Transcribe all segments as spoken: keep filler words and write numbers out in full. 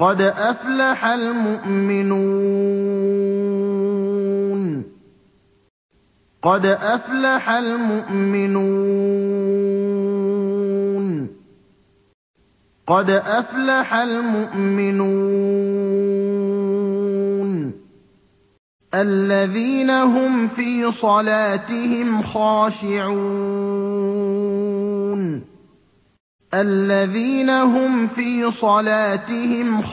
قَدْ أَفْلَحَ الْمُؤْمِنُونَ قَدْ أَفْلَحَ الْمُؤْمِنُونَ قَدْ أَفْلَحَ الْمُؤْمِنُونَ الَّذِينَ هُمْ فِي صَلَاتِهِمْ خَاشِعُونَ الَّذِينَ هُمْ فِي صَلَاتِهِمْ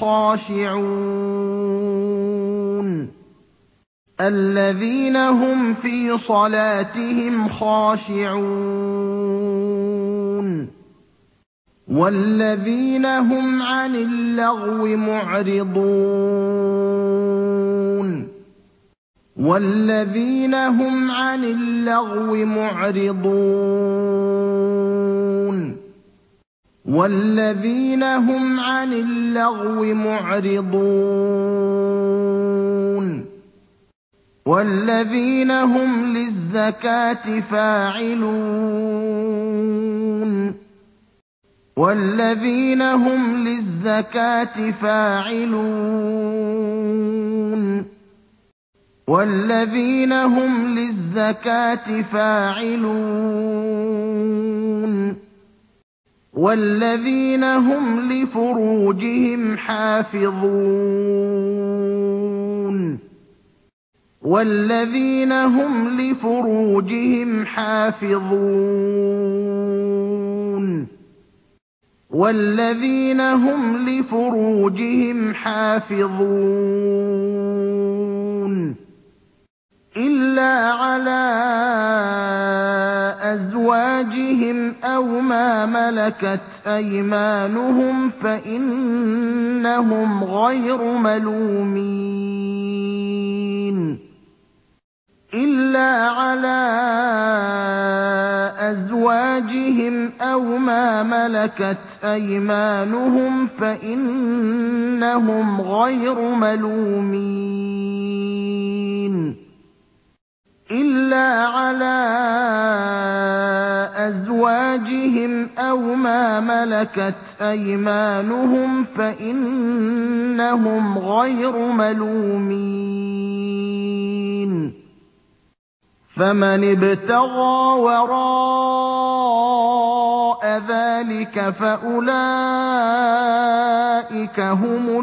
خَاشِعُونَ الَّذِينَ هُمْ فِي صَلَاتِهِمْ خَاشِعُونَ وَالَّذِينَ هُمْ عَنِ اللَّغْوِ مُعْرِضُونَ وَالَّذِينَ هُمْ عَنِ اللَّغْوِ مُعْرِضُونَ وَالَّذِينَ هُمْ عَنِ اللَّغْوِ مُعْرِضُونَ وَالَّذِينَ هُمْ لِلزَّكَاةِ فَاعِلُونَ وَالَّذِينَ هُمْ لِلزَّكَاةِ فَاعِلُونَ وَالَّذِينَ هُمْ لِلزَّكَاةِ فَاعِلُونَ وَالَّذِينَ هُمْ لِفُرُوجِهِمْ حَافِظُونَ وَالَّذِينَ هُمْ لِفُرُوجِهِمْ حَافِظُونَ وَالَّذِينَ هُمْ لِفُرُوجِهِمْ حَافِظُونَ إِلَّا عَلَىٰ أَزْوَاجِهِمْ أَوْ مَا مَلَكَتْ أَيْمَانُهُمْ فَإِنَّهُمْ غَيْرُ مَلُومِينَ إِلَّا عَلَىٰ أَزْوَاجِهِمْ أَوْ مَا مَلَكَتْ أَيْمَانُهُمْ فَإِنَّهُمْ غَيْرُ مَلُومِينَ إِلَّا عَلَىٰ أَزْوَاجِهِمْ أَوْ مَا مَلَكَتْ أَيْمَانُهُمْ فَإِنَّهُمْ غَيْرُ مَلُومِينَ فَمَنِ ابْتَغَىٰ وَرَاءَ ذَٰلِكَ فَأُولَٰئِكَ هُمُ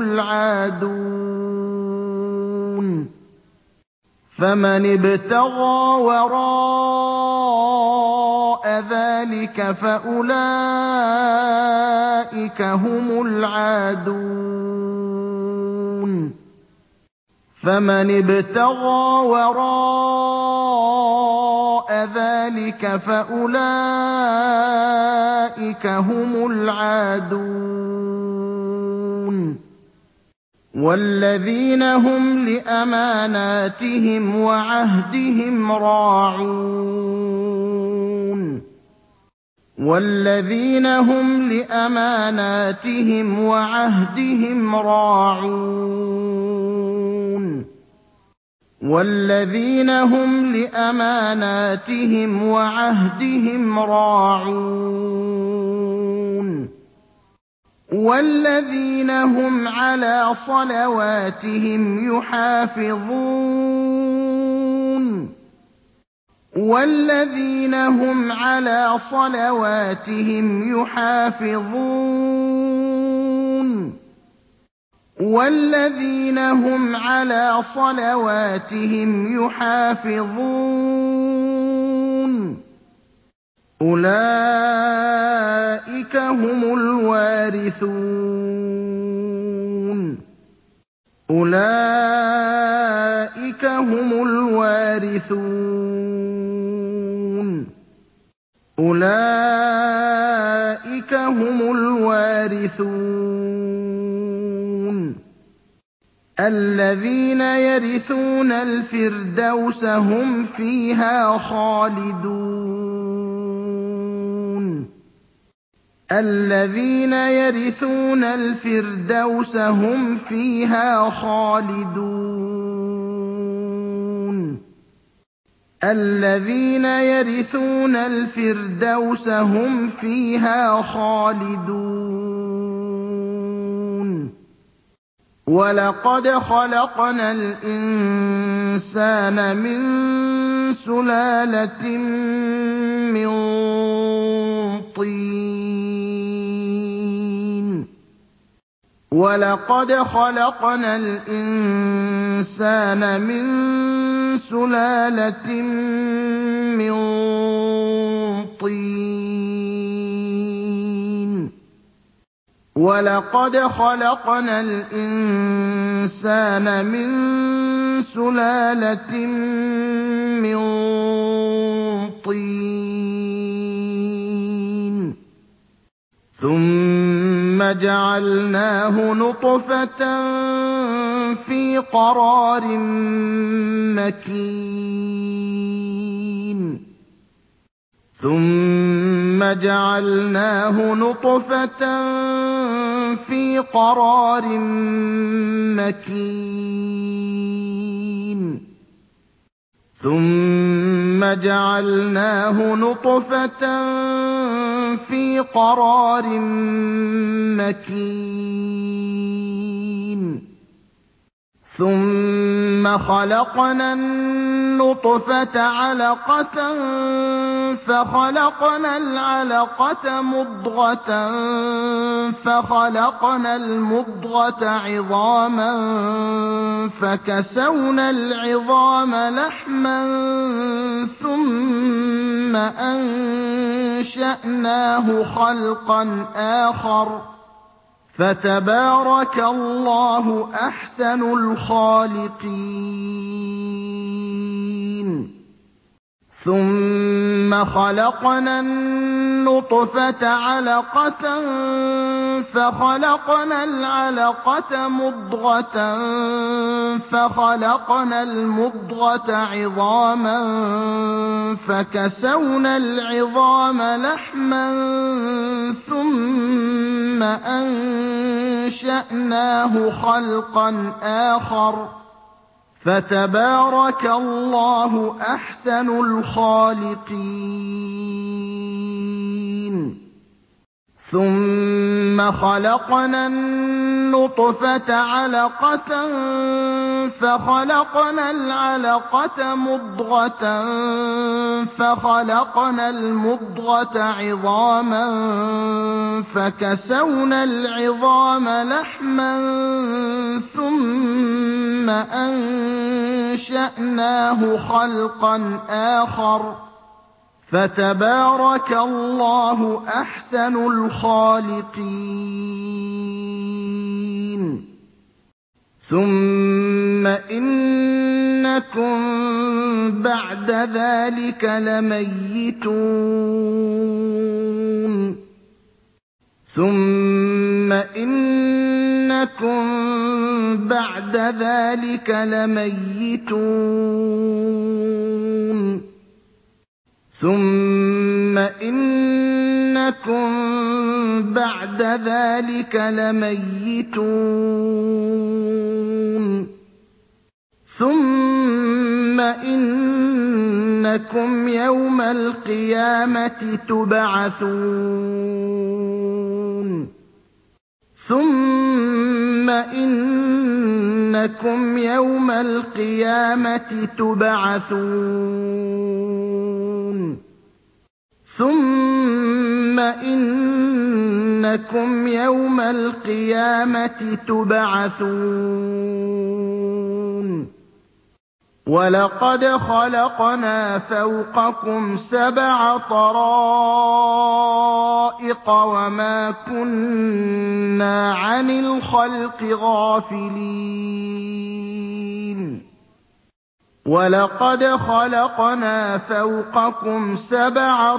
الْعَادُونَ فَمَنِ ابْتَغَىٰ وَرَاءَ ذَٰلِكَ فَأُولَٰئِكَ هُمُ الْعَادُونَ فَمَنِ ابْتَغَىٰ وَرَاءَ ذَٰلِكَ فَأُولَٰئِكَ هُمُ الْعَادُونَ وَالَّذِينَ هُمْ لِأَمَانَاتِهِمْ وَعَهْدِهِمْ رَاعُونَ وَالَّذِينَ هُمْ لِأَمَانَاتِهِمْ وَعَهْدِهِمْ رَاعُونَ وَالَّذِينَ هُمْ لِأَمَانَاتِهِمْ وَعَهْدِهِمْ رَاعُونَ وَالَّذِينَ هُمْ عَلَىٰ صَلَوَاتِهِمْ يُحَافِظُونَ وَالَّذِينَ هُمْ عَلَىٰ صَلَوَاتِهِمْ يُحَافِظُونَ وَالَّذِينَ هُمْ عَلَىٰ صَلَوَاتِهِمْ يُحَافِظُونَ أُولَٰئِكَ هُمُ الْوَارِثُونَ أُولَٰئِكَ هُمُ الْوَارِثُونَ أُولَٰئِكَ هُمُ الْوَارِثُونَ الَّذِينَ يَرِثُونَ الْفِرْدَوْسَ هُمْ فِيهَا خَالِدُونَ الَّذِينَ يَرِثُونَ الْفِرْدَوْسَ هُمْ فِيهَا خَالِدُونَ الَّذِينَ يَرِثُونَ الْفِرْدَوْسَ هُمْ فِيهَا خَالِدُونَ وَلَقَدْ خَلَقْنَا الْإِنسَانَ مِن سُلَالَةٍ مِّن طِينٍ وَلَقَدْ خَلَقْنَا الْإِنسَانَ مِن سُلَالَةٍ مِّن طِينٍ وَلَقَدْ خَلَقْنَا الْإِنسَانَ مِن سُلَالَةٍ مِّن طِينٍ ثُمَّ جَعَلْنَاهُ نُطْفَةً فِي قَرَارٍ مَّكِينٍ ثُمَّ جَعَلْنَاهُ نُطْفَةً فِي قَرَارٍ مَّكِينٍ ثُمَّ جَعَلْنَاهُ نُطْفَةً فِي قَرَارٍ مَّكِينٍ ثُمَّ خَلَقْنَا النُّطْفَةَ عَلَقَةً فَخَلَقْنَا الْعَلَقَةَ مُضْغَةً فَخَلَقْنَا الْمُضْغَةَ عِظَامًا فَكَسَوْنَا الْعِظَامَ لَحْمًا ثُمَّ أَنشَأْنَاهُ خَلْقًا آخَرَ ۚ فَتَبَارَكَ اللَّهُ أَحْسَنُ الْخَالِقِينَ ثُمَّ خَلَقْنَا النُّطْفَةَ عَلَقَةً فَخَلَقْنَا الْعَلَقَةَ مُضْغَةً فَخَلَقْنَا الْمُضْغَةَ عِظَامًا فَكَسَوْنَا الْعِظَامَ لَحْمًا ثُمَّ أَنشَأْنَاهُ خَلْقًا آخَرَ ۚ فَتَبَارَكَ اللَّهُ أَحْسَنُ الْخَالِقِينَ ثُمَّ خَلَقْنَا النُّطْفَةَ عَلَقَةً فَخَلَقْنَا الْعَلَقَةَ مُضْغَةً فَخَلَقْنَا الْمُضْغَةَ عِظَامًا فَكَسَوْنَا الْعِظَامَ لَحْمًا ثُمَّ أَنشَأْنَاهُ خَلْقًا آخَرَ ۚ فَتَبَارَكَ اللَّهُ أَحْسَنُ الْخَالِقِينَ ثُمَّ إِنَّكُم بَعْدَ ذَٰلِكَ لَمَيِّتُونَ ثُمَّ إِنَّكُم بَعْدَ ذَٰلِكَ لَمَيِّتُونَ ثُمَّ إِنَّكُم بَعْدَ ذَٰلِكَ لَمَيِّتُونَ ثُمَّ إِنَّكُمْ يَوْمَ الْقِيَامَةِ تُبْعَثُونَ ثُمَّ إِنَّكُمْ يَوْمَ الْقِيَامَةِ تُبْعَثُونَ ثُمَّ إِنَّكُمْ يَوْمَ الْقِيَامَةِ تُبْعَثُونَ وَلَقَدْ خَلَقْنَا فَوْقَكُمْ سَبْعَ طَرَائِقَ وَمَا كُنَّا عَنِ الْخَلْقِ غَافِلِينَ وَلَقَدْ خَلَقْنَا فَوْقَكُمْ سَبْعَ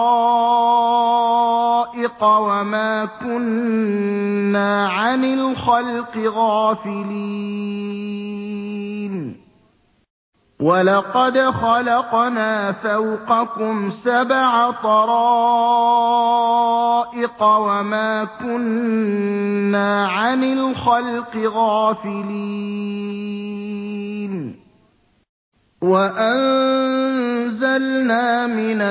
طَرَائِقَ وَمَا كُنَّا عَنِ الْخَلْقِ غَافِلِينَ وَلَقَدْ خَلَقْنَا فَوْقَكُمْ سَبْعَ طَرَائِقَ وَمَا كُنَّا عَنِ الْخَلْقِ غَافِلِينَ وَأَنزَلْنَا مِنَ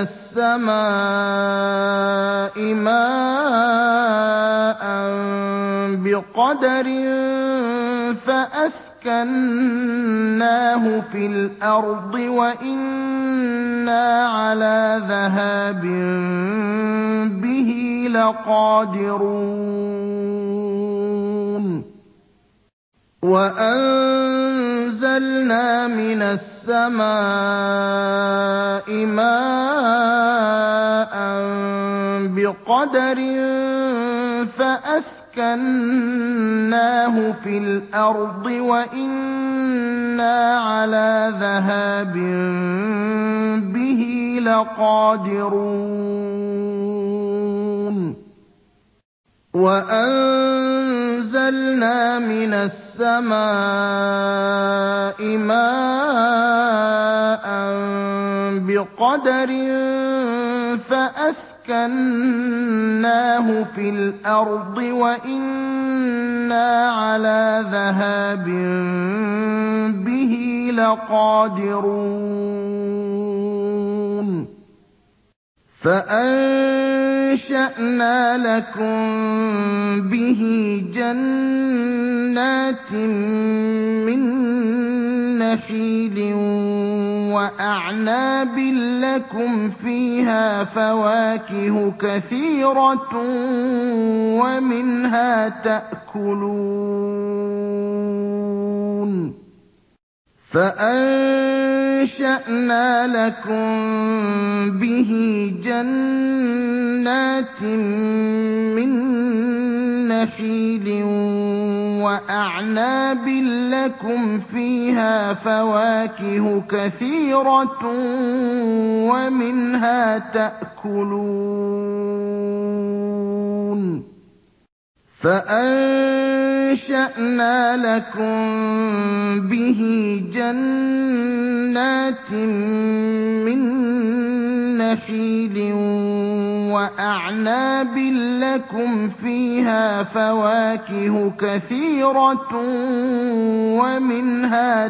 السَّمَاءِ مَاءً بِقَدَرٍ فَأَسْكَنَّاهُ فِي الْأَرْضِ وَإِنَّا عَلَىٰ ذَهَابٍ بِهِ لَقَادِرُونَ وَأَنزَلْنَا مِنَ السَّمَاءِ مَاءً بِقَدَرٍ فَأَسْكَنَّاهُ فِي الْأَرْضِ وَإِنَّا عَلَىٰ ذَهَابٍ بِهِ لَقَادِرُونَ وَأَنزَلْنَا مِنَ السَّمَاءِ مَاءً بِقَدَرٍ فَأَسْكَنَّاهُ فِي الْأَرْضِ وَإِنَّا عَلَىٰ ذَهَابٍ بِهِ لَقَادِرُونَ فَأَنشَأْنَا لَكُم بِهِ جَنَّاتٍ مِّن نَّخِيلٍ وَأَعْنَابٍ لَّكُمْ فِيهَا فَوَاكِهُ كَثِيرَةٌ وَمِنْهَا تَأْكُلُونَ فَأَنشَأْنَا لَكُم بِهِ جَنَّاتٍ مِّن نَّخِيلٍ وَأَعْنَابٍ لَّكُمْ فِيهَا فَوَاكِهُ كَثِيرَةٌ وَمِنْهَا تَأْكُلُونَ فَأَنشَأْنَا لَكُم بِهِ جَنَّاتٍ مِّن نَّخِيلٍ وَأَعْنَابٍ لَّكُمْ فِيهَا فَوَاكِهُ كَثِيرَةٌ وَمِنْهَا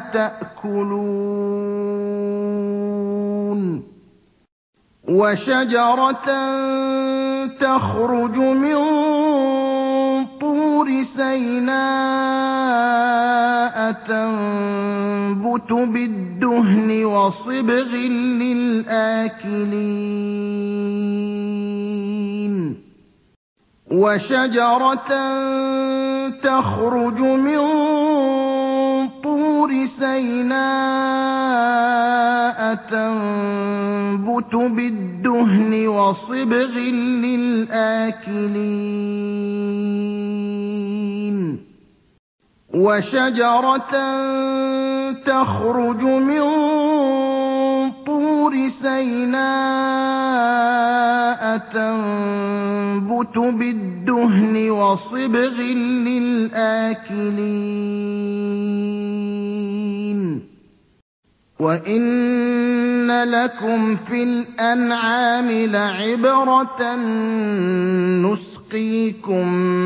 تَأْكُلُونَ وَشَجَرَةً تَخْرُجُ مِن طُورِ سَيْنَاءَ تَنبُتُ بِالدُّهْنِ وَصِبْغٍ لِّلْآكِلِينَ وَشَجَرَةً تَخْرُجُ مِن طُورِ سَيْنَاءَ تَنبُتُ بِالدُّهْنِ وَصِبْغٍ لِّلْآكِلِينَ وَشَجَرَةً تَخْرُجُ مِن طُورِ سَيْنَاءَ تَنبُتُ بِالدُّهْنِ وَصِبْغٍ لِّلْآكِلِينَ وَإِنَّ لَكُمْ فِي الْأَنْعَامِ لَعِبْرَةً نُّسْقِيكُم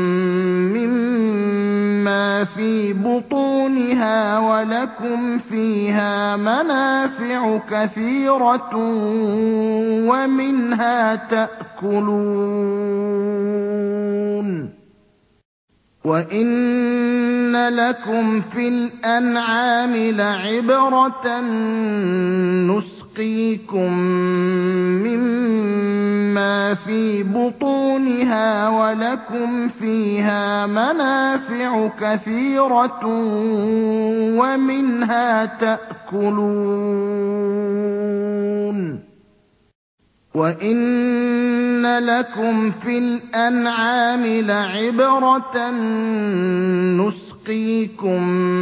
مِّمَّا فِي بُطُونِهَا وَلَكُمْ فِيهَا مَنَافِعُ كَثِيرَةٌ وَمِنْهَا تَأْكُلُونَ وَإِنَّ لَكُمْ فِي الْأَنْعَامِ لَعِبْرَةً نُّسْقِيكُم مِّمَّا فِي بُطُونِهَا وَلَكُمْ فِيهَا مَنَافِعُ كَثِيرَةٌ وَمِنْهَا تَأْكُلُونَ وَإِنَّ لَكُمْ فِي الْأَنْعَامِ لَعِبْرَةً نُّسْقِيكُم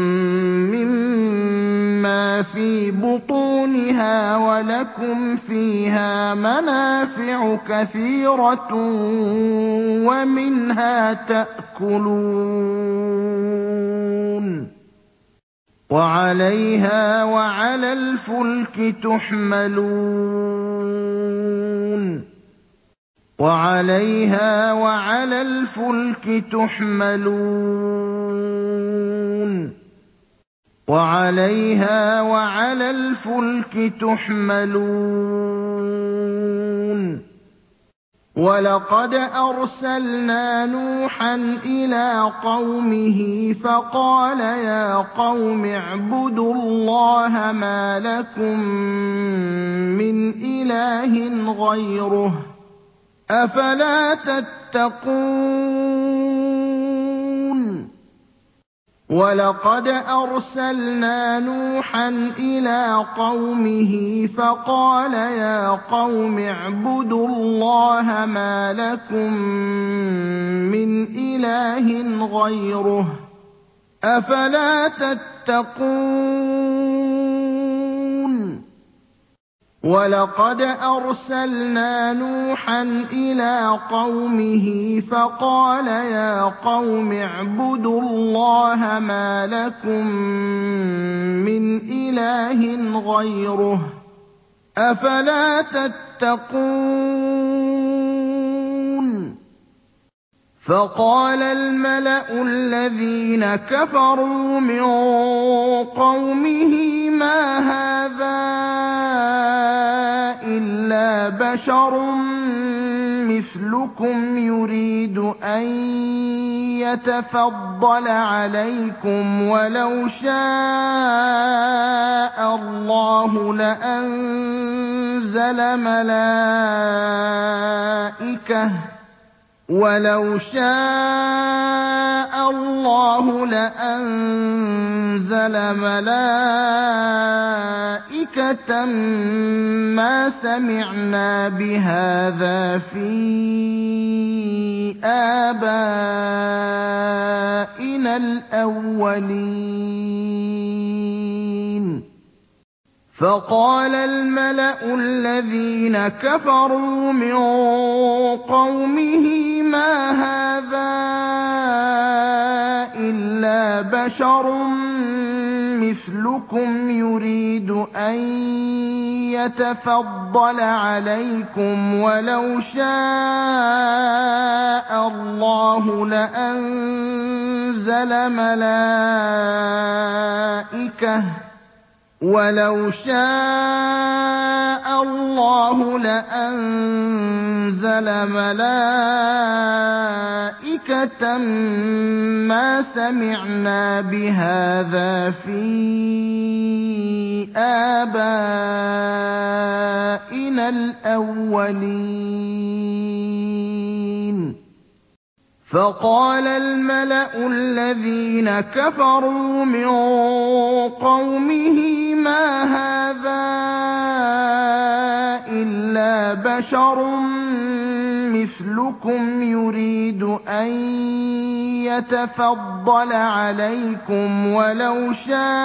مِّمَّا فِي بُطُونِهَا وَلَكُمْ فِيهَا مَنَافِعُ كَثِيرَةٌ وَمِنْهَا تَأْكُلُونَ وَعَلَيْهَا وَعَلَى الْفُلْكِ تُحْمَلُونَ وَعَلَيْهَا وَعَلَى الْفُلْكِ تُحْمَلُونَ وَعَلَيْهَا وَعَلَى الْفُلْكِ تُحْمَلُونَ وَلَقَدْ أَرْسَلْنَا نُوحًا إِلَىٰ قَوْمِهِ فَقَالَ يَا قَوْمِ اعْبُدُوا اللَّهَ مَا لَكُم مِّنْ إِلَٰهٍ غَيْرُهُ ۖ أَفَلَا تَتَّقُونَ وَلَقَدْ أَرْسَلْنَا نُوحًا إِلَىٰ قَوْمِهِ فَقَالَ يَا قَوْمِ اعْبُدُوا اللَّهَ مَا لَكُم مِّنْ إِلَٰهٍ غَيْرُهُ ۖ أَفَلَا تَتَّقُونَ وَلَقَدْ أَرْسَلْنَا نُوحًا إِلَىٰ قَوْمِهِ فَقَالَ يَا قَوْمِ اعْبُدُوا اللَّهَ مَا لَكُم مِّنْ إِلَٰهٍ غَيْرُهُ ۖ أَفَلَا تَتَّقُونَ فَقَالَ الْمَلَأُ الَّذِينَ كَفَرُوا مِن قَوْمِهِ مَا هَٰذَا إِلَّا بَشَرٌ مِّثْلُكُمْ يُرِيدُ أَن يَتَفَضَّلَ عَلَيْكُمْ وَلَوْ شَاءَ اللَّهُ لَأَنزَلَ مَلَائِكَةً وَلَوْ شَاءَ اللَّهُ لَأَنزَلَ مَلَائِكَةً مَّا سَمِعْنَا بِهَٰذَا فِي آبَائِنَا الْأَوَّلِينَ فَقَالَ الْمَلَأُ الَّذِينَ كَفَرُوا مِن قَوْمِهِ مَا هَٰذَا إِلَّا بَشَرٌ مِّثْلُكُمْ يُرِيدُ أَن يَتَفَضَّلَ عَلَيْكُمْ وَلَوْ شَاءَ اللَّهُ لَأَنزَلَ مَلَائِكَةً وَلَوْ شَاءَ اللَّهُ لَأَنزَلَ مَلَائِكَةً مَّا سَمِعْنَا بِهَٰذَا فِي آبَائِنَا الْأَوَّلِينَ فَقَالَ الْمَلَأُ الَّذِينَ كَفَرُوا مِن قَوْمِهِ مَا هَٰذَا إِلَّا بَشَرٌ مِّثْلُكُمْ يُرِيدُ أَن يَتَفَضَّلَ عَلَيْكُمْ وَلَوْ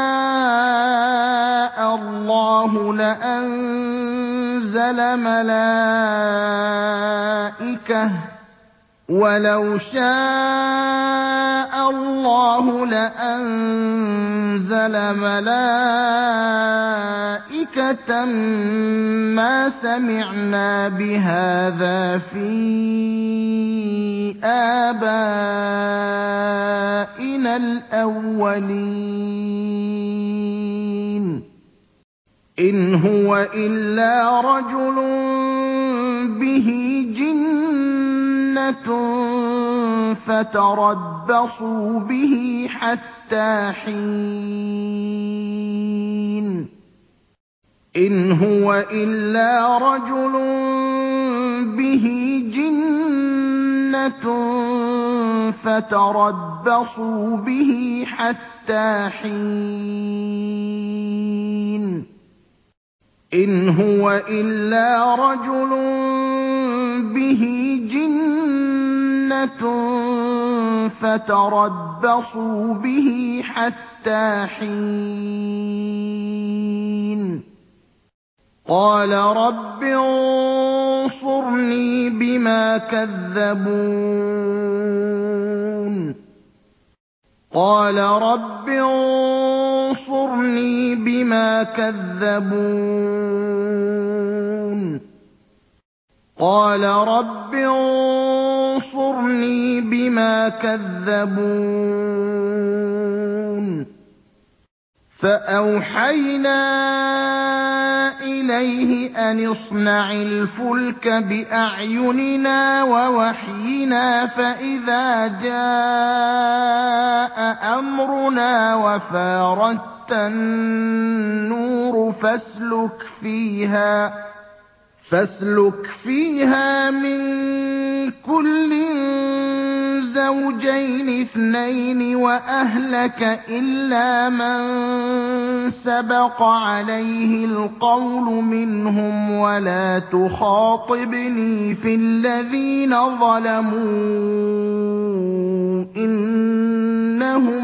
شَاءَ اللَّهُ لَأَنزَلَ مَلَائِكَةً وَلَوْ شَاءَ اللَّهُ لَأَنزَلَ مَلَائِكَةً مَّا سَمِعْنَا بِهَٰذَا فِي آبَائِنَا الْأَوَّلِينَ إِنْ هُوَ إِلَّا رَجُلٌ بِهِ جِنَّةٌ فَتَرَبَّصُوا بِهِ حَتَّىٰ حِينٍ إِنْ هُوَ إِلَّا رَجُلٌ بِهِ جِنَّةٌ فَتَرَبَّصُوا بِهِ حَتَّىٰ حِينٍ إِنْ هُوَ إِلَّا رَجُلٌ بِهِ جِنَّةٌ فَتَرَبَّصُوا بِهِ حَتَّىٰ حِينٍ قَالَ رَبِّ انصُرْنِي بِمَا كَذَّبُونِ قَالَ رَبِّ انصُرْنِي بِمَا كَذَّبُونِ قَالَ رَبِّ انصُرْنِي بِمَا كَذَّبُونِ فَأَوْحَيْنَا إِلَيْهِ أَنِ اصْنَعِ الْفُلْكَ بِأَعْيُنِنَا وَوَحْيِنَا فَإِذَا جَاءَ أَمْرُنَا وَفَارَتِ النُّورُ فَاسْلُكْ فِيهَا فَاسْلُكْ فِيهَا مِن كُلٍّ زَوْجَيْنِ اثْنَيْنِ وَأَهْلَكَ إِلَّا مَن سَبَقَ عَلَيْهِ الْقَوْلُ مِنْهُمْ وَلَا تُخَاطِبْنِي فِي الَّذِينَ ظَلَمُوا إِنَّهُم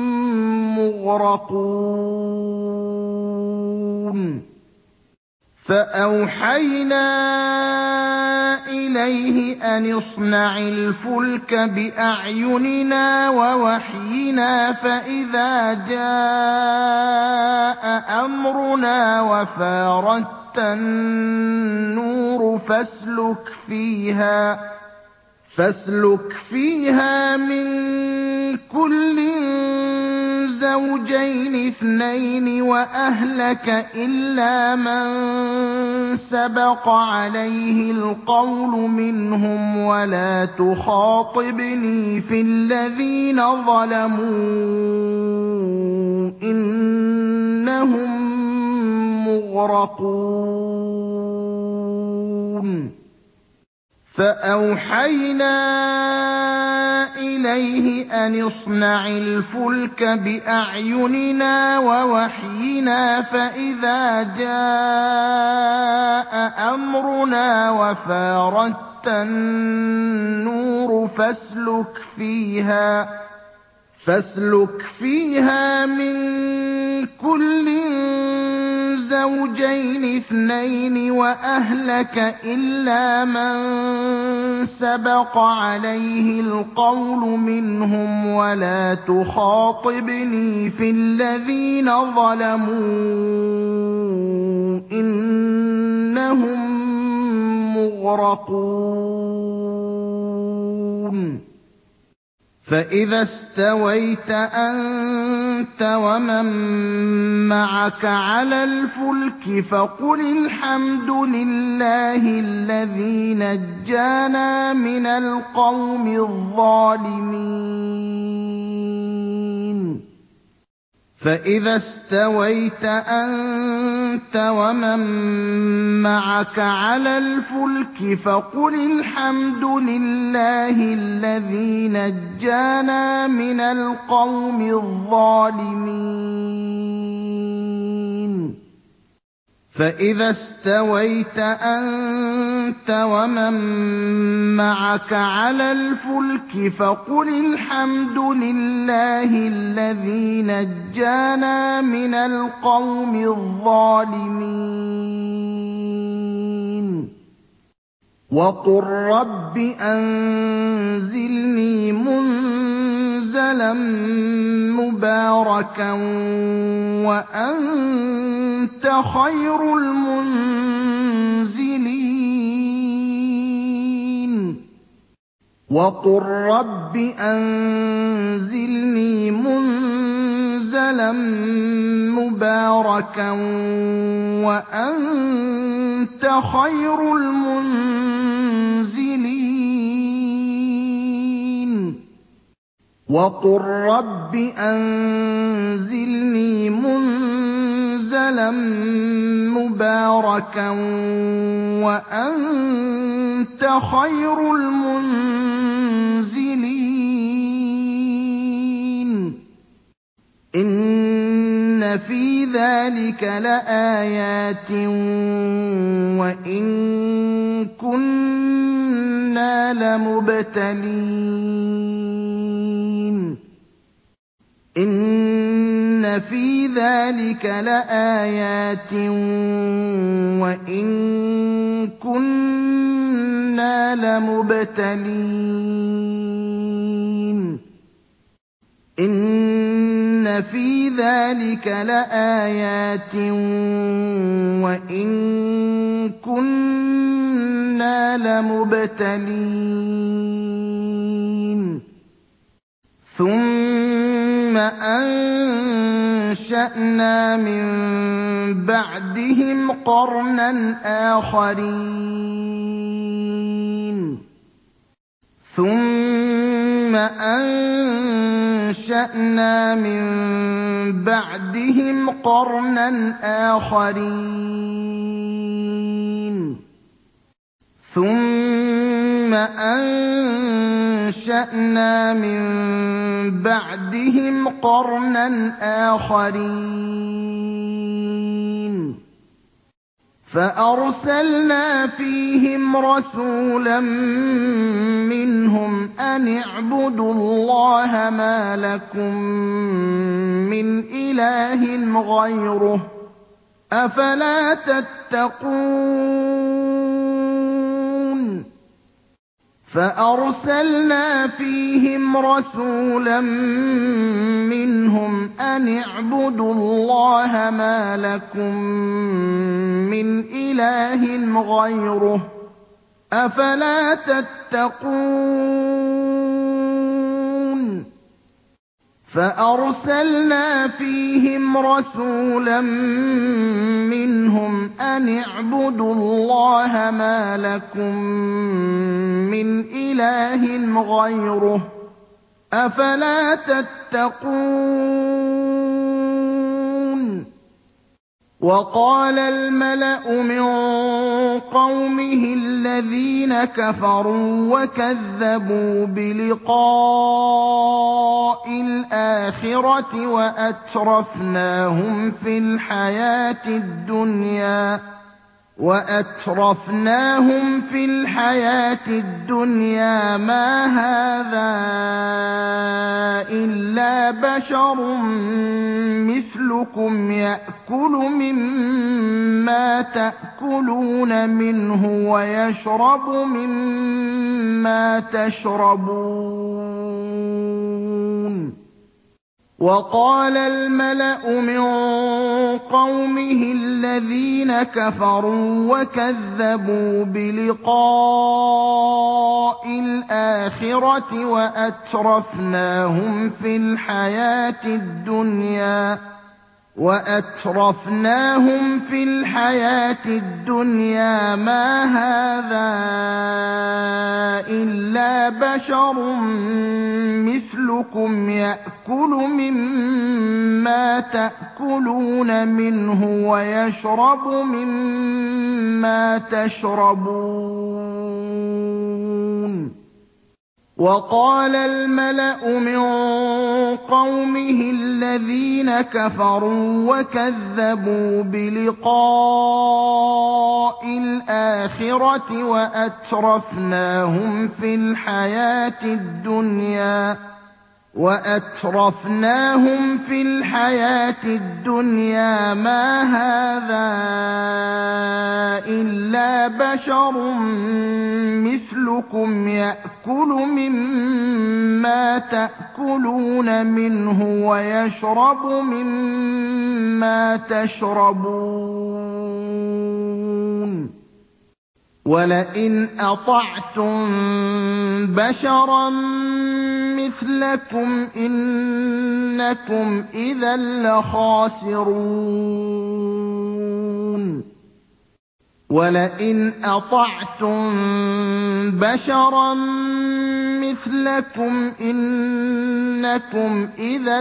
مُّغْرَقُونَ فَأَوْحَيْنَا إِلَيْهِ أَنِ اصْنَعِ الْفُلْكَ بِأَعْيُنِنَا وَوَحْيِنَا فَإِذَا جَاءَ أَمْرُنَا وَفَارَتِ النُّورُ فَاسْلُكْ فِيهَا فَاسْلُكْ فِيهَا مِن كُلٍّ زَوْجَيْنِ اثْنَيْنِ وَأَهْلَكَ إِلَّا مَن سَبَقَ عَلَيْهِ الْقَوْلُ مِنْهُمْ وَلَا تُخَاطِبْنِي فِي الَّذِينَ ظَلَمُوا إِنَّهُم مُّغْرَقُونَ فَأَوْحَيْنَا إِلَيْهِ أَنِ اصْنَعِ الْفُلْكَ بِأَعْيُنِنَا وَوَحْيِنَا فَإِذَا جَاءَ أَمْرُنَا وَفَارَتِ النُّورُ فَاسْلُكْ فِيهَا فَاسْلُكْ فِيهَا مِن كُلٍّ زَوْجَيْنِ اثْنَيْنِ وَأَهْلَكَ إِلَّا مَن سَبَقَ عَلَيْهِ الْقَوْلُ مِنْهُمْ وَلَا تُخَاطِبْنِي فِي الَّذِينَ ظَلَمُوا إِنَّهُم مُّغْرَقُونَ فَإِذَا اسْتَوَيْتَ أَنتَ وَمَن مَّعَكَ عَلَى الْفُلْكِ فَقُلِ الْحَمْدُ لِلَّهِ الَّذِي نَجَّانَا مِنَ الْقَوْمِ الظَّالِمِينَ فَإِذَا اسْتَوَيْتَ أَنتَ وَمَن مَّعَكَ عَلَى الْفُلْكِ فَقُلِ الْحَمْدُ لِلَّهِ الَّذِي نَجَّانَا مِنَ الْقَوْمِ الظَّالِمِينَ فَإِذَا اسْتَوَيْتَ أَنتَ وَمَن مَّعَكَ عَلَى الْفُلْكِ فَقُلِ الْحَمْدُ لِلَّهِ الَّذِي نَجَّانَا مِنَ الْقَوْمِ الظَّالِمِينَ وَقُل رَّبِّ أَنزِلْنِي مُنزَلًا مُّبَارَكًا وَأَنتَ خَيْرُ الْمُنزِلِينَ وَقُل رَّبِّ أَنزِلْنِي مُنزَلًا مُّبَارَكًا وَأَنتَ خَيْرُ الْمُنزِلِينَ وَقُل رَّبِّ أَنزِلْنِي مُنزَلًا مُّبَارَكًا وَأَنتَ خَيْرُ الْمُنزِلِينَ إِنَّ فِي ذَٰلِكَ لَآيَاتٍ وَإِن كُنَّا لَمُبْتَلِينَ إِنَّ فِي ذَٰلِكَ لَآيَاتٍ وَإِن كُنَّا لَمُبْتَلِينَ إِنَّ فِي ذَٰلِكَ لَآيَاتٍ وَإِن كُنَّا لَمُبْتَلِينَ ثُمَّ أَنشَأْنَا أَنشَأْنَا مِن بَعْدِهِمْ قَرْنًا آخَرِينَ ثُمَّ أَنشَأْنَا مِن بَعْدِهِمْ قَرْنًا آخَرِينَ ثُمَّ أَنشَأْنَا مِن بَعْدِهِمْ قَرْنًا آخَرِينَ فَأَرْسَلْنَا فِيهِمْ رَسُولًا مِّنْهُمْ أَنِ اعْبُدُوا اللَّهَ مَا لَكُم مِّنْ إِلَٰهٍ غَيْرُهُ ۖ أَفَلَا تَتَّقُونَ فَأَرْسَلْنَا فِيهِمْ رَسُولًا مِّنْهُمْ أَنِ اعْبُدُوا اللَّهَ مَا لَكُم مِّنْ إِلَٰهٍ غَيْرُهُ ۖ أَفَلَا تَتَّقُونَ فَأَرْسَلْنَا فِيهِمْ رَسُولًا مِّنْهُمْ أَنِ اعْبُدُوا اللَّهَ مَا لَكُم مِّنْ إِلَٰهٍ غَيْرُهُ ۖ أَفَلَا تَتَّقُونَ وَقَالَ الْمَلَأُ مِن قَوْمِهِ الَّذِينَ كَفَرُوا وَكَذَّبُوا بِلِقَاءِ الْآخِرَةِ وَأَتْرَفْنَاهُمْ فِي الْحَيَاةِ الدُّنْيَا وَأَتْرَفْنَاهُمْ فِي الْحَيَاةِ الدُّنْيَا مَا هَٰذَا إِلَّا بَشَرٌ مِّثْلُكُمْ يَأْكُلُ مِمَّا تَأْكُلُونَ مِنْهُ وَيَشْرَبُ مِمَّا تَشْرَبُونَ وَقَالَ الْمَلَأُ مِن قَوْمِهِ الَّذِينَ كَفَرُوا وَكَذَّبُوا بِلِقَاءِ الْآخِرَةِ وَأَتْرَفْنَاهُمْ فِي الْحَيَاةِ الدُّنْيَا وَأَتْرَفْنَاهُمْ فِي الْحَيَاةِ الدُّنْيَا مَا هَٰذَا إِلَّا بَشَرٌ مِّثْلُكُمْ يَأْكُلُ مِمَّا تَأْكُلُونَ مِنْهُ وَيَشْرَبُ مِمَّا تَشْرَبُونَ وَقَالَ الْمَلَأُ مِن قَوْمِهِ الَّذِينَ كَفَرُوا وَكَذَّبُوا بِلِقَاءِ الْآخِرَةِ وَأَتْرَفْنَاهُمْ فِي الْحَيَاةِ الدُّنْيَا وَأَتْرَفْنَاهُمْ فِي الْحَيَاةِ الدُّنْيَا مَا هَٰذَا إِلَّا بَشَرٌ مِّثْلُكُمْ يَأْكُلُ مِمَّا تَأْكُلُونَ مِنْهُ وَيَشْرَبُ مِمَّا تَشْرَبُونَ وَلَئِنْ أَطَعْتُم بَشَرًا مِّثْلَكُمْ إِنَّكُمْ إِذًا لَّخَاسِرُونَ وَلَئِنْ أَطَعْتُم بَشَرًا مِّثْلَكُمْ إِنَّكُمْ إِذًا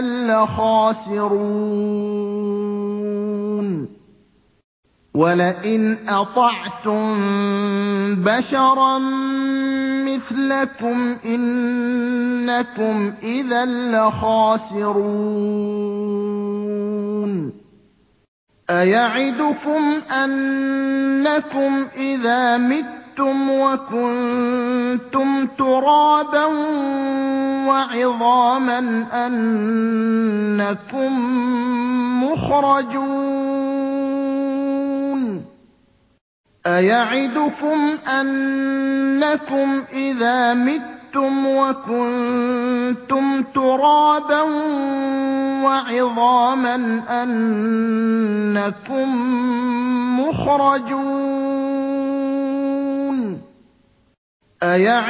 لَّخَاسِرُونَ وَلَئِنْ أَطَعْتُم بَشَرًا مِّثْلَكُمْ إِنَّكُمْ إِذًا لَّخَاسِرُونَ أَيَعِدُكُمْ أَنَّكُمْ إِذَا مِتُّمْ وَكُنتُمْ تُرَابًا وَعِظَامًا أَنَّكُم مُّخْرَجُونَ أَيَعِدُكُمْ أَنَّكُمْ إِذَا مِتُّمْ وَكُنتُمْ تُرَابًا وَعِظَامًا أَنَّكُم مُّخْرَجُونَ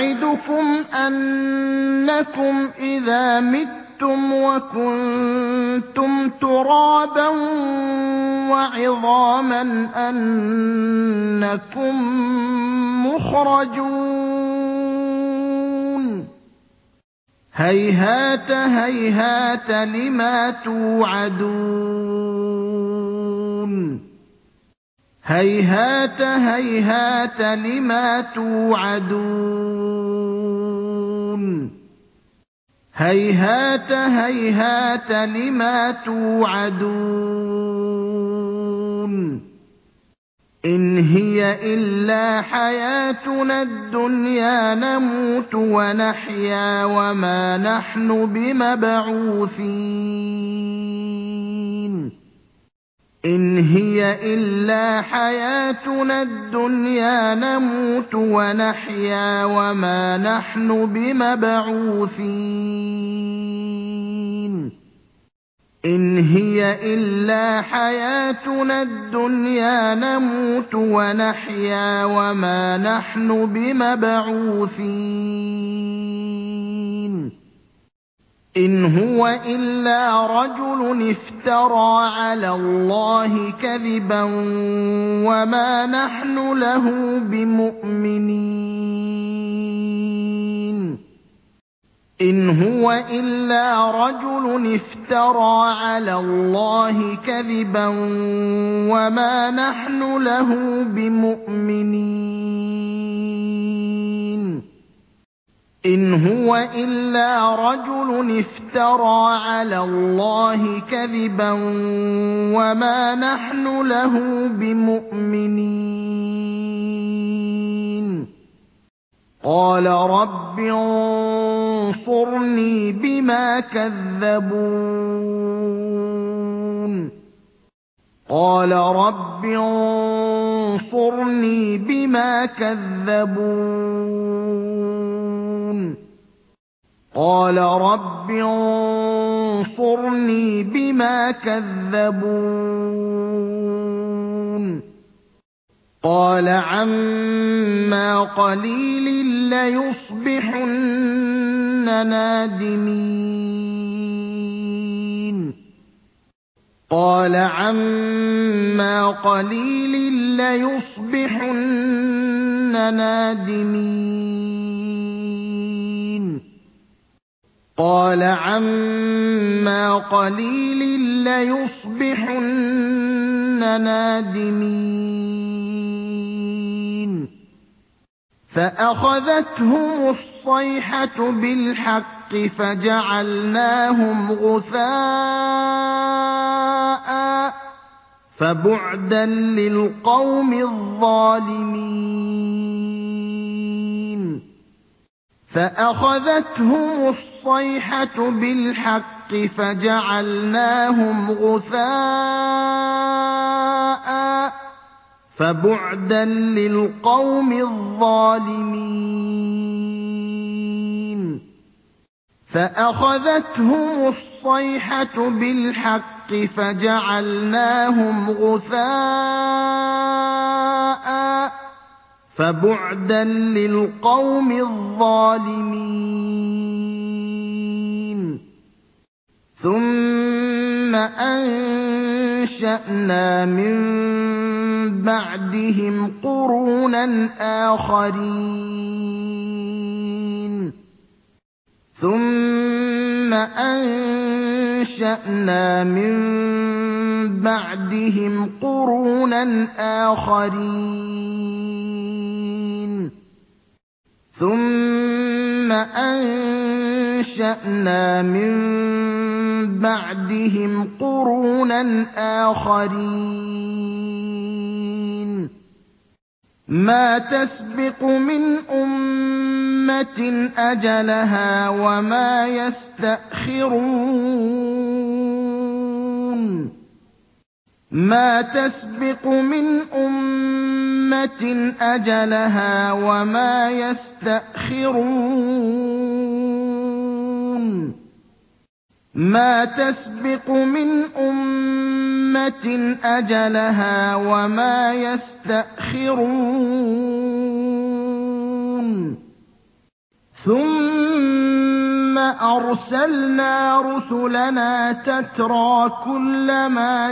أَيَعِدُكُمْ أَنَّكُمْ إِذَا مِتُّمْ وَكُنتُمْ وَكُنتُمْ تُرَابًا وَعِظَامًا أَنَّكُم مُّخْرَجُونَ هَيْهَاتَ هَيْهَاتَ لِمَا تُوعَدُونَ هَيْهَاتَ هَيْهَاتَ لِمَا تُوعَدُونَ هَيْهَاتَ هَيْهَاتَ لِمَا تُوعَدُونَ إِنْ هِيَ إِلَّا حَيَاتُنَا الدُّنْيَا نَمُوتُ وَنَحْيَا وَمَا نَحْنُ بِمَبْعُوثِينَ إِنْ هِيَ إِلَّا حَيَاتُنَا الدُّنْيَا نَمُوتُ وَنَحْيَا وَمَا نَحْنُ بِمَبْعُوثِينَ إِنْ هِيَ إِلَّا حَيَاتُنَا الدُّنْيَا نَمُوتُ وَنَحْيَا وَمَا نَحْنُ بِمَبْعُوثِينَ إِنْ هُوَ إِلَّا رَجُلٌ افْتَرَىٰ عَلَى اللَّهِ كَذِبًا وَمَا نَحْنُ لَهُ بِمُؤْمِنِينَ إِنْ هُوَ إِلَّا رَجُلٌ افْتَرَىٰ عَلَى اللَّهِ كَذِبًا وَمَا نَحْنُ لَهُ بِمُؤْمِنِينَ إِنْ هُوَ إِلَّا رَجُلٌ افْتَرَىٰ عَلَى اللَّهِ كَذِبًا وَمَا نَحْنُ لَهُ بِمُؤْمِنِينَ قَالَ رَبِّ انصُرْنِي بِمَا كَذَّبُونِ قَالَ رَبِّ انصُرْنِي بِمَا كَذَّبُونِ قَالَ رَبِّ انصُرْنِي بِمَا كَذَّبُونِ قَالَ عَمَّا قَلِيلٍ لَّيُصْبِحُنَّ نَادِمِينَ قَالَ عَمَّا قَلِيلٍ لَّيُصْبِحُنَّ نَادِمِينَ قَالَ عَمَّا قَلِيلٍ لَّيُصْبِحُنَّ نَادِمِينَ فَأَخَذَتْهُمُ الصَّيْحَةُ بِالْحَقِّ فَجَعَلْنَاهُمْ غُثَاءً ۚ فَبُعْدًا لِّلْقَوْمِ الظَّالِمِينَ فَأَخَذَتْهُمُ الصَّيْحَةُ بِالْحَقِّ فَجَعَلْنَاهُمْ غُثَاءً ۚ فَبُعْدًا لِّلْقَوْمِ الظَّالِمِينَ فَأَخَذَتْهُمُ الصَّيْحَةُ بِالْحَقِّ فَجَعَلْنَاهُمْ غُثَاءً ۚ فَبُعْدًا لِّلْقَوْمِ الظَّالِمِينَ ثُمَّ أَنشَأْنَا مِن بَعْدِهِمْ قُرُونًا آخَرِينَ ثُمَّ أَنشَأْنَا مِن بَعْدِهِمْ قُرُونًا آخَرِينَ ثُمَّ أَنشَأْنَا مِن بَعْدِهِمْ قُرُونًا آخَرِينَ مَا تَسْبِقُ مِنْ أُمَّةٍ أَجَلَهَا وَمَا يَسْتَأْخِرُونَ مَا تَسْبِقُ مِنْ أُمَّةٍ أَجَلَهَا وَمَا يَسْتَأْخِرُونَ مَا تَسْبِقُ مِنْ أُمَّةٍ أَجَلَهَا وَمَا يَسْتَأْخِرُونَ ثُمَّ أَرْسَلْنَا رُسُلَنَا تَتْرَىٰ كُلَّمَا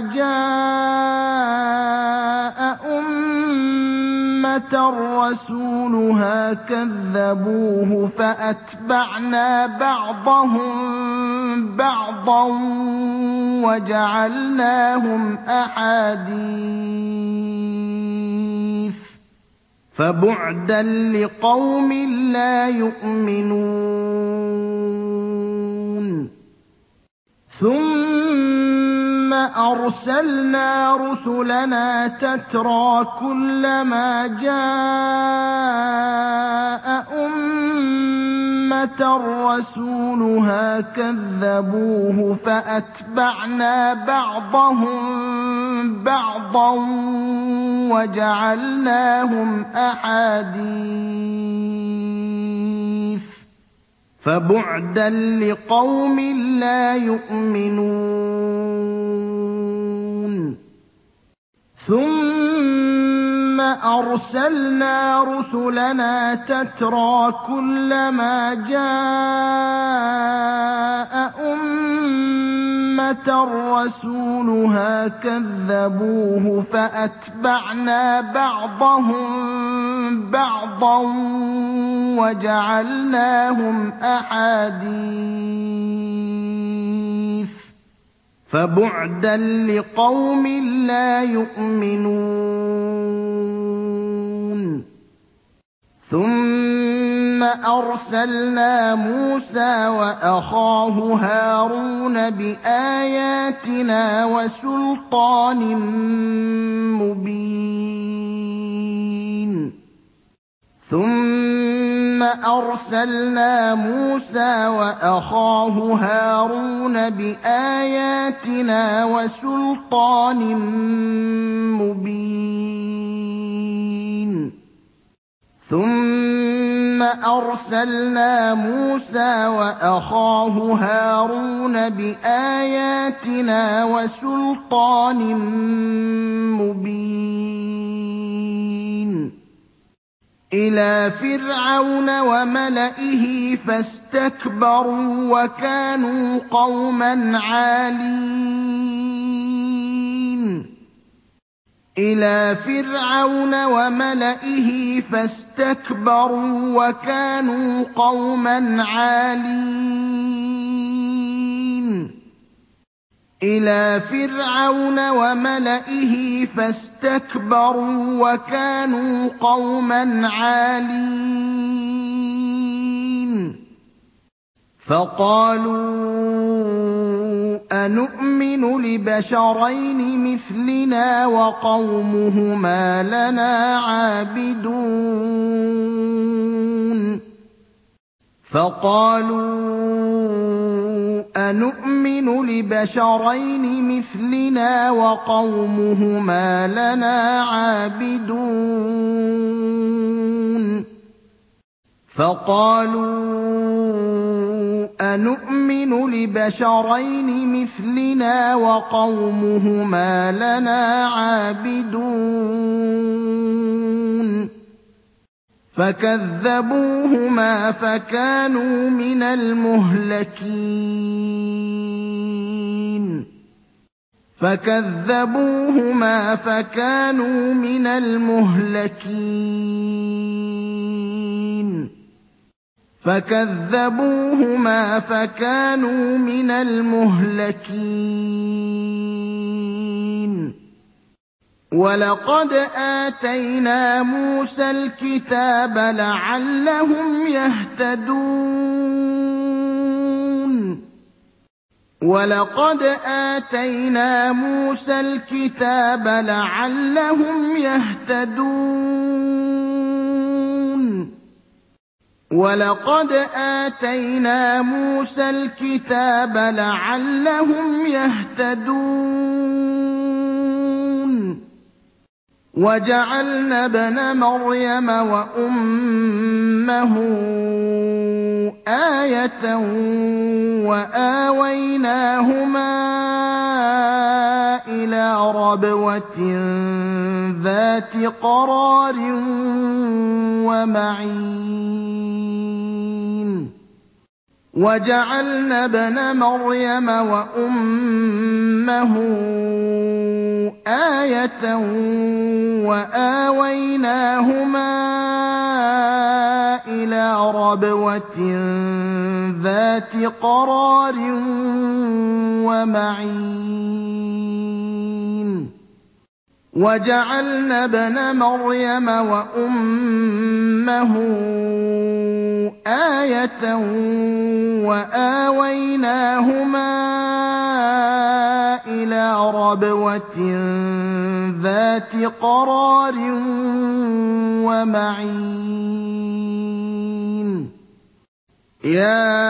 جَاءَ أُمَّةً رَّسُولُهَا كَذَّبُوهُ فَأَتْبَعْنَا بَعْضَهُم بَعْضًا وَجَعَلْنَاهُمْ أَحَادِيثَ ۚ فَبُعْدًا لِّقَوْمٍ لَّا يُؤْمِنُونَ ثُمَّ أَرْسَلْنَا رُسُلَنَا تَتْرَىٰ كُلَّمَا جَاءَ أُمَّةً رَّسُولُهَا كَذَّبُوهُ فَأَتْبَعْنَا بَعْضَهُم بَعْضًا وَجَعَلْنَاهُمْ أَحَادِيثَ ۚ فَبُعْدًا لِّقَوْمٍ لَّا يُؤْمِنُونَ ثُمَّ أَرْسَلْنَا رُسُلَنَا تَتْرَىٰ كُلَّمَا جَاءَ أُمَّةً رَّسُولُهَا كَذَّبُوهُ فَأَتْبَعْنَا بَعْضَهُم بَعْضًا وَجَعَلْنَاهُمْ أَحَادِيثَ ۚ فَبُعْدًا لِّقَوْمٍ لَّا يُؤْمِنُونَ ثُمَّ أَرْسَلْنَا مُوسَىٰ وَأَخَاهُ هَارُونَ بِآيَاتِنَا وَسُلْطَانٍ مُّبِينٍ ثُمَّ أَرْسَلْنَا مُوسَىٰ وَأَخَاهُ هَارُونَ بِآيَاتِنَا وَسُلْطَانٍ مُّبِينٍ ثُمَّ أَرْسَلْنَا مُوسَىٰ وَأَخَاهُ هَارُونَ بِآيَاتِنَا وَسُلْطَانٍ مُّبِينٍ إِلَىٰ فِرْعَوْنَ وَمَلَئِهِ فَاسْتَكْبَرُوا وَكَانُوا قَوْمًا عَالِينَ إِلَىٰ فِرْعَوْنَ وَمَلَئِهِ فَاسْتَكْبَرُوا وَكَانُوا قَوْمًا عَالِينَ إِلَىٰ فِرْعَوْنَ وَمَلَئِهِ فَاسْتَكْبَرُوا وَكَانُوا قَوْمًا عَالِينَ فَقَالُوا أَنُؤْمِنُ لِبَشَرَيْنِ مِثْلِنَا وَقَوْمُهُمَا لَنَا عَابِدُونَ فَقَالُوا أَنُؤْمِنُ لِبَشَرَيْنِ مِثْلِنَا وَقَوْمُهُمَا لَنَا عَابِدُونَ فَقَالُوا أَنُؤْمِنُ لِبَشَرَيْنِ مِثْلِنَا وَقَوْمُهُمَا لَنَا عَابِدُونَ فَكَذَّبُوهُمَا فَكَانُوا مِنَ الْمُهْلَكِينَ فَكَذَّبُوهُمَا فَكَانُوا مِنَ الْمُهْلَكِينَ فَكَذَّبُوهُمَا فَكَانُوا مِنَ الْمُهْلَكِينَ وَلَقَدْ آتَيْنَا مُوسَى الْكِتَابَ لَعَلَّهُمْ يَهْتَدُونَ وَلَقَدْ آتَيْنَا مُوسَى الْكِتَابَ لَعَلَّهُمْ يَهْتَدُونَ وَلَقَدْ آتَيْنَا مُوسَى الْكِتَابَ لَعَلَّهُمْ يَهْتَدُونَ وَجَعَلْنَا ابْنَ مَرْيَمَ وَأُمَّهُ آيَةً وَآوَيْنَاهُمَا إِلَىٰ رَبْوَةٍ ذَاتِ قَرَارٍ وَمَعِينٍ وَجَعَلْنَا ابْنَ مَرْيَمَ وَأُمَّهُ آيَةً وَآوَيْنَاهُمَا إِلَىٰ رَبْوَةٍ ذَاتِ قَرَارٍ وَمَعِينٍ وَجَعَلْنَا ابْنَ مَرْيَمَ وَأُمَّهُ آيَةً وَآوَيْنَاهُمَا إِلَىٰ رَبْوَةٍ ذَاتِ قَرَارٍ وَمَعِينٍ يَا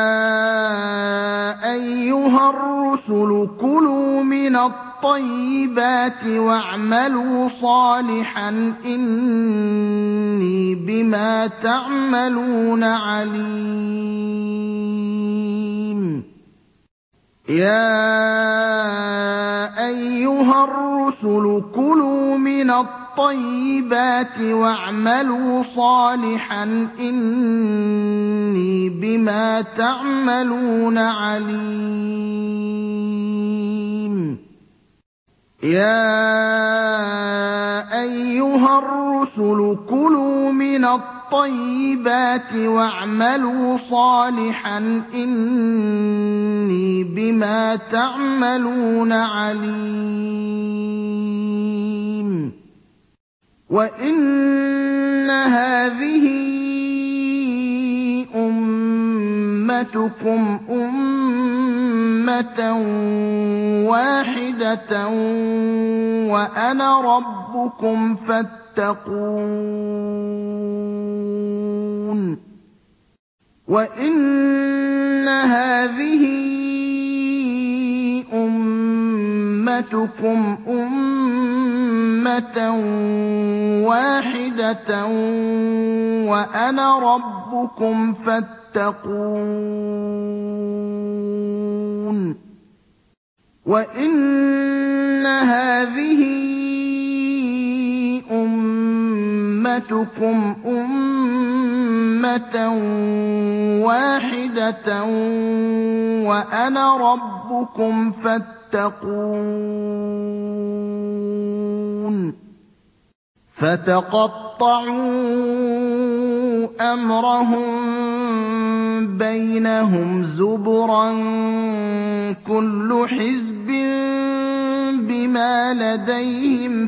أَيُّهَا الرُّسُلُ كُلُوا مِنَ الطَّيِّبَاتِ وَاعْمَلُوا صَالِحًا إِنِّي بِمَا تَعْمَلُونَ عَلِيمٌ يَا أَيُّهَا الرُّسُلُ كُلُوا مِنَ الطَّيِّبَاتِ وَاعْمَلُوا صَالِحًا إِنِّي بِمَا تَعْمَلُونَ عَلِيمٌ يَا أَيُّهَا الرُّسُلُ كُلُوا مِنَ الطَّيِّبَاتِ وَاعْمَلُوا صَالِحًا إِنِّي بِمَا تَعْمَلُونَ عَلِيمٌ وَإِنَّ هَٰذِهِ أُمَّتُكُمْ أُمَّةً وَاحِدَةً وَأَنَا رَبُّكُمْ فَاتَّقُونِ وَإِنَّ هَٰذِهِ أُمَّتُكُمْ أُمَّةً وَاحِدَةً وَأَنَا رَبُّكُمْ فَاتَّقُونِ وَإِنَّ هَٰذِهِ أُمَّتُكُمْ أُمَّةً وَاحِدَةً وَأَنَا رَبُّكُمْ فَاتَّقُونِ فَتَقَطَّعُوا أَمْرَهُم بَيْنَهُمْ زُبُرًا ۖ كُلُّ حِزْبٍ بِمَا لَدَيْهِمْ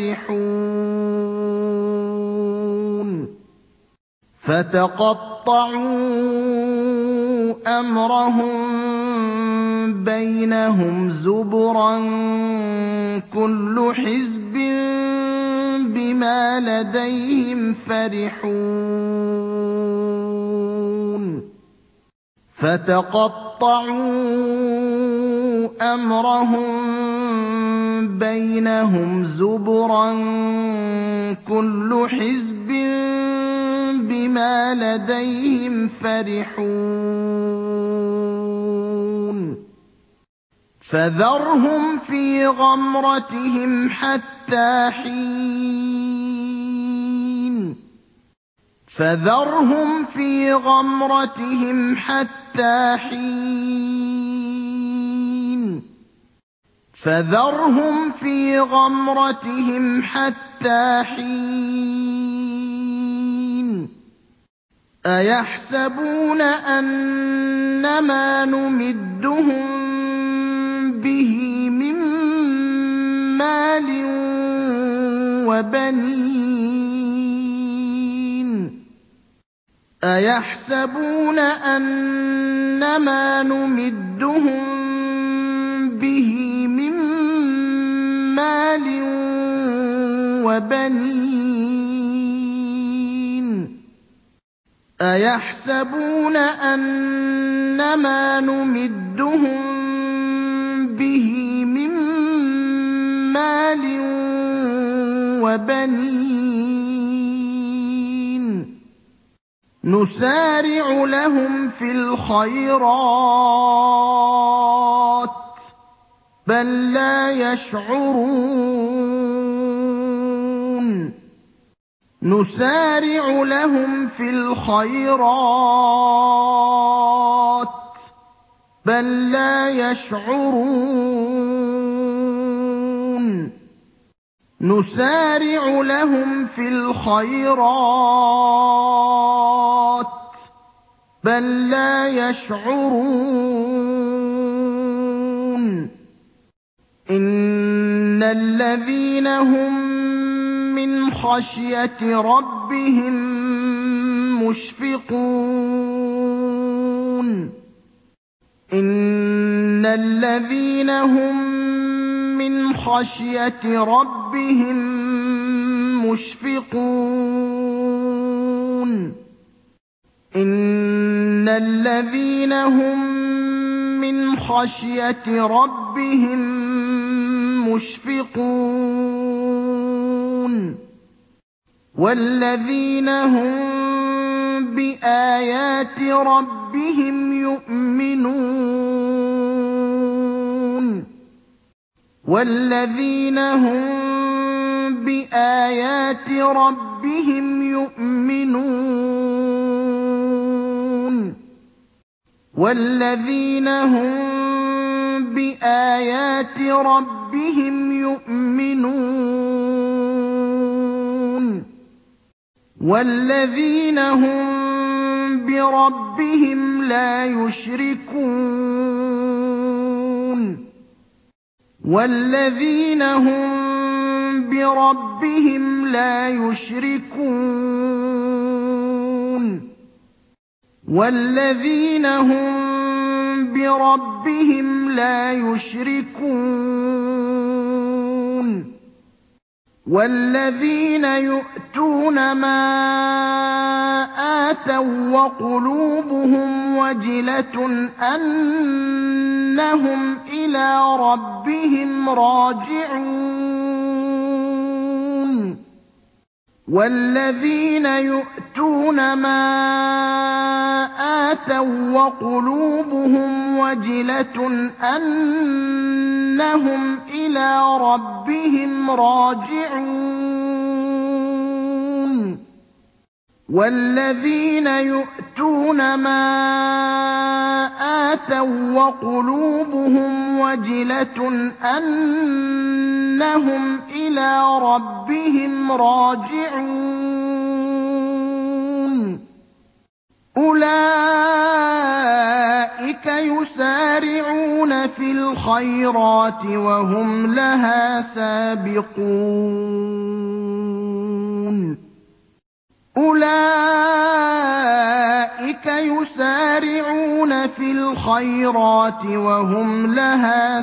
فَرِحُونَ فَتَقَطَّعُوا أَمْرَهُم بَيْنَهُمْ زُبُرًا ۖ كُلُّ حِزْبٍ بِمَا لَدَيْهِمْ فَرِحُونَ فَتَقَطَّعُوا أَمْرَهُم بَيْنَهُمْ زُبُرًا ۖ كُلُّ حِزْبٍ بِمَا لَدَيْهِمْ فَرِحُونَ فَذَرْهُمْ فِي غَمْرَتِهِمْ حَتَّىٰ حِينٍ فَذَرْهُمْ فِي غَمْرَتِهِمْ حَتَّىٰ حِينٍ فَذَرْهُمْ فِي غَمْرَتِهِمْ حَتَّىٰ حِينٍ أَيَحْسَبُونَ أَنَّمَا نُمِدُّهُم بِهِ مِن مَّالٍ وَبَنِينَ أَيَحْسَبُونَ أَنَّمَا نُمِدُّهُم بِهِ مِن مَّالٍ وَبَنِينَ أَيَحْسَبُونَ أَنَّمَا نُمِدُّهُم بِهِ مِن مَّالٍ وَبَنِينَ نُسَارِعُ لَهُمْ فِي الْخَيْرَاتِ بَل لَّا يَشْعُرُونَ نُسَارِعُ لَهُمْ فِي الْخَيْرَاتِ بَل لَّا يَشْعُرُونَ نُسَارِعُ لَهُمْ فِي الْخَيْرَاتِ بَل لَّا يَشْعُرُونَ إِنَّ الَّذِينَ هُم مِّنْ خَشْيَةِ رَبِّهِم مُّشْفِقُونَ إِنَّ الَّذِينَ هُم مِّنْ خَشْيَةِ رَبِّهِم مُّشْفِقُونَ إِنَّ الَّذِينَ هُم مِّنْ خَشْيَةِ رَبِّهِم مُّشْفِقُونَ وَالَّذِينَ هُم بِآيَاتِ رَبِّهِمْ يُؤْمِنُونَ وَالَّذِينَ هُم بِآيَاتِ رَبِّهِمْ يُؤْمِنُونَ وَالَّذِينَ هُم بِآيَاتِ رَبِّهِمْ يُؤْمِنُونَ وَالَّذِينَ هُم بِرَبِّهِمْ لَا يُشْرِكُونَ وَالَّذِينَ هُم بِرَبِّهِمْ لَا يُشْرِكُونَ وَالَّذِينَ هُم بِرَبِّهِمْ لَا يُشْرِكُونَ وَالَّذِينَ يُؤْتُونَ مَا آتَوا وَّقُلُوبُهُمْ وَجِلَةٌ أَنَّهُمْ إِلَىٰ رَبِّهِمْ رَاجِعُونَ وَالَّذِينَ يُؤْتُونَ مَا آتَوا وَّقُلُوبُهُمْ وَجِلَةٌ أَنَّهُمْ إِلَىٰ رَبِّهِمْ رَاجِعُونَ وَالَّذِينَ يُؤْتُونَ مَا آتَوا وَّقُلُوبُهُمْ وَجِلَةٌ أَنَّهُمْ إِلَىٰ رَبِّهِمْ رَاجِعُونَ أُولَٰئِكَ يُسَارِعُونَ فِي الْخَيْرَاتِ وَهُمْ لَهَا سَابِقُونَ أُولَٰئِكَ يُسَارِعُونَ فِي الْخَيْرَاتِ وَهُمْ لَهَا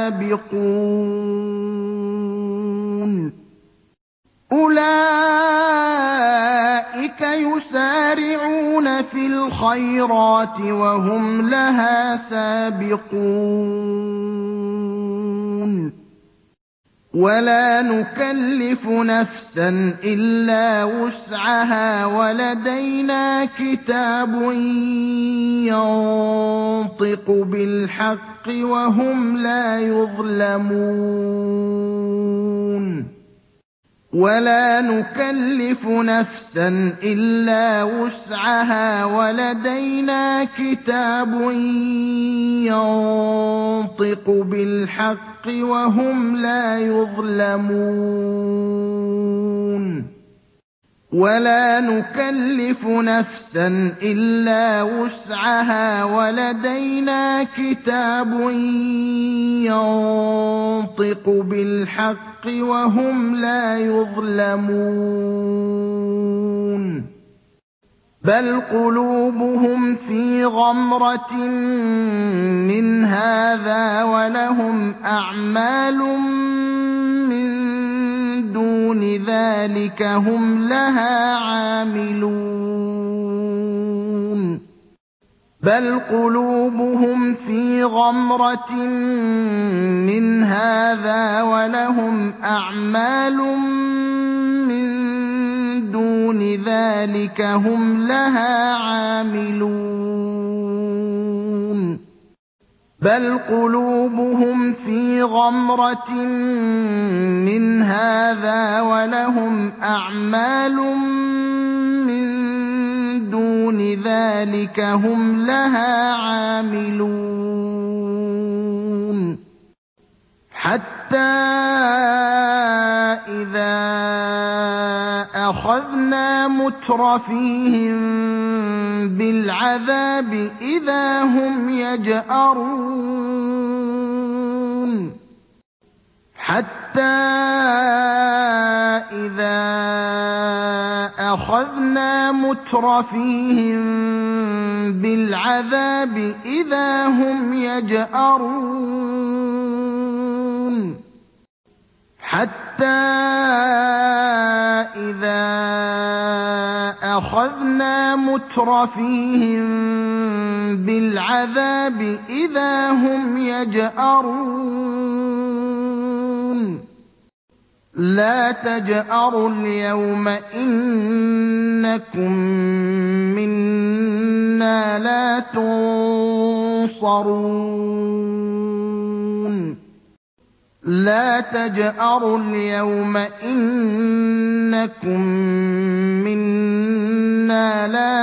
سَابِقُونَ أُولَٰئِكَ يُسَارِعُونَ فِي الْخَيْرَاتِ وَهُمْ لَهَا سَابِقُونَ وَلَا نُكَلِّفُ نَفْسًا إِلَّا وُسْعَهَا وَلَدَيْنَا كِتَابٌ يَنطِقُ بِالْحَقِّ وَهُمْ لَا يُظْلَمُونَ وَلَا نُكَلِّفُ نَفْسًا إِلَّا وُسْعَهَا وَلَدَيْنَا كِتَابٌ يَنطِقُ بِالْحَقِّ وَهُمْ لَا يُظْلَمُونَ وَلَا نُكَلِّفُ نَفْسًا إِلَّا وُسْعَهَا وَلَدَيْنَا كِتَابٌ يَنطِقُ بِالْحَقِّ وَهُمْ لَا يُظْلَمُونَ بَلْ قُلُوبُهُمْ فِي غَمْرَةٍ مِّنْ هَٰذَا وَلَهُمْ أَعْمَالٌ مِّن دُونِ ذَٰلِكَ هُمْ لَهَا عَامِلُونَ بَلْ قُلُوبُهُمْ فِي غَمْرَةٍ مِّنْ هَٰذَا وَلَهُمْ أَعْمَالٌ مِّن دُونِ ذَٰلِكَ هُمْ لَهَا عَامِلُونَ بَلْ قُلُوبُهُمْ فِي غَمْرَةٍ مِّنْ هَٰذَا وَلَهُمْ أَعْمَالٌ مِّن دُونِ ذَٰلِكَ هُمْ لَهَا عَامِلُونَ حَتَّىٰ إِذَا أَخَذْنَا مُتْرَفِيهِم بِالْعَذَابِ إِذَا هُمْ يَجْأَرُونَ حَتَّىٰ إِذَا أَخَذْنَا مُتْرَفِيهِم بِالْعَذَابِ إِذَا هُمْ يَجْأَرُونَ حَتَّىٰ إِذَا أَخَذْنَا مُتْرَفِيهِم بِالْعَذَابِ إِذَا هُمْ يَجْأَرُونَ لَا تَجْأَرُوا الْيَوْمَ إِنَّكُم مِّنَّا لَا تُنصَرُونَ لَا تَجْأَرُوا الْيَوْمَ إِنَّكُم مِّنَّا لَا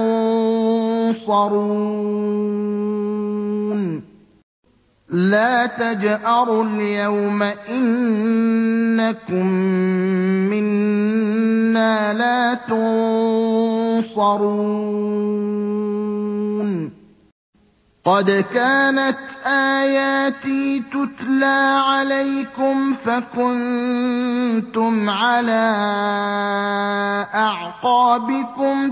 تُنصَرُونَ لَا تَجْأَرُوا الْيَوْمَ إِنَّكُم مِّنَّا لَا تُنصَرُونَ قَدْ كَانَتْ آيَاتِي تُتْلَىٰ عَلَيْكُمْ فَكُنتُمْ عَلَىٰ أَعْقَابِكُمْ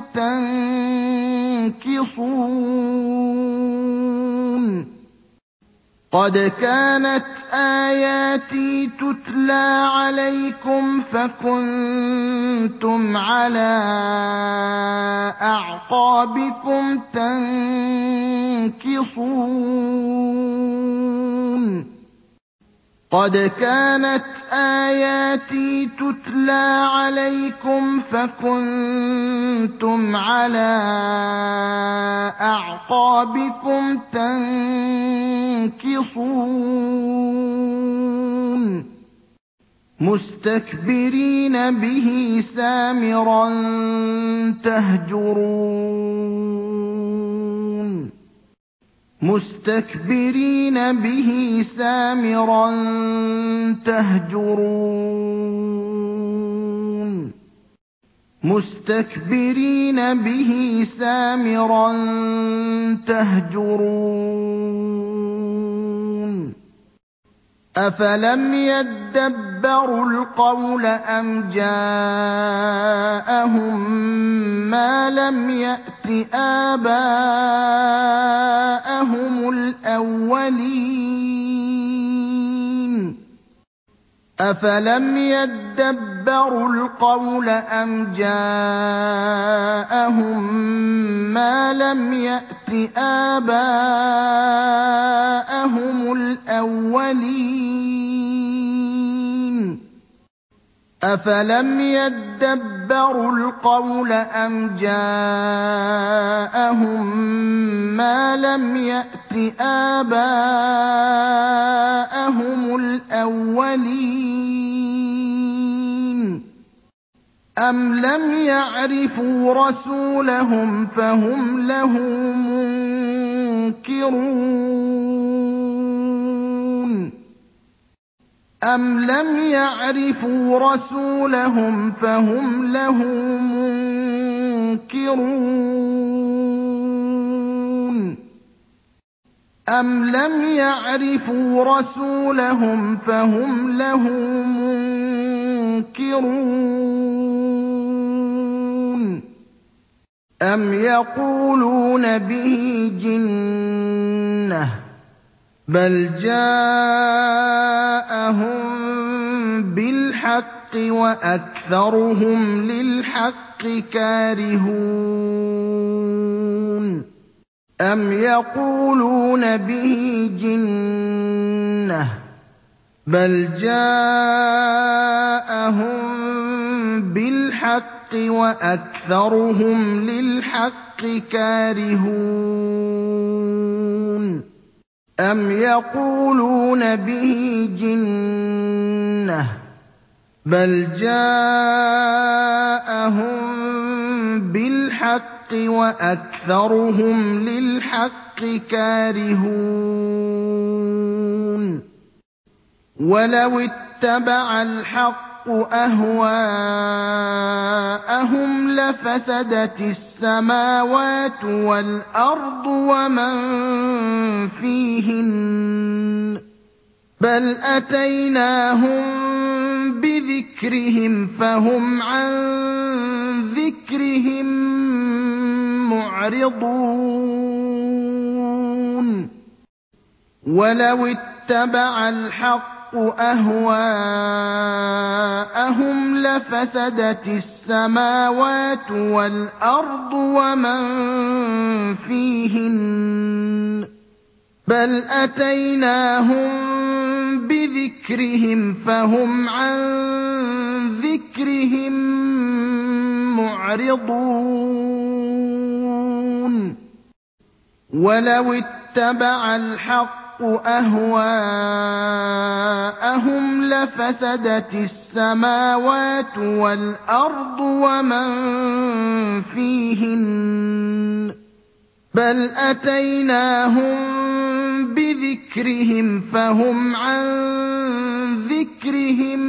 تَنكِصُونَ قَدْ كَانَتْ آيَاتِي تُتْلَىٰ عَلَيْكُمْ فَكُنتُمْ عَلَىٰ أَعْقَابِكُمْ تَنكِصُونَ قَدْ كَانَتْ آيَاتِي تُتْلَىٰ عَلَيْكُمْ فَكُنتُمْ عَلَىٰ أَعْقَابِكُمْ تَنكِصُونَ مُسْتَكْبِرِينَ بِهِ سَامِرًا تَهْجُرُونَ مُسْتَكْبِرِينَ بِهِ سَامِرًا تَهْجُرُونَ مُسْتَكْبِرِينَ بِهِ سَامِرًا تَهْجُرُونَ أَفَلَمْ يَدَّبَّرُوا الْقَوْلَ أَمْ جَاءَهُم مَّا لَمْ يَأْتِ آبَاءَهُمُ الْأَوَّلِينَ أَفَلَمْ يَدَّبَّرُوا الْقَوْلَ أَمْ جَاءَهُم مَّا لَمْ يَأْتِ آبَاءَهُمُ الْأَوَّلِينَ أَفَلَمْ يَدَّبَّرُوا الْقَوْلَ أَمْ جَاءَهُم مَّا لَمْ يَأْتِ آبَاءَهُمُ الْأَوَّلِينَ أَمْ لَمْ يَعْرِفُوا رَسُولَهُمْ فَهُمْ لَهُ مُنكِرُونَ أَمْ لَمْ يَعْرِفُوا رَسُولَهُمْ فَهُمْ لَهُ مُنكِرُونَ أَمْ لَمْ يَعْرِفُوا رَسُولَهُمْ فَهُمْ لَهُ مُنكِرُونَ أَمْ يَقُولُونَ بِهِ جِنَّةٌ ۚ بَلْ جَاءَهُم بِالْحَقِّ وَأَكْثَرُهُمْ لِلْحَقِّ كَارِهُونَ أَمْ يَقُولُونَ بِهِ جِنَّةٌ ۚ بَلْ جَاءَهُم بِالْحَقِّ وَأَكْثَرُهُمْ لِلْحَقِّ كَارِهُونَ أَمْ يَقُولُونَ بِهِ جِنَّةٌ ۚ بَلْ جَاءَهُم بِالْحَقِّ وَأَكْثَرُهُمْ لِلْحَقِّ كَارِهُونَ وَلَوِ اتَّبَعَ الْحَقُّ أَهْوَاءَهُمْ لَفَسَدَتِ السَّمَاوَاتُ وَالْأَرْضُ وَمَن فِيهِنَّ ۚ بَلْ أَتَيْنَاهُم بِذِكْرِهِمْ فَهُمْ عَن ذِكْرِهِم مُّعْرِضُونَ وَلَوِ اتَّبَعَ الْحَقُّ أَهْوَاءَهُمْ لَفَسَدَتِ السَّمَاوَاتُ وَالْأَرْضُ وَمَن فِيهِنَّ ۚ بَلْ أَتَيْنَاهُم بِذِكْرِهِمْ فَهُمْ عَن ذِكْرِهِم مُّعْرِضُونَ وَلَوِ اتَّبَعَ الْحَقُّ أَهْوَاءَهُمْ لَفَسَدَتِ السَّمَاوَاتُ وَالْأَرْضُ وَمَن فِيهِنَّ ۚ بَلْ أَتَيْنَاهُم بِذِكْرِهِمْ فَهُمْ عَن ذِكْرِهِم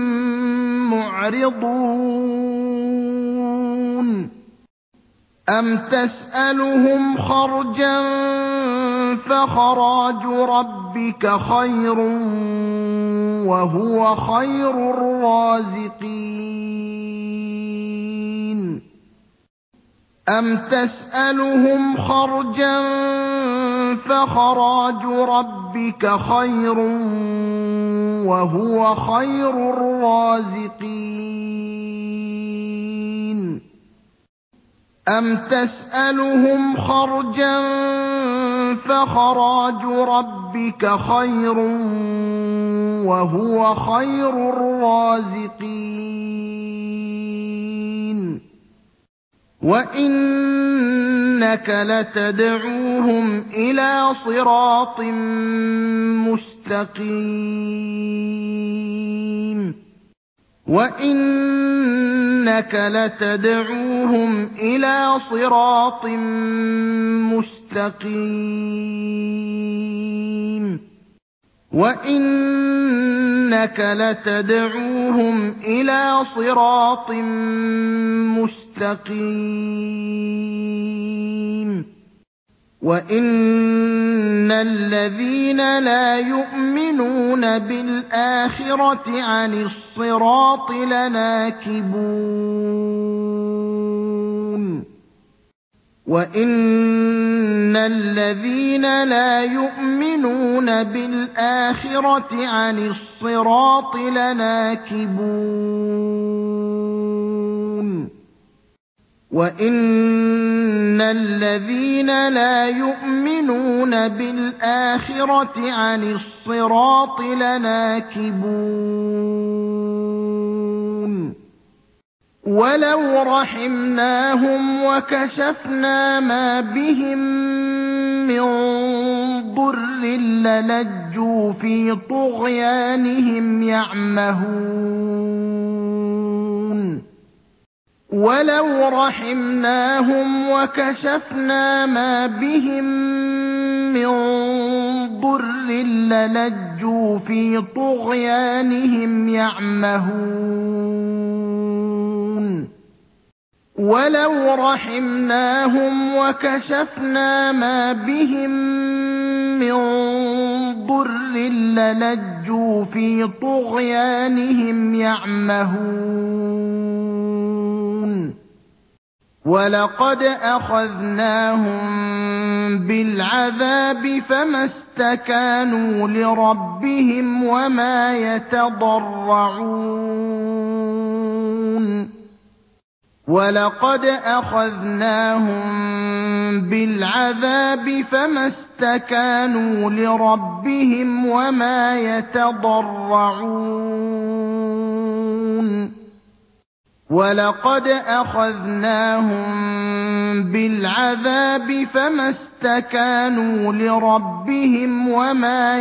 مُّعْرِضُونَ أَمْ تَسْأَلُهُمْ خَرْجًا فَخَرَاجُ رَبِّكَ خَيْرٌ ۖ وَهُوَ خَيْرُ الرَّازِقِينَ أَمْ تَسْأَلُهُمْ خَرْجًا فَخَرَاجُ رَبِّكَ خَيْرٌ ۖ وَهُوَ خَيْرُ الرَّازِقِينَ أَمْ تَسْأَلُهُمْ خَرْجًا فَخَرَاجُ رَبِّكَ خَيْرٌ ۖ وَهُوَ خَيْرُ الرَّازِقِينَ وَإِنَّكَ لَتَدْعُوهُمْ إِلَىٰ صِرَاطٍ مُّسْتَقِيمٍ وَإِنَّكَ لَتَدْعُوهُمْ إِلَىٰ صِرَاطٍ مُّسْتَقِيمٍ وَإِنَّكَ لَتَدْعُوهُمْ إِلَىٰ صِرَاطٍ مُّسْتَقِيمٍ وَإِنَّ الَّذِينَ لَا يُؤْمِنُونَ بِالْآخِرَةِ عَنِ الصِّرَاطِ لَنَاكِبُونَ وَإِنَّ الَّذِينَ لَا يُؤْمِنُونَ بِالْآخِرَةِ عَنِ الصِّرَاطِ لَنَاكِبُونَ وَإِنَّ الَّذِينَ لَا يُؤْمِنُونَ بِالْآخِرَةِ عَنِ الصِّرَاطِ لَنَاكِبُونَ وَلَوْ رَحِمْنَاهُمْ وَكَشَفْنَا مَا بِهِم مِّن ضُرٍّ لَّلَجُّوا فِي طُغْيَانِهِمْ يَعْمَهُونَ وَلَوْ رَحِمْنَاهُمْ وَكَشَفْنَا مَا بِهِم مِّن ضُرٍّ لَّلَجُّوا فِي طُغْيَانِهِمْ يَعْمَهُونَ وَلَوْ رَحِمْنَاهُمْ وَكَشَفْنَا مَا بِهِم مِّن ضُرٍّ لَّلَجُّوا فِي طُغْيَانِهِمْ يَعْمَهُونَ وَلَقَدْ أَخَذْنَاهُم بِالْعَذَابِ فَمَا اسْتَكَانُوا لِرَبِّهِمْ وَمَا يَتَضَرَّعُونَ وَلَقَدْ أَخَذْنَاهُم بِالْعَذَابِ فَمَا اسْتَكَانُوا لِرَبِّهِمْ وَمَا يَتَضَرَّعُونَ وَلَقَدْ أَخَذْنَاهُم بِالْعَذَابِ فَمَا اسْتَكَانُوا لِرَبِّهِمْ وَمَا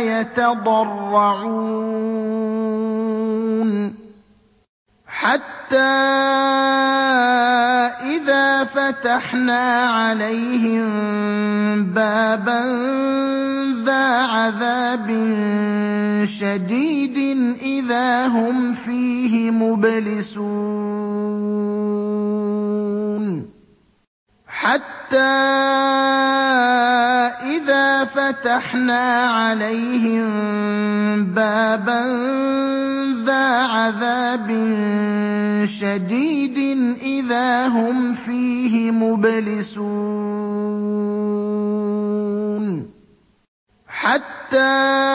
يَتَضَرَّعُونَ حَتَّىٰ إِذَا فَتَحْنَا عَلَيْهِم بَابًا ذَا عَذَابٍ شَدِيدٍ إِذَا هُمْ فِيهِ مُبْلِسُونَ حَتَّىٰ إِذَا فَتَحْنَا عَلَيْهِم بَابًا ذَا عَذَابٍ شَدِيدٍ إِذَا هُمْ فِيهِ مُبْلِسُونَ حَتَّىٰ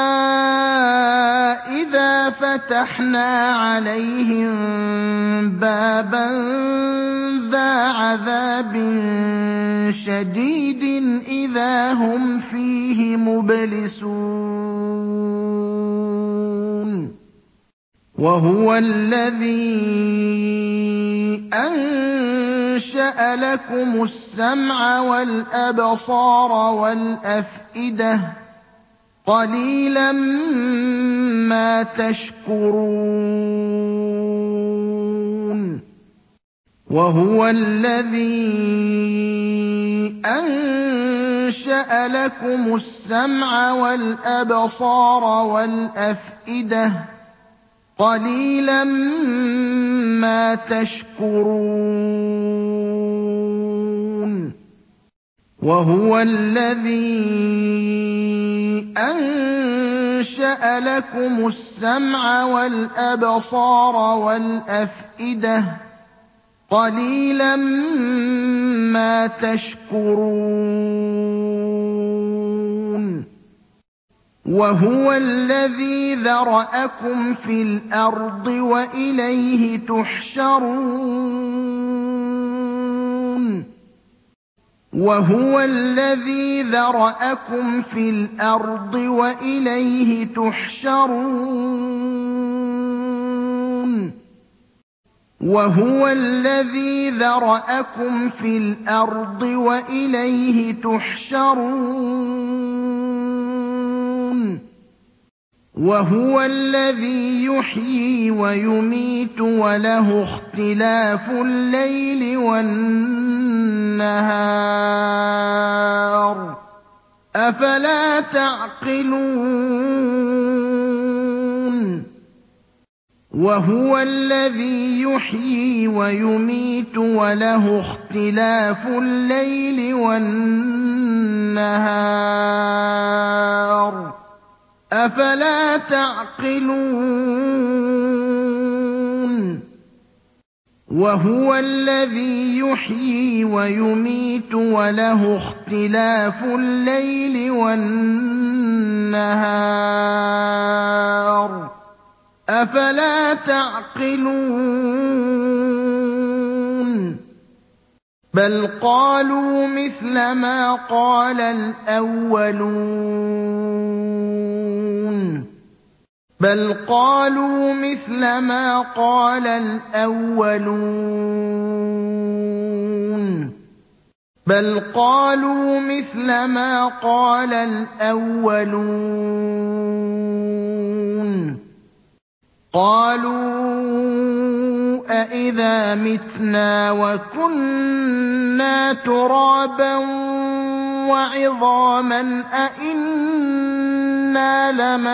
إِذَا فَتَحْنَا عَلَيْهِم بَابًا ذَا عَذَابٍ شَدِيدٍ إِذَا هُمْ فِيهِ مُبْلِسُونَ وَهُوَ الَّذِي أَنشَأَ لَكُمُ السَّمْعَ وَالْأَبْصَارَ وَالْأَفْئِدَةَ ۚ قَلِيلًا مَّا تَشْكُرُونَ وَهُوَ الَّذِي أَنشَأَ لَكُمُ السَّمْعَ وَالْأَبْصَارَ وَالْأَفْئِدَةَ ۚ قَلِيلًا مَّا تَشْكُرُونَ وَهُوَ الَّذِي أَنشَأَ لَكُمُ السَّمْعَ وَالْأَبْصَارَ وَالْأَفْئِدَةَ ۚ قَلِيلًا مَّا تَشْكُرُونَ وَهُوَ الَّذِي ذَرَأَكُمْ فِي الْأَرْضِ وَإِلَيْهِ تُحْشَرُونَ وَهُوَ الَّذِي ذَرَأَكُمْ فِي الْأَرْضِ وَإِلَيْهِ تُحْشَرُونَ وَهُوَ الَّذِي ذَرَأَكُمْ فِي الْأَرْضِ وَإِلَيْهِ تُحْشَرُونَ وَهُوَ الَّذِي يُحْيِي وَيُمِيتُ وَلَهُ اخْتِلَافُ اللَّيْلِ وَالنَّهَارِ ۚ أَفَلَا تَعْقِلُونَ وَهُوَ الَّذِي يُحْيِي وَيُمِيتُ وَلَهُ اخْتِلَافُ اللَّيْلِ وَالنَّهَارِ ۚ أَفَلَا تَعْقِلُونَ وَهُوَ الَّذِي يُحْيِي وَيُمِيتُ وَلَهُ اخْتِلَافُ اللَّيْلِ وَالنَّهَارِ ۚ أَفَلَا تَعْقِلُونَ بَلْ قَالُوا مِثْلَ مَا قَالَ الْأَوَّلُونَ بَلْ قَالُوا مِثْلَ مَا قَالَ الْأَوَّلُونَ بَلْ قَالُوا مِثْلَ مَا قَالَ الْأَوَّلُونَ قَالُوا أَإِذَا مِتْنَا وَكُنَّا تُرَابًا وَعِظَامًا أَإِنَّا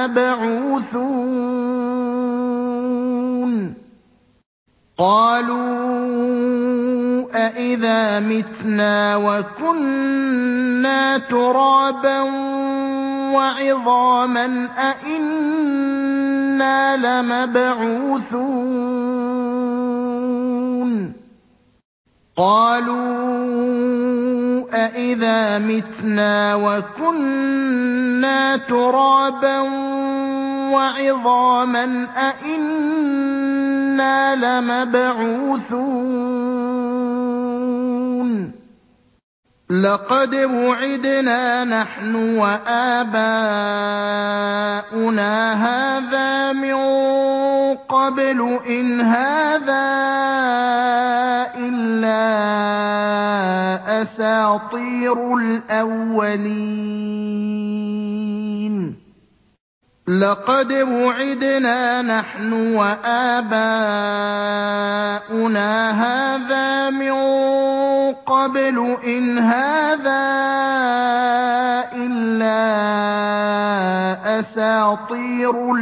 لَمَبْعُوثُونَ قَالُوا أَإِذَا مِتْنَا وَكُنَّا تُرَابًا وَعِظَامًا أَإِنَّا لَمَبْعُوثُونَ قَالُوا أَإِذَا مِتْنَا وَكُنَّا تُرَابًا وَعِظَامًا أَإِنَّا لَمَبْعُوثُونَ لَقَدْ وُعِدْنَا نَحْنُ وَآبَاؤُنَا هَٰذَا مِن قَبْلُ إِنْ هَٰذَا إِلَّا أَسَاطِيرُ الْأَوَّلِينَ لَقَدْ وُعِدْنَا نَحْنُ وَآبَاؤُنَا هَٰذَا مِن قَبْلُ إِنْ هَٰذَا إِلَّا أَسَاطِيرُ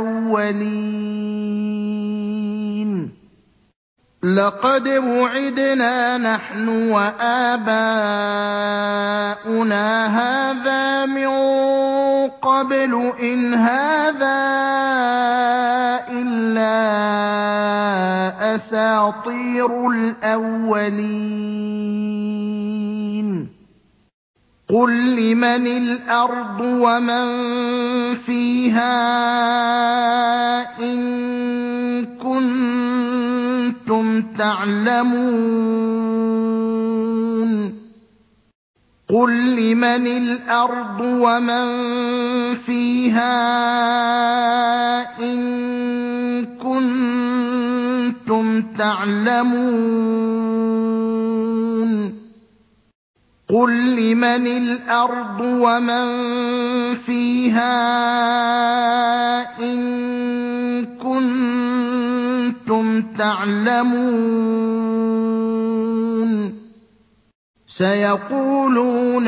الْأَوَّلِينَ لَقَدْ وُعِدْنَا نَحْنُ وَآبَاؤُنَا هَٰذَا مِن قَبْلُ إِنْ هَٰذَا إِلَّا أَسَاطِيرُ الْأَوَّلِينَ قُل لِّمَنِ الْأَرْضُ وَمَن فِيهَا إِن كُنتُمْ تَعْلَمُونَ قُل لِّمَنِ الْأَرْضُ وَمَن فِيهَا إِن كُنتُمْ تَعْلَمُونَ قُل لِّمَنِ الْأَرْضُ وَمَن فِيهَا إِن كُنتُمْ تَعْلَمُونَ سَيَقُولُونَ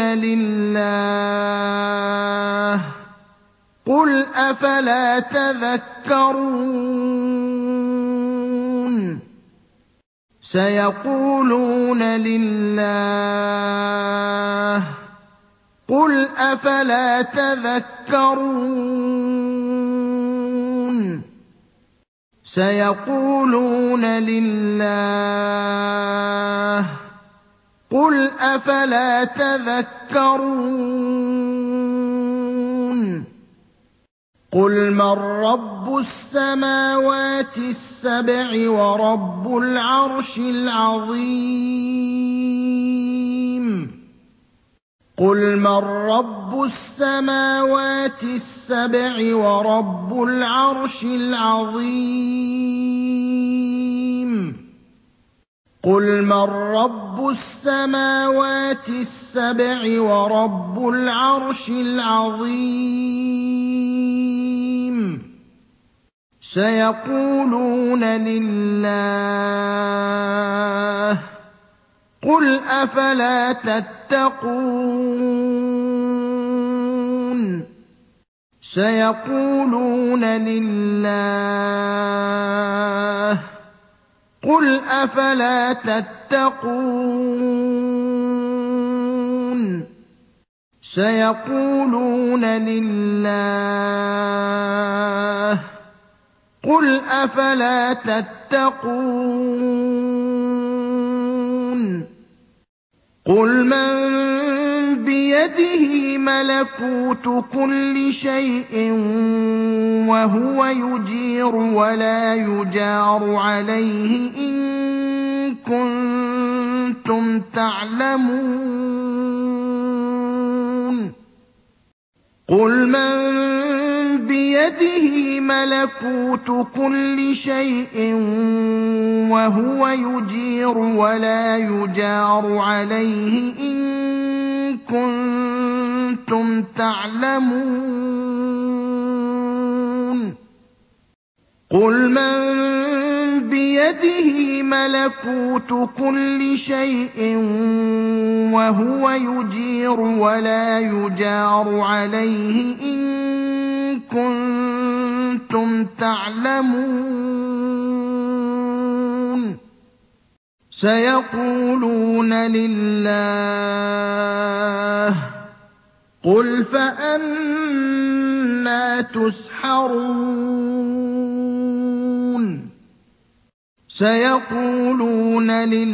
لِلَّهِ ۚ قُلْ أَفَلَا تَذَكَّرُونَ سَيَقُولُونَ لِلَّهِ ۚ قُلْ أَفَلَا تَذَكَّرُونَ سَيَقُولُونَ لِلَّهِ ۚ قُلْ أَفَلَا تَذَكَّرُونَ قُلْ مَن رَّبُّ السَّمَاوَاتِ السَّبْعِ وَرَبُّ الْعَرْشِ الْعَظِيمِ قُلْ مَن رَّبُّ السَّمَاوَاتِ السَّبْعِ وَرَبُّ الْعَرْشِ الْعَظِيمِ قُلْ مَن رَّبُّ السَّمَاوَاتِ السَّبْعِ وَرَبُّ الْعَرْشِ الْعَظِيمِ سَيَقُولُونَ لِلَّهِ ۚ قُلْ أَفَلَا تَتَّقُونَ سَيَقُولُونَ لِلَّهِ ۚ قُلْ أَفَلَا تَتَّقُونَ سَيَقُولُونَ لِلَّهِ ۚ قُلْ أَفَلَا تَتَّقُونَ قُلْ مَن بِيَدِهِ مَلَكُوتُ كُلِّ شَيْءٍ وَهُوَ يُجِيرُ وَلَا يُجَارُ عَلَيْهِ إِن كُنتُمْ تَعْلَمُونَ قُلْ مَن بِيَدِهِ مَلَكُوتُ كُلِّ شَيْءٍ وَهُوَ يُجِيرُ وَلَا يُجَارُ عَلَيْهِ إِن كُنتُمْ تَعْلَمُونَ قُلْ مَن بِيَدِهِ مَلَكُوتُ كُلِّ شَيْءٍ وَهُوَ يُجِيرُ وَلَا يُجَارُ عَلَيْهِ إِن كُنتُمْ تَعْلَمُونَ سَيَقُولُونَ لِلَّهِ ۚ قُلْ فَأَنَّىٰ تُسْحَرُونَ سَيَقُولُونَ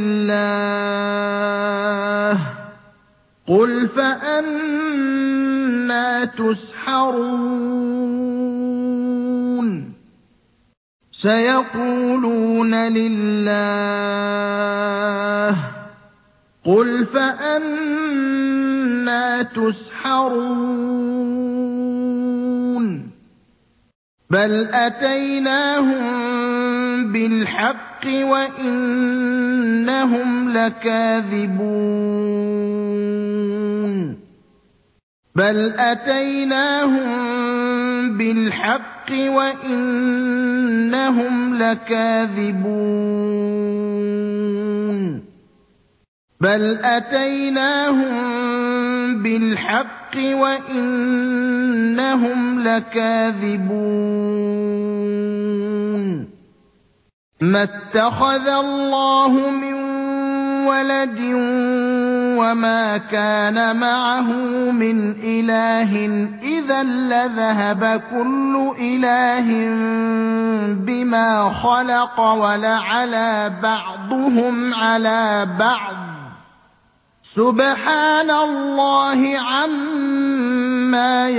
لِلَّهِ ۚ قُلْ فَأَنَّىٰ تُسْحَرُونَ سَيَقُولُونَ لِلَّهِ ۚ قُلْ فَأَنَّىٰ تُسْحَرُونَ بَلْ أَتَيْنَاهُم بِالْحَقِّ وَإِنَّهُمْ لَكَاذِبُونَ بَلْ أَتَيْنَاهُم بِالْحَقِّ وَإِنَّهُمْ لَكَاذِبُونَ بَلْ أَتَيْنَاهُم بِالْحَقِّ وَإِنَّهُمْ لَكَاذِبُونَ مَا اتَّخَذَ اللَّهُ مِن وَلَدٍ وَمَا كَانَ مَعَهُ مِنْ إِلَٰهٍ ۚ إِذًا لَّذَهَبَ كُلُّ إِلَٰهٍ بِمَا خَلَقَ وَلَعَلَا بَعْضُهُمْ عَلَىٰ بَعْضٍ ۚ سُبْحَانَ اللَّهِ عَمَّا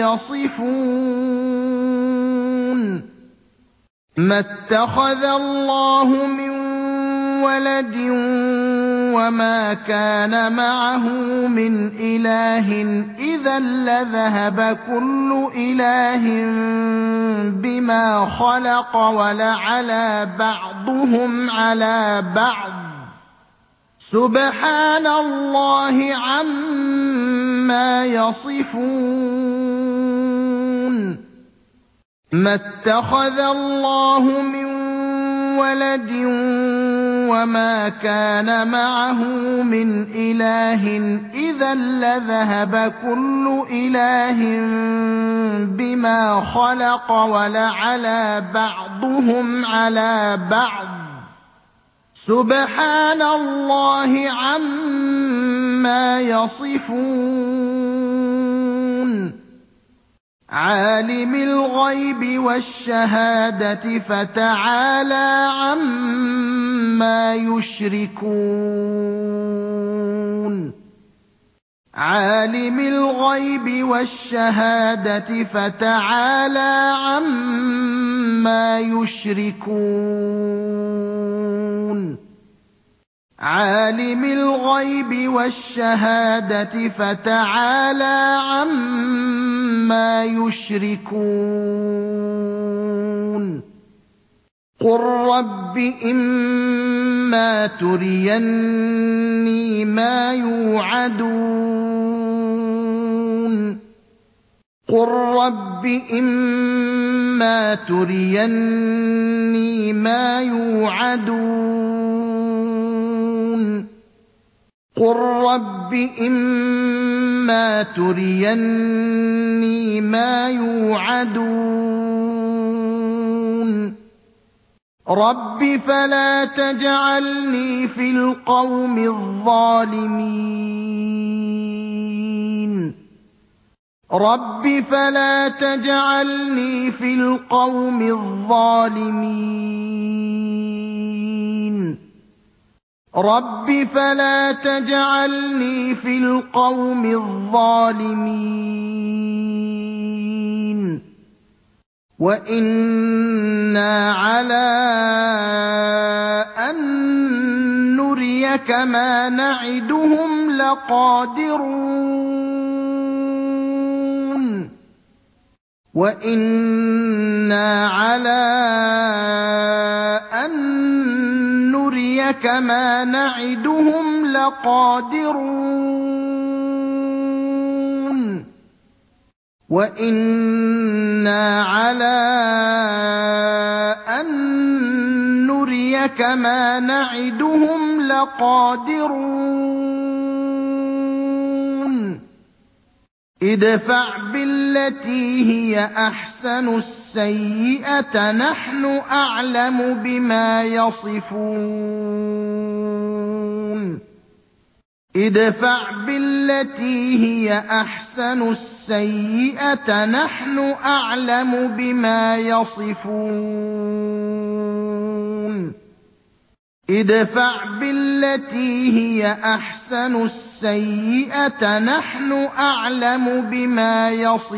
يَصِفُونَ مَا اتَّخَذَ اللَّهُ مِن وَلَدٍ وَمَا كَانَ مَعَهُ مِنْ إِلَٰهٍ ۚ إِذًا لَّذَهَبَ كُلُّ إِلَٰهٍ بِمَا خَلَقَ وَلَعَلَا بَعْضُهُمْ عَلَىٰ بَعْضٍ ۚ سُبْحَانَ اللَّهِ عَمَّا يَصِفُونَ مَا اتَّخَذَ اللَّهُ مِن وَلَدٍ وَمَا كَانَ مَعَهُ مِنْ إِلَٰهٍ ۚ إِذًا لَّذَهَبَ كُلُّ إِلَٰهٍ بِمَا خَلَقَ وَلَعَلَا بَعْضُهُمْ عَلَىٰ بَعْضٍ ۚ سُبْحَانَ اللَّهِ عَمَّا يَصِفُونَ عَالِمِ الْغَيْبِ وَالشَّهَادَةِ فَتَعَالَىٰ عَمَّا يُشْرِكُونَ عَالِمِ الْغَيْبِ وَالشَّهَادَةِ فَتَعَالَىٰ عَمَّا يُشْرِكُونَ عَالِمِ الْغَيْبِ وَالشَّهَادَةِ فَتَعَالَىٰ عَمَّا يُشْرِكُونَ قُل رَّبِّ إِمَّا تُرِيَنِّي مَا يُوعَدُونَ قُل رَّبِّ إِمَّا تُرِيَنِّي مَا يُوعَدُونَ قُل رَّبِّ إِمَّا تُرِيَنِّي مَا يُوعَدُونَ رَبِّ فَلَا تَجْعَلْنِي فِي الْقَوْمِ الظَّالِمِينَ رَبِّ فَلَا تَجْعَلْنِي فِي الْقَوْمِ الظَّالِمِينَ رَبِّ فَلَا تَجْعَلْنِي فِي الْقَوْمِ الظَّالِمِينَ وَإِنَّا عَلَىٰ أَن نُّرِيَكَ مَا نَعِدُهُمْ لَقَادِرُونَ وَإِنَّا عَلَىٰ أَن نُّرِيَكَ مَا نَعِدُهُمْ لَقَادِرُونَ وَإِنَّا عَلَىٰ أَن نُّرِيَكَ مَا نَعِدُهُمْ لَقَادِرُونَ ادْفَعْ بِالَّتِي هِيَ أَحْسَنُ السَّيِّئَةَ نَحْنُ أَعْلَمُ بِمَا يَصِفُونَ ادْفَعْ بِالَّتِي هِيَ أَحْسَنُ السَّيِّئَةَ نَحْنُ أَعْلَمُ بِمَا يَصِفُونَ ادْفَعْ بِالَّتِي هِيَ أَحْسَنُ السَّيِّئَةَ نَحْنُ أَعْلَمُ بِمَا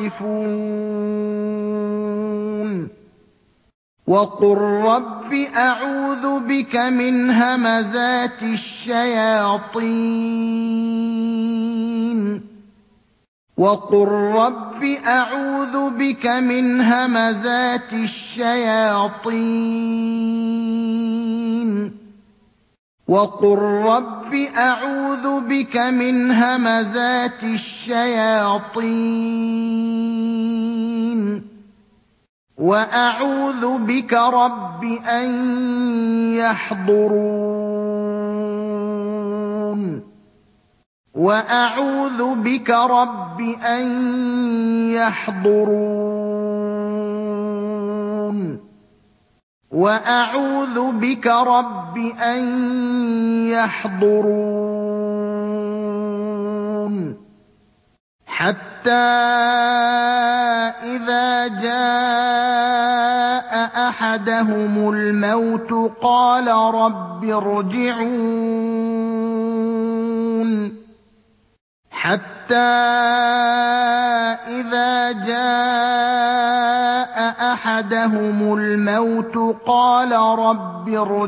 يَصِفُونَ وَقُل رَّبِّ أَعُوذُ بِكَ مِنْ هَمَزَاتِ الشَّيَاطِينِ وَقُل رَّبِّ أَعُوذُ بِكَ مِنْ هَمَزَاتِ الشَّيَاطِينِ وَقُل رَّبِّ أَعُوذُ بِكَ مِنْ هَمَزَاتِ الشَّيَاطِينِ وَأَعُوذُ بِكَ رَبِّ أَن يَحْضُرُونِ وَأَعُوذُ بِكَ رَبِّ أَن يَحْضُرُونِ وَأَعُوذُ بِكَ رَبِّ أَن يَحْضُرُونِ حَتَّىٰ إِذَا جَاءَ أَحَدَهُمُ الْمَوْتُ قَالَ رَبِّ ارْجِعُونِ حَتَّىٰ إِذَا جَاءَ أَحَدَهُمُ الْمَوْتُ قَالَ رَبِّ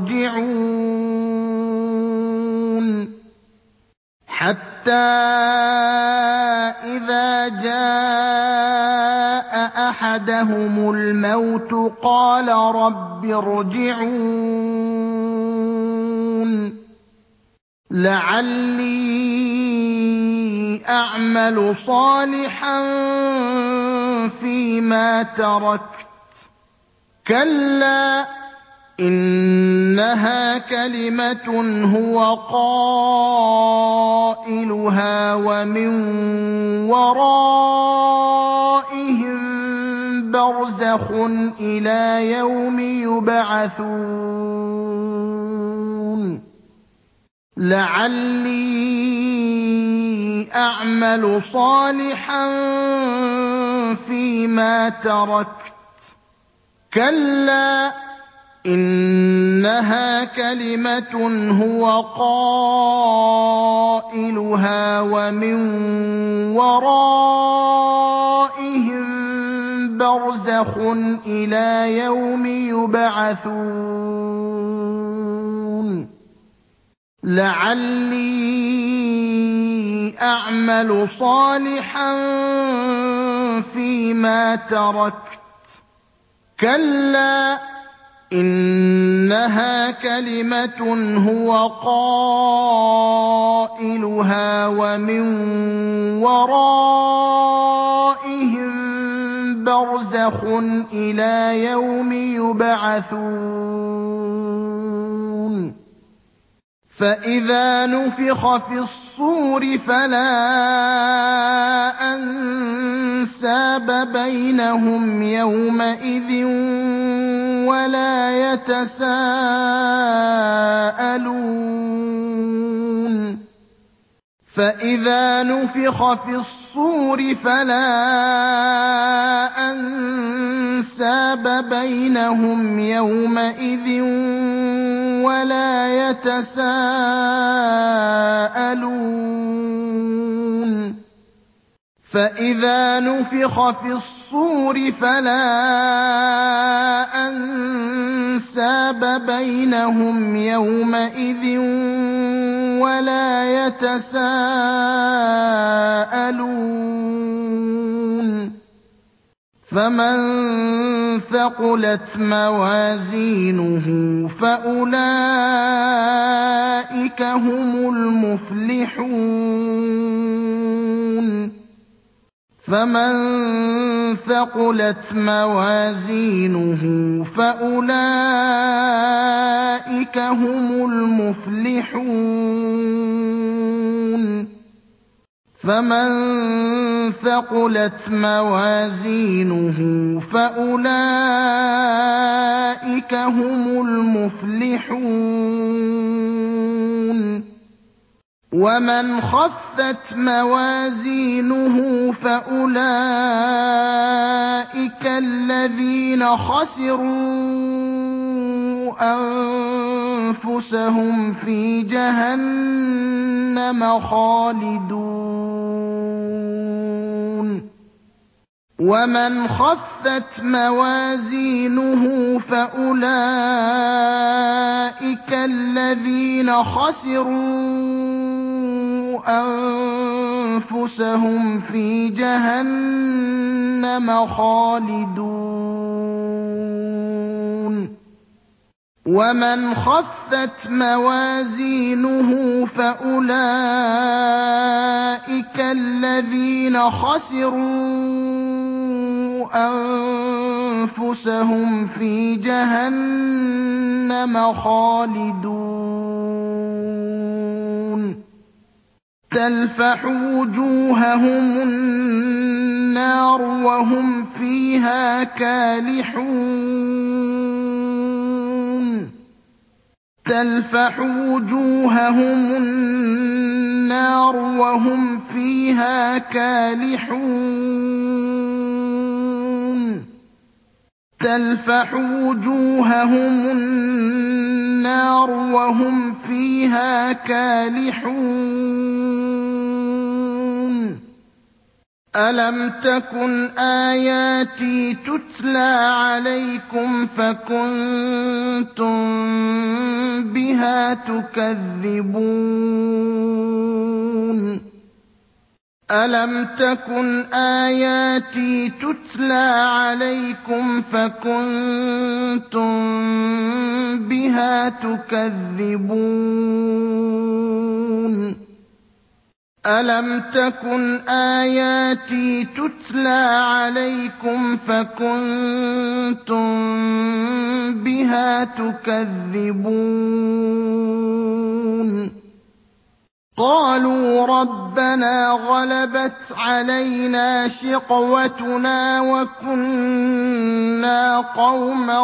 ارْجِعُونِ حَتَّىٰ إِذَا جَاءَ أَحَدَهُمُ الْمَوْتُ قَالَ رَبِّ ارْجِعُونِ لَعَلِّي أَعْمَلُ صَالِحًا فِيمَا تَرَكْتُ ۚ كَلَّا إِنَّهَا كَلِمَةٌ هُوَ قَائِلُهَا وَمِن وَرَائِهِم بَرْزَخٌ إِلَىٰ يَوْمِ يُبْعَثُونَ لَعَلِّي أَعْمَلُ صَالِحًا فِيمَا تَرَكْتُ ۚ كَلَّا إِنَّهَا كَلِمَةٌ هُوَ قَائِلُهَا وَمِن وَرَائِهِم بَرْزَخٌ إِلَىٰ يَوْمِ يُبْعَثُونَ لَعَلِّي أَعْمَلُ صَالِحًا فِيمَا تَرَكْتُ ۚ كَلَّا إِنَّهَا كَلِمَةٌ هُوَ قَائِلُهَا وَمِن وَرَائِهِم بَرْزَخٌ إِلَىٰ يَوْمِ يُبْعَثُونَ فَإِذَا نُفِخَ فِي الصُّورِ فَلَا أَنسَابَ بَيْنَهُمْ يَوْمَئِذٍ وَلَا يَتَسَاءَلُونَ فَإِذَا نُفِخَ فِي الصُّورِ فَلَا أَنسَابَ بَيْنَهُمْ يَوْمَئِذٍ وَلَا يَتَسَاءَلُونَ فَإِذَا نُفِخَ فِي الصُّورِ فَلَا أَنسَابَ بَيْنَهُمْ يَوْمَئِذٍ وَلَا يَتَسَاءَلُونَ فَمَن ثَقُلَتْ مَوَازِينُهُ فَأُولَٰئِكَ هُمُ الْمُفْلِحُونَ فَمَن ثَقُلَتْ مَوَازِينُهُ فَأُولَٰئِكَ هُمُ الْمُفْلِحُونَ فَمَن ثَقُلَتْ مَوَازِينُهُ فَأُولَٰئِكَ هُمُ الْمُفْلِحُونَ وَمَنْ خَفَّتْ مَوَازِينُهُ فَأُولَٰئِكَ الَّذِينَ خَسِرُوا أَنفُسَهُمْ فِي جَهَنَّمَ خَالِدُونَ وَمَنْ خَفَّتْ مَوَازِينُهُ فَأُولَٰئِكَ الَّذِينَ خَسِرُوا أَنفُسَهُمْ فِي جَهَنَّمَ خَالِدُونَ وَمَنْ خَفَّتْ مَوَازِينُهُ فَأُولَٰئِكَ الَّذِينَ خَسِرُوا أَنفُسَهُمْ فِي جَهَنَّمَ خَالِدُونَ تَلْفَحُ وُجُوهَهُمُ النَّارُ وَهُمْ فِيهَا كَالِحُونَ تَلْفَحُ وُجُوهَهُمُ النَّارُ وَهُمْ فِيهَا كَالِحُونَ تَلْفَحُ وُجُوهَهُمُ النَّارُ وَهُمْ فِيهَا كَالِحُونَ أَلَمْ تَكُنْ آيَاتِي تُتْلَىٰ عَلَيْكُمْ فَكُنتُم بِهَا تُكَذِّبُونَ أَلَمْ تَكُنْ آيَاتِي تُتْلَىٰ عَلَيْكُمْ فَكُنتُم بِهَا تُكَذِّبُونَ أَلَمْ تَكُنْ آيَاتِي تُتْلَىٰ عَلَيْكُمْ فَكُنتُم بِهَا تُكَذِّبُونَ قَالُوا رَبَّنَا غَلَبَتْ عَلَيْنَا شِقْوَتُنَا وَكُنَّا قَوْمًا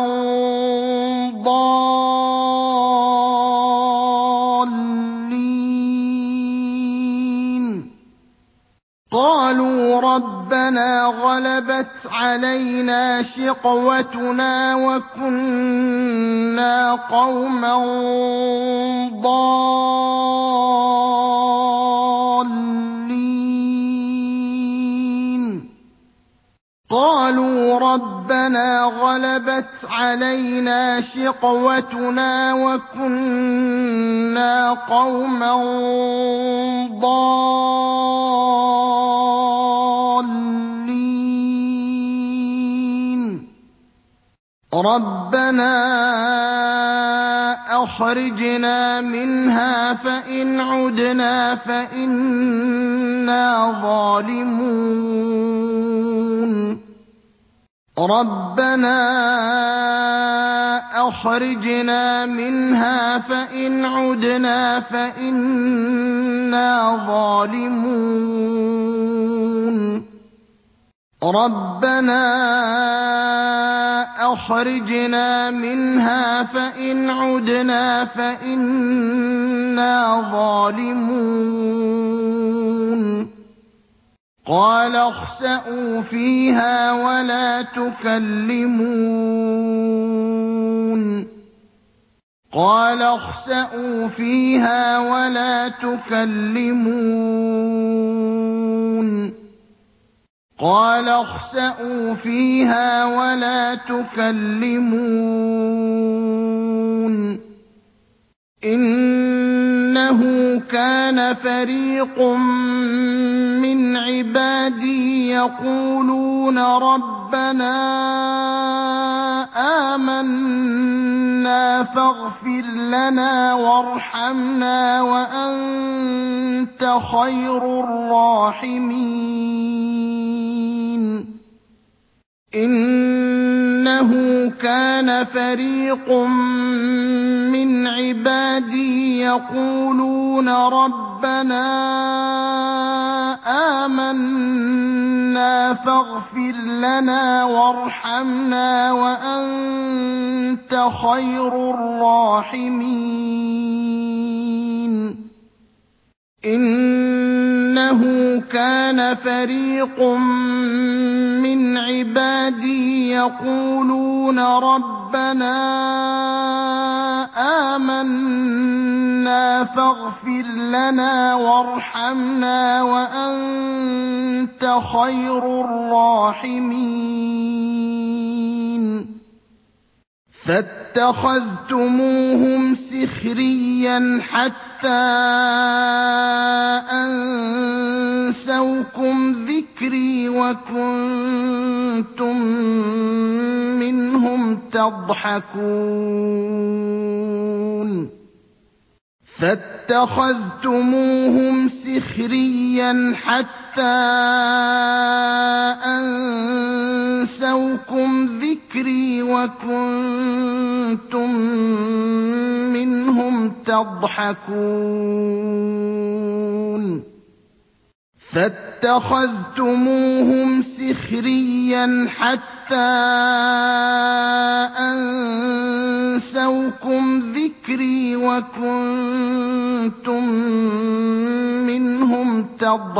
ضَالِّينَ قَالُوا رَبَّنَا غَلَبَتْ عَلَيْنَا شِقْوَتُنَا وَكُنَّا قَوْمًا ضَالِّينَ قَالُوا رَبَّنَا غَلَبَتْ عَلَيْنَا شِقْوَتُنَا وَكُنَّا قَوْمًا ضَالِّينَ رَبَّنَا أَخْرِجْنَا مِنْهَا فَإِنْ عُدْنَا فَإِنَّا ظَالِمُونَ رَبَّنَا أَخْرِجْنَا مِنْهَا فَإِنْ عُدْنَا فَإِنَّا ظَالِمُونَ رَبَّنَا أَخْرِجْنَا مِنْهَا فَإِنْ عُدْنَا فَإِنَّا ظَالِمُونَ قَالَ اخْسَئُوا فِيهَا وَلَا تُكَلِّمُونِ قَالَ اخْسَئُوا فِيهَا وَلَا تُكَلِّمُونِ قَالَ اخْسَئُوا فِيهَا وَلَا تُكَلِّمُونِ إِنَّهُ كَانَ فَرِيقٌ مِّنْ عِبَادِي يَقُولُونَ رَبَّنَا آمَنَّا فَاغْفِرْ لَنَا وَارْحَمْنَا وَأَنتَ خَيْرُ الرَّاحِمِينَ إِنَّهُ كَانَ فَرِيقٌ مِّنْ عِبَادِي يَقُولُونَ رَبَّنَا آمَنَّا فَاغْفِرْ لَنَا وَارْحَمْنَا وَأَنتَ خَيْرُ الرَّاحِمِينَ إِنَّهُ كَانَ فَرِيقٌ مِّنْ عِبَادِي يَقُولُونَ رَبَّنَا آمَنَّا فَاغْفِرْ لَنَا وَارْحَمْنَا وَأَنتَ خَيْرُ الرَّاحِمِينَ فَاتَّخَذْتُمُوهُمْ سِخْرِيًّا حَتَّىٰ أَنسَوْكُمْ ذِكْرِي وَكُنتُم مِّنْهُمْ تَضْحَكُونَ فَاتَّخَذْتُمُوهُمْ سِخْرِيًّا حَتَّىٰ أَنسَوْكُمْ ذِكْرِي وَكُنتُم مِّنْهُمْ تَضْحَكُونَ فَاتَّخَذْتُمُوهُمْ سِخْرِيًّا حَتَّىٰ أَنسَوْكُمْ ذِكْرِي وَكُنتُم مِّنْهُمْ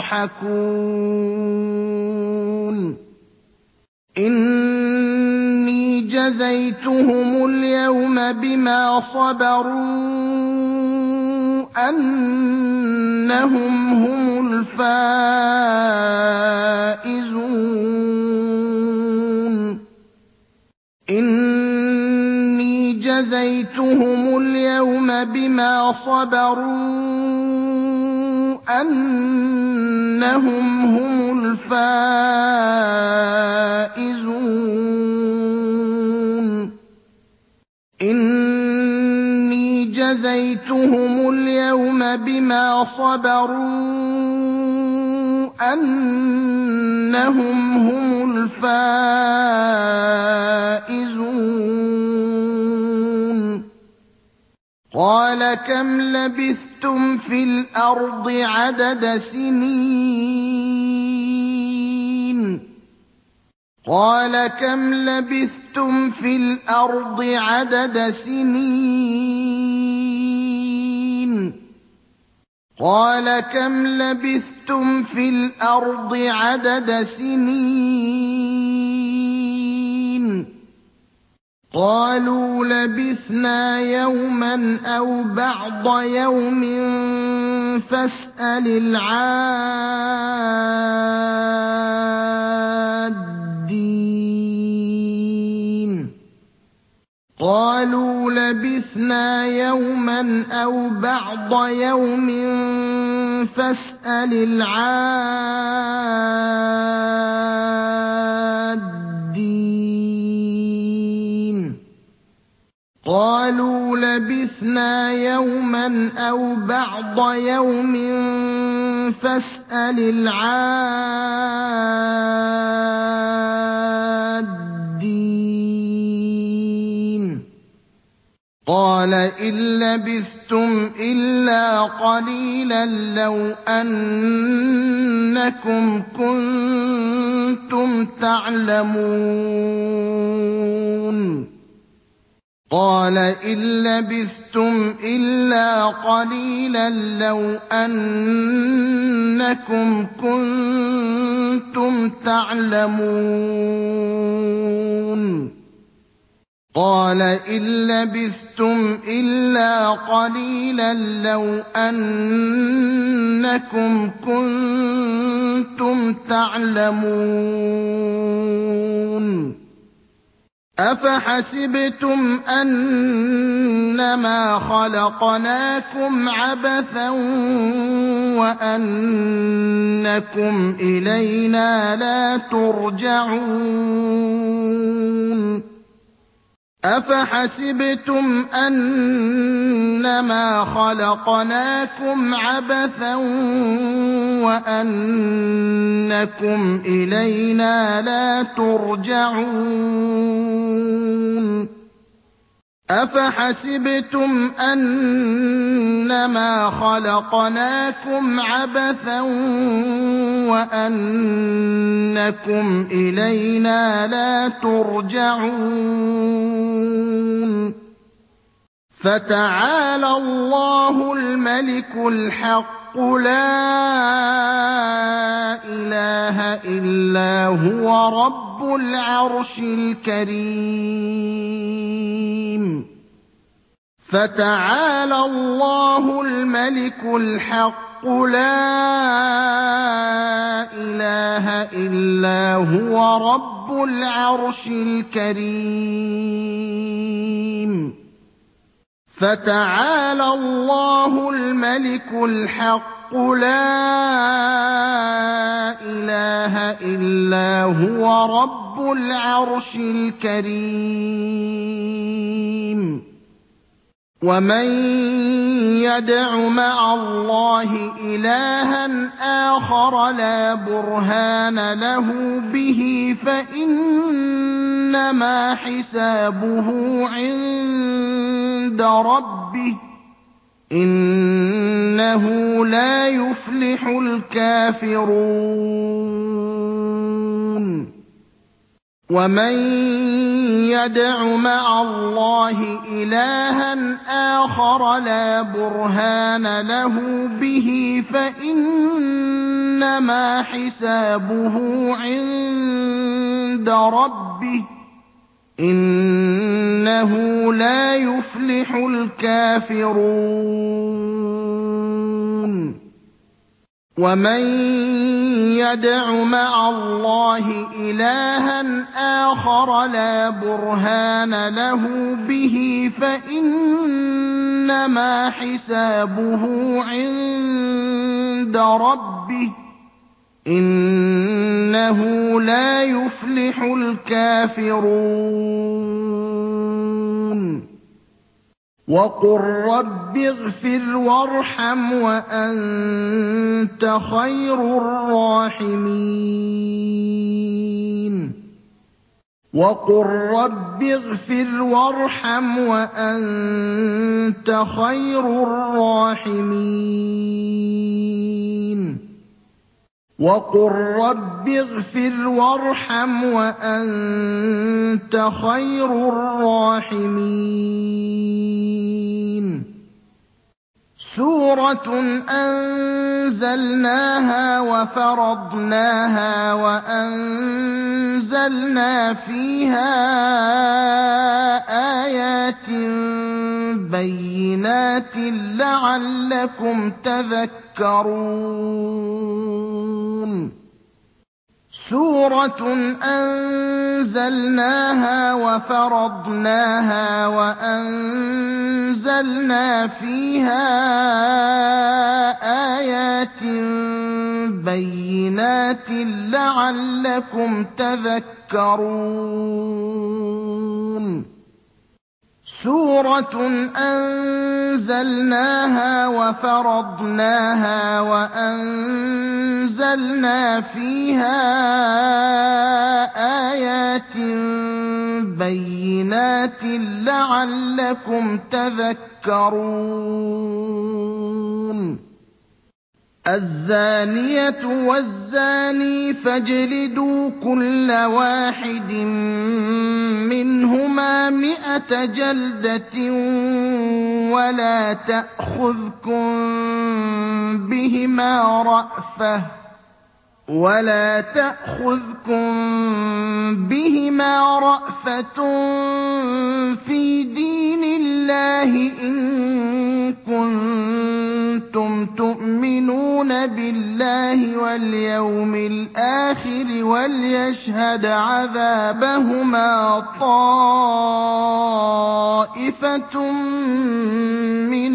تَضْحَكُونَ إِنِّي جَزَيْتُهُمُ الْيَوْمَ بِمَا صَبَرُوا أَنَّهُمْ هُمُ الْفَائِزُونَ إِنِّي جَزَيْتُهُمُ الْيَوْمَ بِمَا صَبَرُوا أَنَّهُمْ هُمُ الْفَائِزُونَ إِنِّي جَزَيْتُهُمُ الْيَوْمَ بِمَا صَبَرُوا أَنَّهُمْ هُمُ الْفَائِزُونَ قَالَ كَمْ لَبِثْتُمْ فِي الْأَرْضِ عَدَدَ سِنِينَ قَالَ كَمْ لَبِثْتُمْ فِي الْأَرْضِ عَدَدَ سِنِينَ قَالَ كَمْ لَبِثْتُمْ فِي الْأَرْضِ عَدَدَ سِنِينَ قَالُوا لَبِثْنَا يَوْمًا أَوْ بَعْضَ يَوْمٍ فَاسْأَلِ الْعَادِّينَ قَالُوا لَبِثْنَا يَوْمًا أَوْ بَعْضَ يَوْمٍ فَاسْأَلِ الْعَادِّينَ قَالُوا لَبِثْنَا يَوْمًا أَوْ بَعْضَ يَوْمٍ فَاسْأَلِ الْعَادِّينَ قَالَ إِن لَّبِثْتُمْ إِلَّا قَلِيلًا لَّوْ أَنَّكُمْ كُنتُمْ تَعْلَمُونَ قَالَ إِن لَّبِثْتُمْ إِلَّا قَلِيلًا لَّوْ أَنَّكُمْ كُنتُمْ تَعْلَمُونَ قَالَ إِن لَّبِثْتُمْ إِلَّا قَلِيلًا لَّوْ أَنَّكُمْ كُنتُمْ تَعْلَمُونَ أَفَحَسِبْتُمْ أَنَّمَا خَلَقْنَاكُمْ عَبَثًا وَأَنَّكُمْ إِلَيْنَا لَا تُرْجَعُونَ أَفَحَسِبْتُمْ أَنَّمَا خَلَقْنَاكُمْ عَبَثًا وَأَنَّكُمْ إِلَيْنَا لَا تُرْجَعُونَ أَفَحَسِبْتُمْ أَنَّمَا خَلَقْنَاكُمْ عَبَثًا وَأَنَّكُمْ إِلَيْنَا لَا تُرْجَعُونَ فَتَعَالَى اللَّهُ الْمَلِكُ الْحَقُّ لَا إِلَٰهَ إِلَّا هُوَ رَبُّ الْعَرْشِ الْكَرِيمِ فَتَعَالَى اللَّهُ الْمَلِكُ الْحَقُّ لَا إِلَٰهَ إِلَّا هُوَ رَبُّ الْعَرْشِ الْكَرِيمِ فَتَعَالَى اللَّهُ الْمَلِكُ الْحَقُّ لَا إِلَٰهَ إِلَّا هُوَ رَبُّ الْعَرْشِ الْكَرِيمِ وَمَن يَدْعُ مَعَ اللَّهِ إِلَٰهًا آخَرَ لَا بُرْهَانَ لَهُ بِهِ فَإِنَّمَا حِسَابُهُ عِندَ رَبِّهِ ۚ إِنَّهُ لَا يُفْلِحُ الْكَافِرُونَ وَمَن يَدْعُ مَعَ اللَّهِ إِلَٰهًا آخَرَ لَا بُرْهَانَ لَهُ بِهِ فَإِنَّمَا حِسَابُهُ عِندَ رَبِّهِ ۚ إِنَّهُ لَا يُفْلِحُ الْكَافِرُونَ وَمَن يَدْعُ مَعَ اللَّهِ إِلَٰهًا آخَرَ لَا بُرْهَانَ لَهُ بِهِ فَإِنَّمَا حِسَابُهُ عِندَ رَبِّهِ ۚ إِنَّهُ لَا يُفْلِحُ الْكَافِرُونَ وَقُل رَّبِّ اغْفِرْ وَارْحَمْ وَأَنتَ خَيْرُ الرَّاحِمِينَ وَقُل رَّبِّ اغْفِرْ وَارْحَمْ وَأَنتَ خَيْرُ الرَّاحِمِينَ وَقُل رَّبِّ اغْفِرْ وَارْحَمْ وَأَنتَ خَيْرُ الرَّاحِمِينَ سُورَةٌ أَنزَلْنَاهَا وَفَرَضْنَاهَا وَأَنزَلْنَا فِيهَا آيَاتٍ بَيِّنَاتٍ لَّعَلَّكُمْ تَذَكَّرُونَ سُورَةٌ أَنزَلْنَاهَا وَفَرَضْنَاهَا وَأَنزَلْنَا فِيهَا آيَاتٍ بَيِّنَاتٍ لَّعَلَّكُمْ تَذَكَّرُونَ سُورَةٌ أَنزَلْنَاهَا وَفَرَضْنَاهَا وَأَنزَلْنَا فِيهَا آيَاتٍ بَيِّنَاتٍ لَّعَلَّكُمْ تَذَكَّرُونَ الزَّانِيَةُ وَالزَّانِي فَاجْلِدُوا كُلَّ وَاحِدٍ مِّنْهُمَا مِائَةَ جَلْدَةٍ وَلَا تَأْخُذْكُم بِهِمَا رَأْفَةٌ وَلَا تَأْخُذْكُم بِهِمَا رَأْفَةٌ فِي دِينِ اللَّهِ إِن كُنتُمْ تُؤْمِنُونَ بِاللَّهِ وَالْيَوْمِ الْآخِرِ وَلْيَشْهَدْ عَذَابَهُمَا طَائِفَةٌ مِّنَ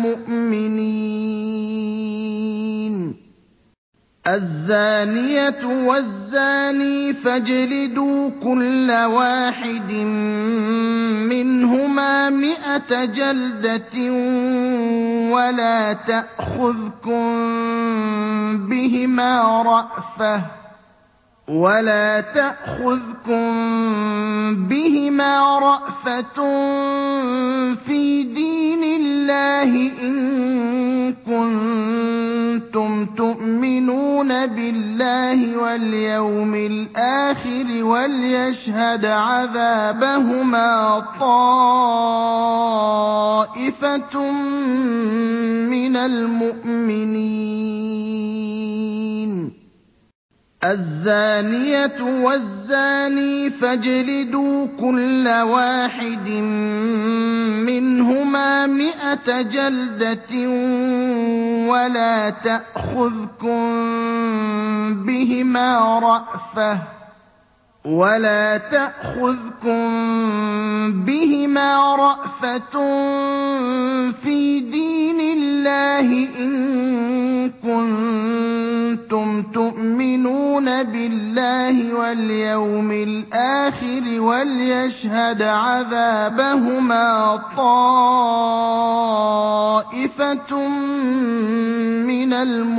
الْمُؤْمِنِينَ الزَّانِيَةُ وَالزَّانِي فَاجْلِدُوا كُلَّ وَاحِدٍ مِّنْهُمَا مِائَةَ جَلْدَةٍ وَلَا تَأْخُذْكُم بِهِمَا رَأْفَةٌ وَلَا تَأْخُذْكُم بِهِمَا رَأْفَةٌ فِي دِينِ اللَّهِ إِن كُنتُمْ تُؤْمِنُونَ بِاللَّهِ وَالْيَوْمِ الْآخِرِ وَلْيَشْهَدْ عَذَابَهُمَا طَائِفَةٌ مِّنَ الْمُؤْمِنِينَ الزَّانِيَةُ وَالزَّانِي فَاجْلِدُوا كُلَّ وَاحِدٍ مِّنْهُمَا مِائَةَ جَلْدَةٍ وَلَا تَأْخُذْكُم بِهِمَا رَأْفَةٌ وَلَا تَأْخُذْكُم بِهِمَا رَأْفَةٌ فِي دِينِ اللَّهِ إِن كُنتُمْ تُؤْمِنُونَ بِاللَّهِ وَالْيَوْمِ الْآخِرِ وَلْيَشْهَدْ عَذَابَهُمَا طَائِفَةٌ مِّنَ الْمُؤْمِنِينَ الزَّانِيَةُ وَالزَّانِي فَاجْلِدُوا كُلَّ وَاحِدٍ مِّنْهُمَا مِائَةَ جَلْدَةٍ وَلَا تَأْخُذْكُم بِهِمَا رَأْفَةٌ وَلَا تَأْخُذْكُم بِهِمَا رَأْفَةٌ فِي دِينِ اللَّهِ إِن كُنتُمْ تُؤْمِنُونَ بِاللَّهِ وَالْيَوْمِ الْآخِرِ وَلْيَشْهَدْ عَذَابَهُمَا طَائِفَةٌ طَائِفَةٌ مِّنَ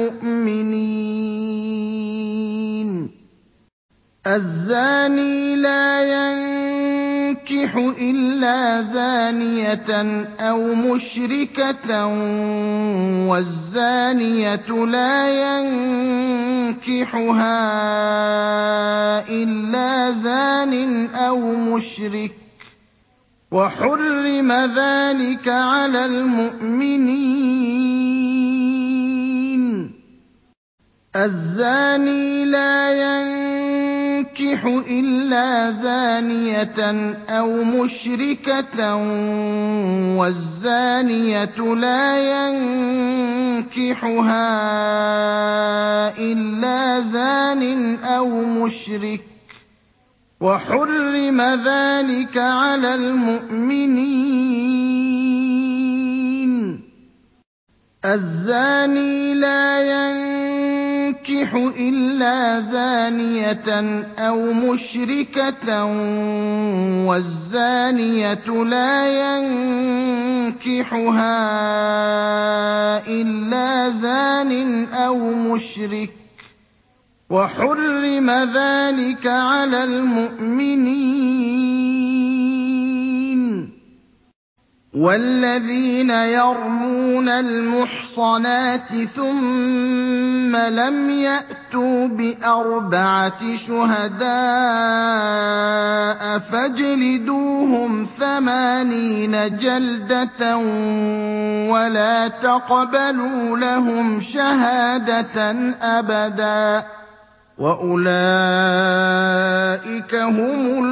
الْمُؤْمِنِينَ الزَّانِي لَا يَنكِحُ إِلَّا زَانِيَةً أَوْ مُشْرِكَةً وَالزَّانِيَةُ لَا يَنكِحُهَا إِلَّا زَانٍ أَوْ مُشْرِكٌ ۚ وَحُرِّمَ ذَٰلِكَ عَلَى الْمُؤْمِنِينَ الزَّانِي لَا يَنكِحُ إِلَّا زَانِيَةً أَوْ مُشْرِكَةً وَالزَّانِيَةُ لَا يَنكِحُهَا إِلَّا زَانٍ أَوْ مُشْرِكٌ ۚ وَحُرِّمَ ذَٰلِكَ عَلَى الْمُؤْمِنِينَ الزَّانِي لَا يَنكِحُ إِلَّا زَانِيَةً أَوْ مُشْرِكَةً وَالزَّانِيَةُ لَا يَنكِحُهَا إِلَّا زَانٍ أَوْ مُشْرِكٌ ۚ وَحُرِّمَ ذَٰلِكَ عَلَى الْمُؤْمِنِينَ وَالَّذِينَ يَرْمُونَ الْمُحْصَنَاتِ ثُمَّ لَمْ يَأْتُوا بِأَرْبَعَةِ شُهَدَاءَ فَاجْلِدُوهُمْ ثَمَانِينَ جَلْدَةً وَلَا تَقْبَلُوا لَهُمْ شَهَادَةً أَبَدًا ۚ وَأُولَٰئِكَ هُمُ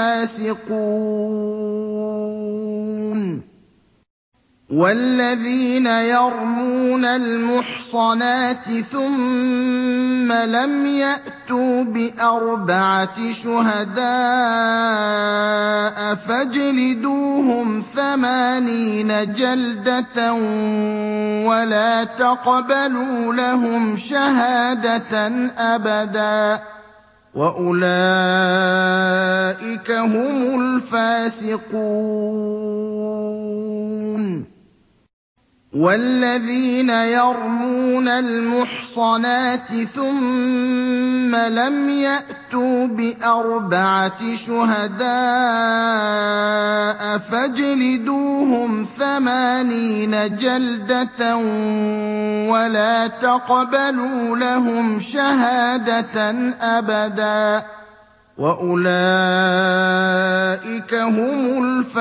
الْفَاسِقُونَ وَالَّذِينَ يَرْمُونَ الْمُحْصَنَاتِ ثُمَّ لَمْ يَأْتُوا بِأَرْبَعَةِ شُهَدَاءَ فَاجْلِدُوهُمْ ثَمَانِينَ جَلْدَةً وَلَا تَقْبَلُوا لَهُمْ شَهَادَةً أَبَدًا ۚ وَأُولَٰئِكَ هُمُ الْفَاسِقُونَ وَالَّذِينَ يَرْمُونَ الْمُحْصَنَاتِ ثُمَّ لَمْ يَأْتُوا بِأَرْبَعَةِ شُهَدَاءَ فَاجْلِدُوهُمْ ثَمَانِينَ جَلْدَةً وَلَا تَقْبَلُوا لَهُمْ شَهَادَةً أَبَدًا ۚ وَأُولَٰئِكَ هُمُ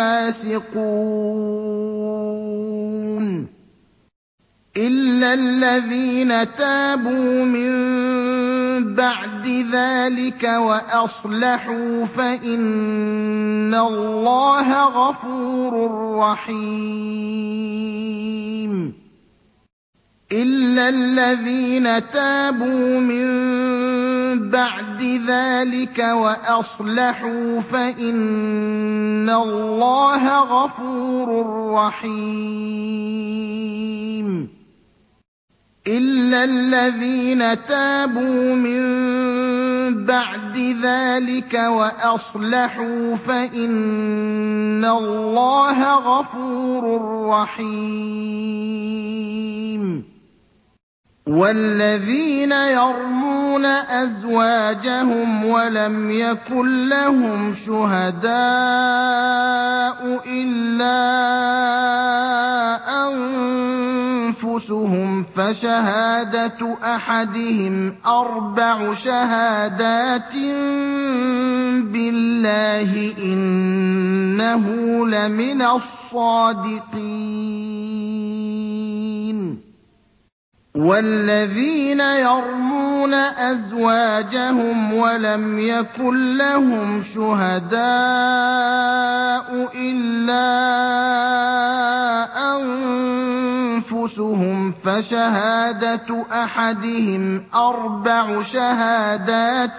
الْفَاسِقُونَ إِلَّا الَّذِينَ تَابُوا مِن بَعْدِ ذَٰلِكَ وَأَصْلَحُوا فَإِنَّ اللَّهَ غَفُورٌ رَّحِيمٌ إِلَّا الَّذِينَ تَابُوا مِن بَعْدِ ذَٰلِكَ وَأَصْلَحُوا فَإِنَّ اللَّهَ غَفُورٌ رَّحِيمٌ إِلَّا الَّذِينَ تَابُوا مِن بَعْدِ ذَٰلِكَ وَأَصْلَحُوا فَإِنَّ اللَّهَ غَفُورٌ رَّحِيمٌ وَالَّذِينَ يَرْمُونَ أَزْوَاجَهُمْ وَلَمْ يَكُن لَّهُمْ شُهَدَاءُ إِلَّا أَنفُسُهُمْ فَشَهَادَةُ أَحَدِهِمْ أَرْبَعُ شَهَادَاتٍ بِاللَّهِ إِنَّهُ لَمِنَ الصَّادِقِينَ وَالَّذِينَ يَرْمُونَ أَزْوَاجَهُمْ وَلَمْ يَكُن لَّهُمْ شُهَدَاءُ إِلَّا أَنفُسُهُمْ فَشَهَادَةُ أَحَدِهِمْ أَرْبَعُ شَهَادَاتٍ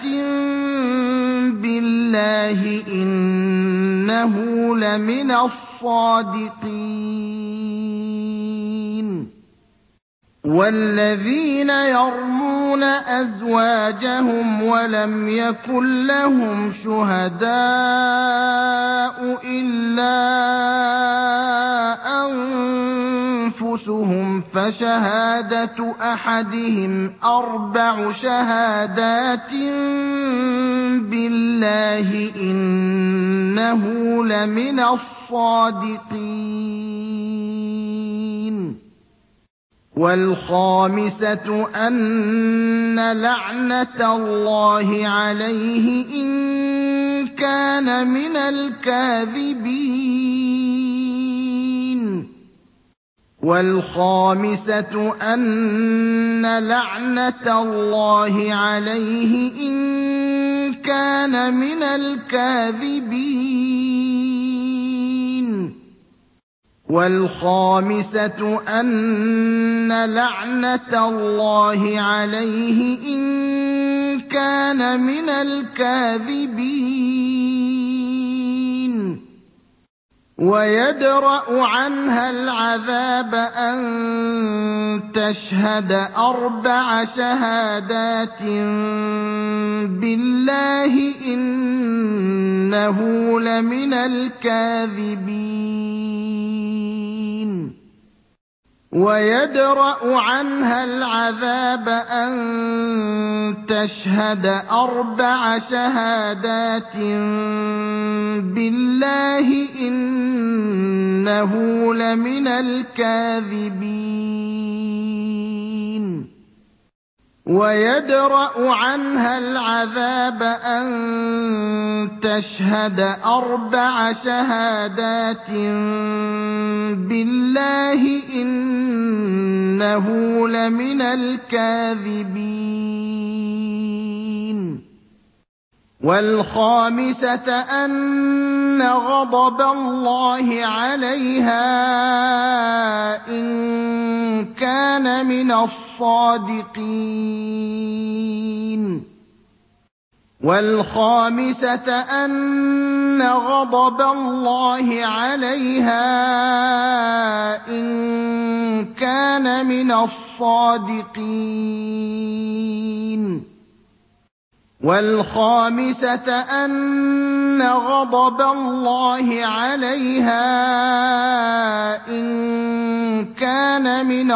بِاللَّهِ إِنَّهُ لَمِنَ الصَّادِقِينَ وَالَّذِينَ يَرْمُونَ أَزْوَاجَهُمْ وَلَمْ يَكُن لَّهُمْ شُهَدَاءُ إِلَّا أَنفُسُهُمْ فشهادة أحدهم أربع شهادات بالله إنه لمن الصادقين والخامسة أن لعنة الله عليه إن كان من الكاذبين والخامسة أن لعنة الله عليه إن كان من الكاذبين والخامسة أن لعنة الله عليه إن كان من الكاذبين ويدرأ عنها العذاب أن تشهد أربع شهادات بالله إنه لمن الكاذبين ويدرأ عنها العذاب أن تشهد أربع شهادات بالله إنه لمن الكاذبين ويدرأ عنها العذاب أن تشهد أربع شهادات بالله إنه لمن الكاذبين والخامسة أن غضب الله عليها إن كان من الصادقين والخامسة أن غضب الله عليها إن كان من الصادقين والخامسة أن غضب الله عليها إن كان من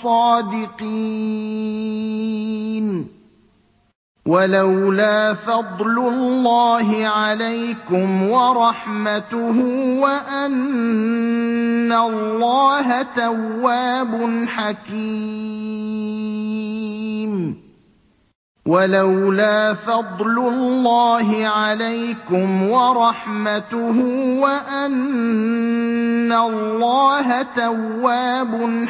الصادقين ولولا فضل الله عليكم ورحمته وأن الله تواب حكيم ولولا فضل الله عليكم ورحمته وأن الله تواب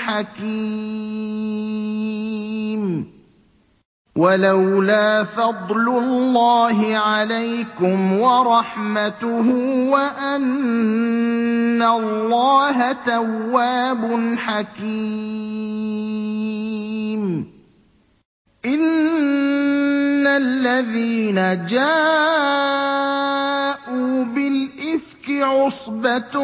حكيم ولولا فضل الله عليكم ورحمته وأن الله تواب حكيم إن الذين جاءوا بالإفك عصبة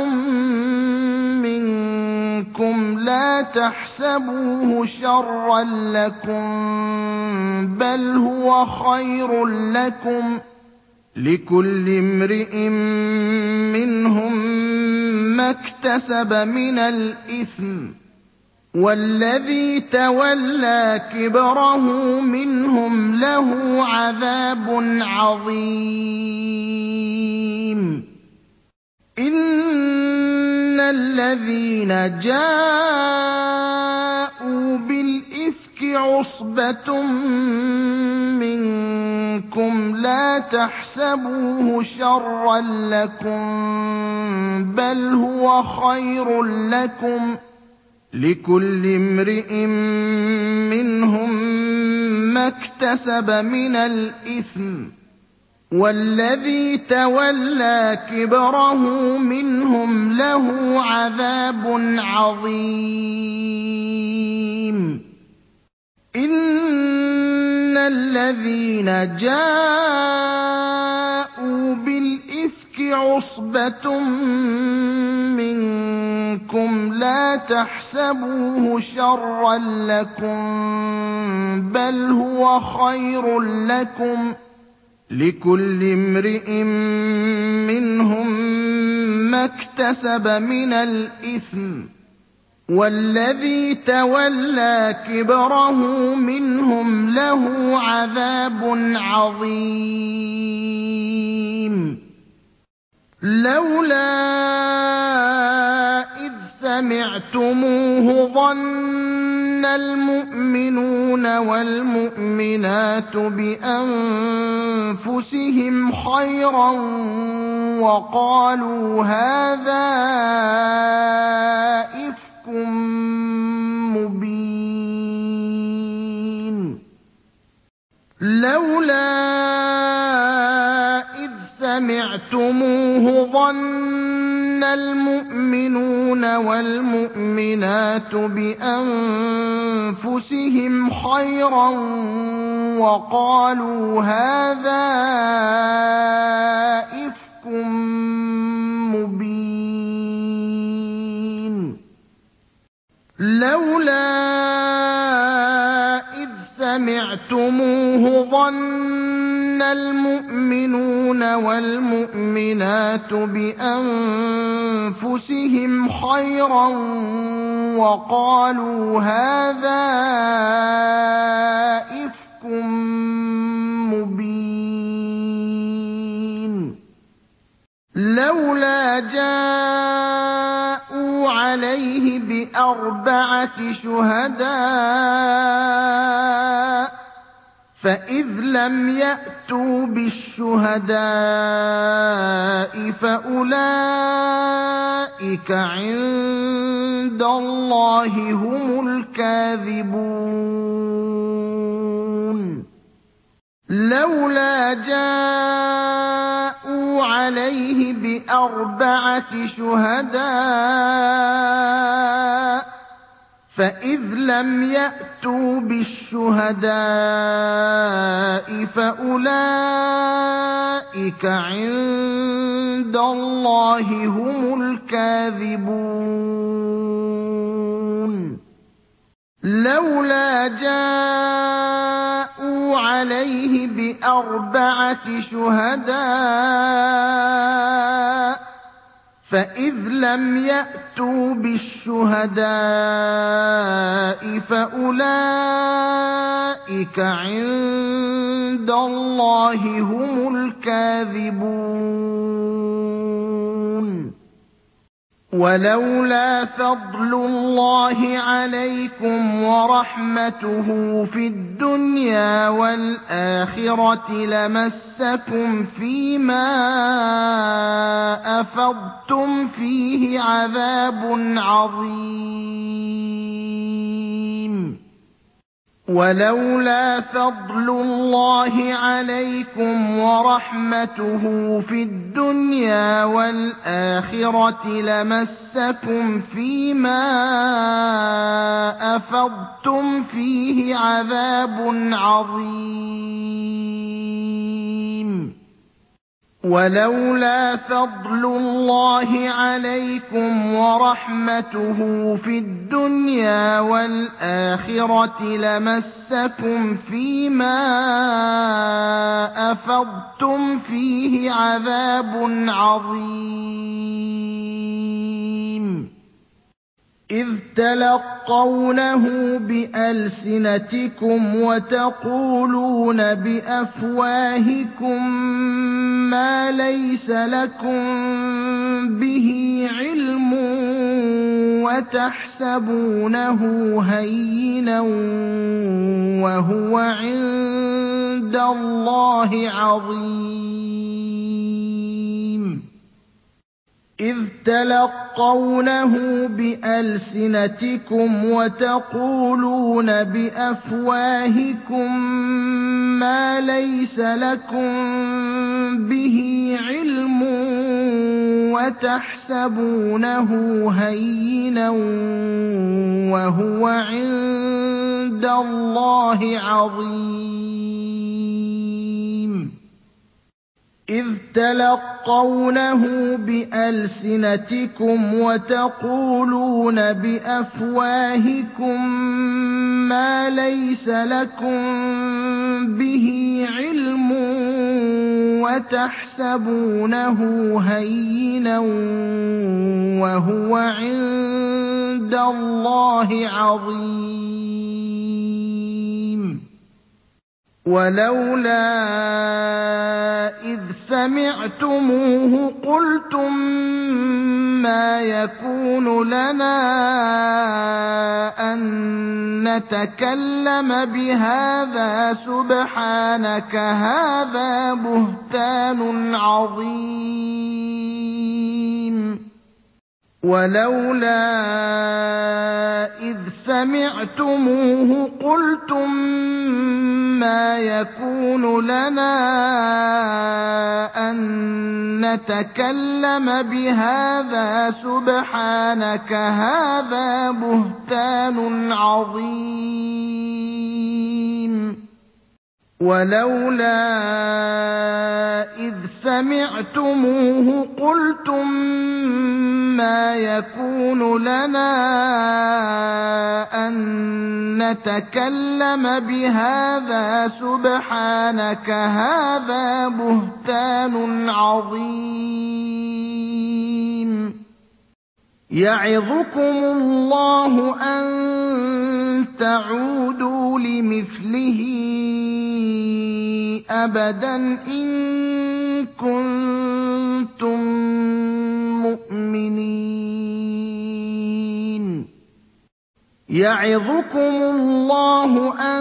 منكم لا تحسبوه شرا لكم بل هو خير لكم لكل امرئ منهم ما اكتسب من الإثم والذي تولى كبره منهم له عذاب عظيم إن الذين جاءوا بالإفك عصبة منكم لا تحسبوه شرا لكم بل هو خير لكم لكل امرئ منهم ما اكتسب من الإثم والذي تولى كبره منهم له عذاب عظيم إن الذين جاءوا بالإفك عصبة منكم لا تحسبوه شرا لكم بل هو خير لكم لكل امرئ منهم ما اكتسب من الإثم وَالَّذِي تَوَلَّىٰ كِبْرَهُ مِنْهُمْ لَهُ عَذَابٌ عَظِيمٌ لَّوْلَا إِذْ سَمِعْتُمُوهُ ظَنَّ الْمُؤْمِنُونَ وَالْمُؤْمِنَاتُ بِأَنفُسِهِمْ خَيْرًا وَقَالُوا هَٰذَا إِفْكٌ مُّبِينٌ لَّوْلَا إِذْ سَمِعْتُمُوهُ ظَنَّ الْمُؤْمِنُونَ وَالْمُؤْمِنَاتُ بِأَنفُسِهِمْ خَيْرًا وَقَالُوا هَٰذَا إِفْكٌ مُّبِينٌ لَّوْلَا إِذْ سَمِعْتُمُوهُ ظَنَّ الْمُؤْمِنُونَ وَالْمُؤْمِنَاتُ بِأَنفُسِهِمْ خَيْرًا وَقَالُوا هَٰذَا إِفْكٌ مُّبِينٌ لَّوْلَا جَاءُوا عَلَيْهِ بِأَرْبَعَةِ شُهَدَاءَ ۚ فَإِذْ لَمْ يَأْتُوا بِالشُّهَدَاءِ فَأُولَٰئِكَ عِندَ اللَّهِ هُمُ الْكَاذِبُونَ لَوْلَا جَاءُوا عَلَيْهِ بِأَرْبَعَةِ شُهَدَاءَ ۚ فَإِذْ لَمْ يَأْتُوا بِالشُّهَدَاءِ فَأُولَٰئِكَ عِندَ اللَّهِ هُمُ الْكَاذِبُونَ لَوْلَا جَاءُوا عَلَيْهِ بِأَرْبَعَةِ شُهَدَاءَ ۚ فَإِذْ لَمْ يَأْتُوا بِالشُّهَدَاءِ فَأُولَٰئِكَ عِندَ اللَّهِ هُمُ الْكَاذِبُونَ وَلَوْلَا فَضْلُ اللَّهِ عَلَيْكُمْ وَرَحْمَتُهُ فِي الدُّنْيَا وَالْآخِرَةِ لَمَسَّكُمْ فِيمَا أَفَضْتُمْ فِيهِ عَذَابٌ عَظِيمٌ وَلَوْلَا فَضْلُ اللَّهِ عَلَيْكُمْ وَرَحْمَتُهُ فِي الدُّنْيَا وَالْآخِرَةِ لَمَسَّكُمْ فِيمَا أَفَضْتُمْ فِيهِ عَذَابٌ عَظِيمٌ وَلَوْلَا فَضْلُ اللَّهِ عَلَيْكُمْ وَرَحْمَتُهُ فِي الدُّنْيَا وَالْآخِرَةِ لَمَسَّكُمْ فِيمَا أَفَضْتُمْ فِيهِ عَذَابٌ عَظِيمٌ إِذْ تَلَقَّوْنَهُ بِأَلْسِنَتِكُمْ وَتَقُولُونَ بِأَفْوَاهِكُم مَّا لَيْسَ لَكُم بِهِ عِلْمٌ وَتَحْسَبُونَهُ هَيِّنًا وَهُوَ عِندَ اللَّهِ عَظِيمٌ إِذْ تَلَقَّوْنَهُ بِأَلْسِنَتِكُمْ وَتَقُولُونَ بِأَفْوَاهِكُم مَّا لَيْسَ لَكُم بِهِ عِلْمٌ وَتَحْسَبُونَهُ هَيِّنًا وَهُوَ عِندَ اللَّهِ عَظِيمٌ إِذْ تَلَقَّوْنَهُ بِأَلْسِنَتِكُمْ وَتَقُولُونَ بِأَفْوَاهِكُم مَّا لَيْسَ لَكُم بِهِ عِلْمٌ وَتَحْسَبُونَهُ هَيِّنًا وَهُوَ عِندَ اللَّهِ عَظِيمٌ وَلَوْلَا إِذْ سَمِعْتُمُوهُ قُلْتُم مَّا يَكُونُ لَنَا أَن نَّتَكَلَّمَ بِهَٰذَا سُبْحَانَكَ هَٰذَا بُهْتَانٌ عَظِيمٌ وَلَوْلَا إِذْ سَمِعْتُمُوهُ قُلْتُم مَّا يَكُونُ لَنَا أَن نَّتَكَلَّمَ بِهَٰذَا سُبْحَانَكَ هَٰذَا بُهْتَانٌ عَظِيمٌ وَلَوْلَا إِذْ سَمِعْتُمُوهُ قُلْتُم مَّا يَكُونُ لَنَا أَن نَّتَكَلَّمَ بِهَٰذَا سُبْحَانَكَ هَٰذَا بُهْتَانٌ عَظِيمٌ يَعِظُكُمُ اللَّهُ أَن تَعُودُوا لِمِثْلِهِ أَبَدًا إِن كُنتُم مُّؤْمِنِينَ يَعِظُكُمُ اللَّهُ أَن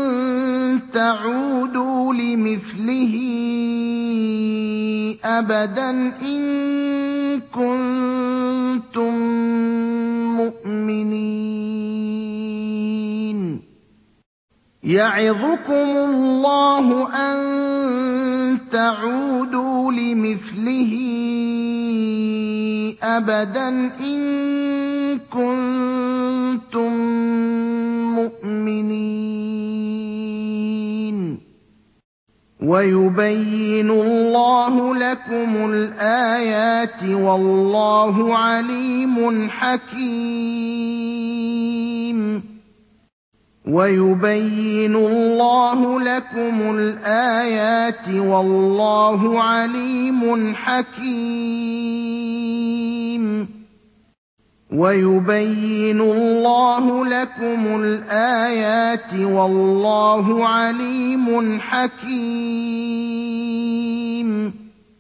تَعُودُوا لِمِثْلِهِ أَبَدًا إِن كُنتُم مُّؤْمِنِينَ يَعِظُكُمُ اللَّهُ أَن تَعُودُوا لِمِثْلِهِ أَبَدًا إِن كُنتُم مُّؤْمِنِينَ وَيُبَيِّنُ اللَّهُ لَكُمُ الْآيَاتِ وَاللَّهُ عَلِيمٌ حَكِيمٌ وَيُبَيِّنُ اللَّهُ لَكُمُ الْآيَاتِ وَاللَّهُ عَلِيمٌ حَكِيمٌ وَيُبَيِّنُ اللَّهُ لَكُمُ الْآيَاتِ وَاللَّهُ عَلِيمٌ حَكِيمٌ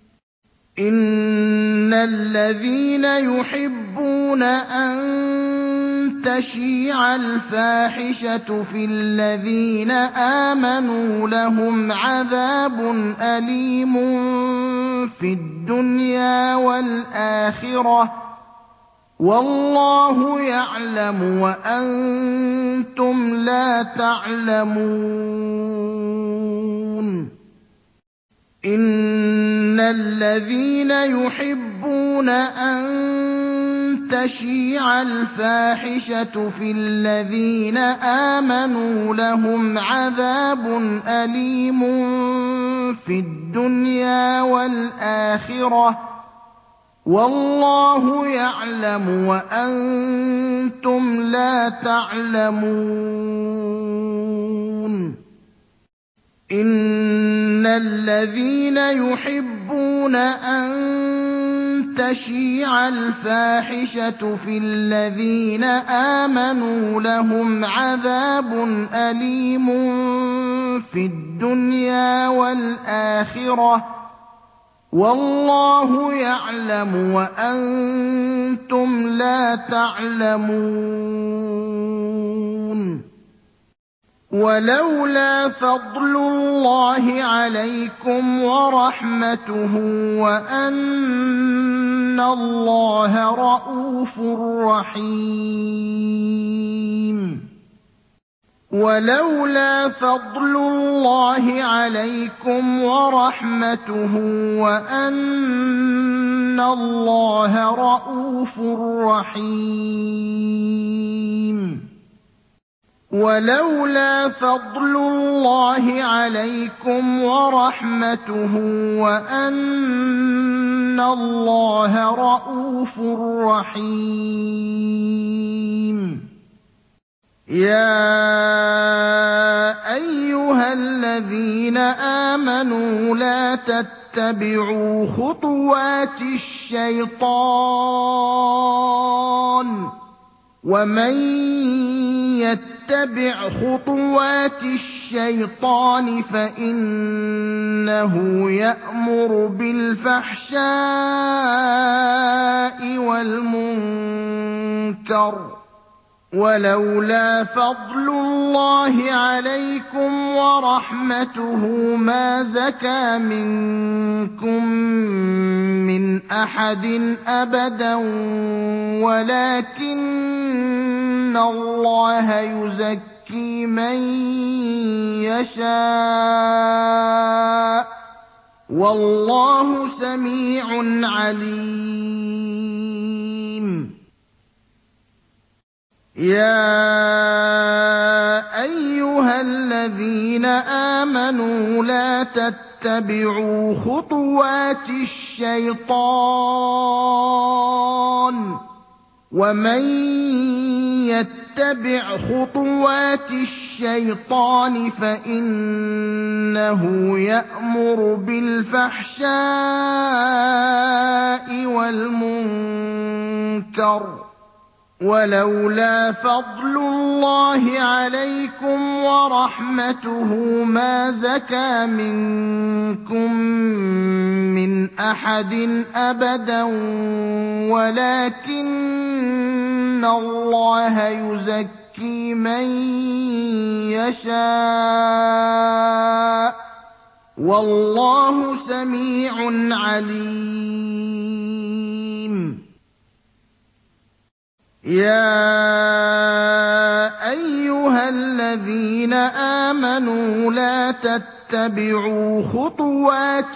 إِنَّ الَّذِينَ يُحِبُّونَ أَن تَشِيعَ الْفَاحِشَةُ فِي الَّذِينَ آمَنُوا لَهُمْ عَذَابٌ أَلِيمٌ فِي الدُّنْيَا وَالْآخِرَةِ ۚ وَاللَّهُ يَعْلَمُ وَأَنتُمْ لَا تَعْلَمُونَ إِنَّ الَّذِينَ يُحِبُّونَ أَن تَشِيعَ الْفَاحِشَةُ فِي الَّذِينَ آمَنُوا لَهُمْ عَذَابٌ أَلِيمٌ فِي الدُّنْيَا وَالْآخِرَةِ ۚ وَاللَّهُ يَعْلَمُ وَأَنتُمْ لَا تَعْلَمُونَ إِنَّ الَّذِينَ يُحِبُّونَ أَن تَشِيعَ الْفَاحِشَةُ فِي الَّذِينَ آمَنُوا لَهُمْ عَذَابٌ أَلِيمٌ فِي الدُّنْيَا وَالْآخِرَةِ ۚ وَاللَّهُ يَعْلَمُ وَأَنتُمْ لَا تَعْلَمُونَ وَلَوْلَا فَضْلُ اللَّهِ عَلَيْكُمْ وَرَحْمَتُهُ وَأَنَّ اللَّهَ رَءُوفٌ رَّحِيمٌ وَلَوْلَا فَضْلُ اللَّهِ عَلَيْكُمْ وَرَحْمَتُهُ وَأَنَّ اللَّهَ رَءُوفٌ رَّحِيمٌ وَلَوْلَا فَضْلُ اللَّهِ عَلَيْكُمْ وَرَحْمَتُهُ وَأَنَّ اللَّهَ رَءُوفٌ رَّحِيمٌ يَا أَيُّهَا الَّذِينَ آمَنُوا لَا تَتَّبِعُوا خُطُوَاتِ الشَّيْطَانِ وَمَن يَتَّبِعْ خُطُوَاتِ الشَّيْطَانِ فَإِنَّهُ يَأْمُرُ بِالْفَحْشَاءِ وَالْمُنكَرِ ۚ وَلَوْلَا فَضْلُ اللَّهِ عَلَيْكُمْ وَرَحْمَتُهُ مَا زَكَىٰ مِنكُم مِّنْ أَحَدٍ أَبَدًا وَلَٰكِنَّ اللَّهَ يُزَكِّي مَن يَشَاءُ ۗ وَاللَّهُ سَمِيعٌ عَلِيمٌ. يَا أَيُّهَا الَّذِينَ آمَنُوا لَا تَتَّبِعُوا خُطُوَاتِ الشَّيْطَانِ ۚ وَمَن يَتَّبِعْ خُطُوَاتِ الشَّيْطَانِ فَإِنَّهُ يَأْمُرُ بِالْفَحْشَاءِ وَالْمُنكَرِ ۚ وَلَوْلَا فَضْلُ اللَّهِ عَلَيْكُمْ وَرَحْمَتُهُ مَا زَكَىٰ مِنكُم مِّنْ أَحَدٍ أَبَدًا وَلَٰكِنَّ اللَّهَ يُزَكِّي مَن يَشَاءُ ۗ وَاللَّهُ سَمِيعٌ عَلِيمٌ. يَا أَيُّهَا الَّذِينَ آمَنُوا لَا تَتَّبِعُوا خُطُوَاتِ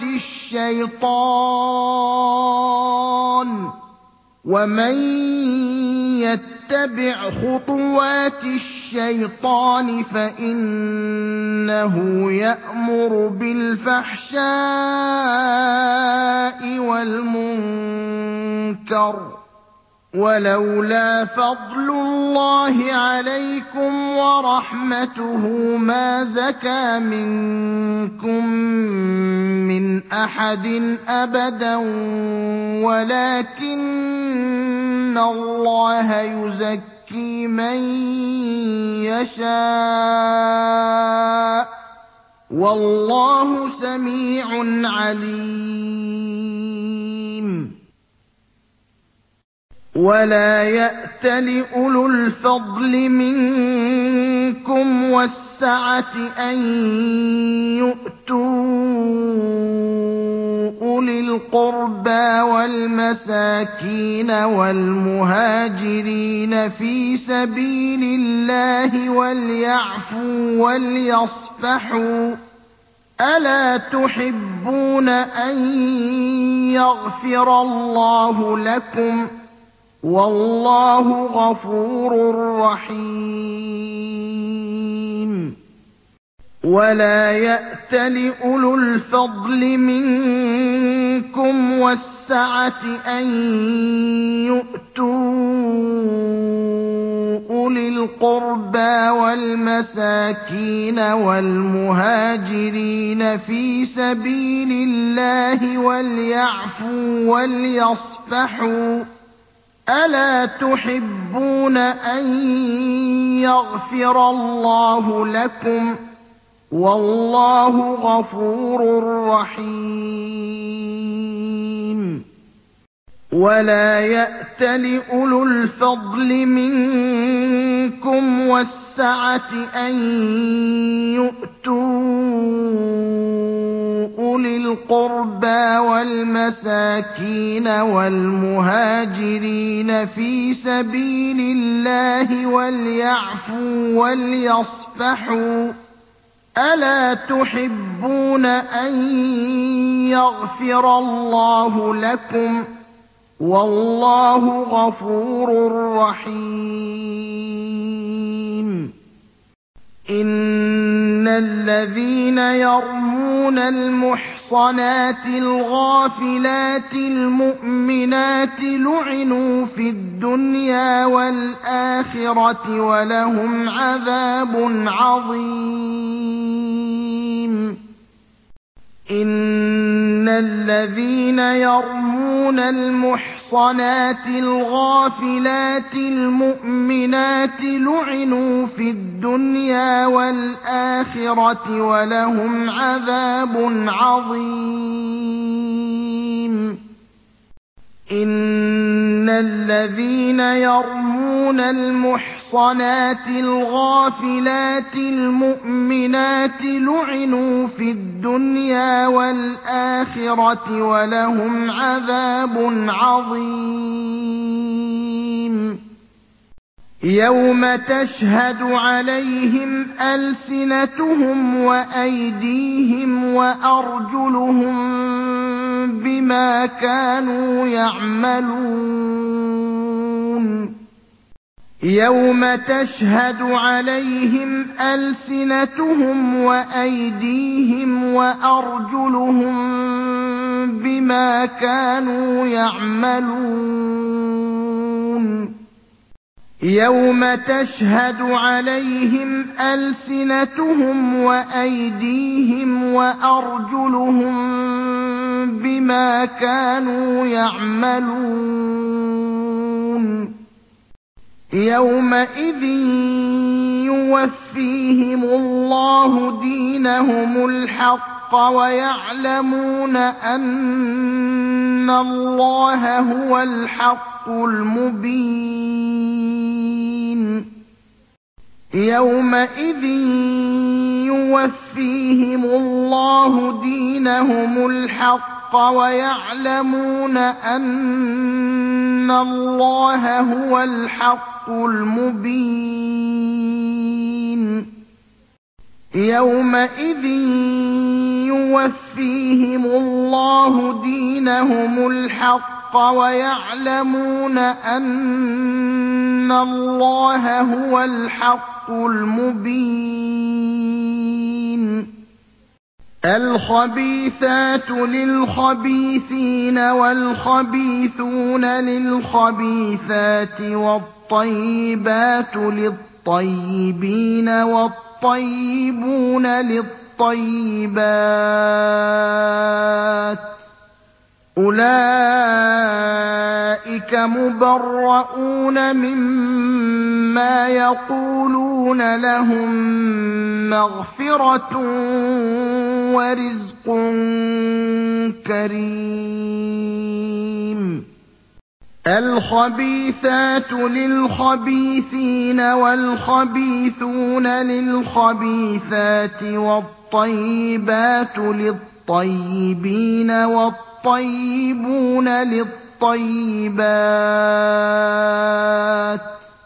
الشَّيْطَانِ ۚ وَمَن يَتَّبِعْ خُطُوَاتِ الشَّيْطَانِ فَإِنَّهُ يَأْمُرُ بِالْفَحْشَاءِ وَالْمُنكَرِ ۚ وَلَوْلَا فَضْلُ اللَّهِ عَلَيْكُمْ وَرَحْمَتُهُ مَا زَكَىٰ مِنكُم مِّنْ أَحَدٍ أَبَدًا وَلَٰكِنَّ اللَّهَ يُزَكِّي مَن يَشَاءُ ۗ وَاللَّهُ سَمِيعٌ عَلِيمٌ. وَلَا يَأْتَلِ أُولُو الْفَضْلِ مِنكُمْ وَالسَّعَةِ أَن يُؤْتُوا أُولِي الْقُرْبَىٰ وَالْمَسَاكِينَ وَالْمُهَاجِرِينَ فِي سَبِيلِ اللَّهِ وَلْيَعْفُوا وَلْيَصْفَحُوا ۗ أَلَا تُحِبُّونَ أَن يَغْفِرَ اللَّهُ لَكُمْ ۗ وَاللَّهُ غَفُورٌ رَّحِيمٌ. وَلَا يَأْتَلِ أُولُو الْفَضْلِ مِنكُمْ وَالسَّعَةِ أَن يُؤْتُوا أُولِي الْقُرْبَىٰ وَالْمَسَاكِينَ وَالْمُهَاجِرِينَ فِي سَبِيلِ اللَّهِ وَلْيَعْفُوا وَلْيَصْفَحُوا ۗ أَلَا تُحِبُّونَ أَن يَغْفِرَ اللَّهُ لَكُمْ ۗ وَاللَّهُ غَفُورٌ رَّحِيمٌ. وَلَا يَأْتَلِ أُولُو الْفَضْلِ مِنكُمْ وَالسَّعَةِ أَن يُؤْتُوا أُولِي الْقُرْبَىٰ وَالْمَسَاكِينَ وَالْمُهَاجِرِينَ فِي سَبِيلِ اللَّهِ وَلْيَعْفُوا وَلْيَصْفَحُوا ۗ أَلَا تُحِبُّونَ أَن يَغْفِرَ اللَّهُ لَكُمْ ۗ وَاللَّهُ غَفُورٌ رَّحِيمٌ. إِنَّ الَّذِينَ يَرْمُونَ الْمُحْصَنَاتِ الْغَافِلَاتِ الْمُؤْمِنَاتِ لُعِنُوا فِي الدُّنْيَا وَالْآخِرَةِ وَلَهُمْ عَذَابٌ عَظِيمٌ. إِنَّ الَّذِينَ يَرْمُونَ الْمُحْصَنَاتِ الْغَافِلَاتِ الْمُؤْمِنَاتِ لُعِنُوا فِي الدُّنْيَا وَالْآخِرَةِ وَلَهُمْ عَذَابٌ عَظِيمٌ إِنَّ الَّذِينَ يَرْمُونَ الْمُحْصَنَاتِ الْغَافِلَاتِ الْمُؤْمِنَاتِ لُعِنُوا فِي الدُّنْيَا وَالْآخِرَةِ وَلَهُمْ عَذَابٌ عَظِيمٌ يَوْمَ تَشْهَدُ عَلَيْهِمْ أَلْسِنَتُهُمْ وَأَيْدِيهِمْ وَأَرْجُلُهُم بِمَا كَانُوا يَعْمَلُونَ يَوْمَ تَشْهَدُ عَلَيْهِمْ أَلْسِنَتُهُمْ وَأَيْدِيهِمْ وَأَرْجُلُهُم بِمَا كَانُوا يَعْمَلُونَ يَوْمَ تَشْهَدُ عَلَيْهِمْ أَلْسِنَتُهُمْ وَأَيْدِيهِمْ وَأَرْجُلُهُم بِمَا كَانُوا يَعْمَلُونَ يَوْمَئِذٍ يُوَفِّيهِمُ اللَّهُ دِينَهُمُ الْحَقَّ وَيَعْلَمُونَ أَنَّ اللَّهَ هُوَ الْحَقُّ الْمُبِينُ يَوْمَئِذٍ يُوَفِّيهِمُ اللَّهُ دِينَهُمُ الْحَقَّ وَيَعْلَمُونَ أَنَّ اللَّهَ هُوَ الْحَقُّ الْمُبِينُ يَوْمَئِذٍ يُوَفِّيهِمُ اللَّهُ دِينَهُمُ الْحَقَّ وَيَعْلَمُونَ أَنَّ اللَّهَ هُوَ الْحَقُّ الْمُبِينُ الْخَبِيثَاتُ لِلْخَبِيثِينَ وَالْخَبِيثُونَ لِلْخَبِيثَاتِ وَالطَّيِّبَاتُ لِلطَّيِّبِينَ وَالطَّيِّبُونَ لِلطَّيِّبَاتِ ۚ أُولَٰئِكَ مُبَرَّءُونَ مِمَّا يَقُولُونَ ۖ لَهُم مَّغْفِرَةٌ وَرِزْقٌ كَرِيمٌ الْخَبِيثَاتُ لِلْخَبِيثِينَ وَالْخَبِيثُونَ لِلْخَبِيثَاتِ وَالطَّيِّبَاتُ لِلطَّيِّبِينَ وَالطَّيِّبُونَ لِلطَّيِّبَاتِ ۚ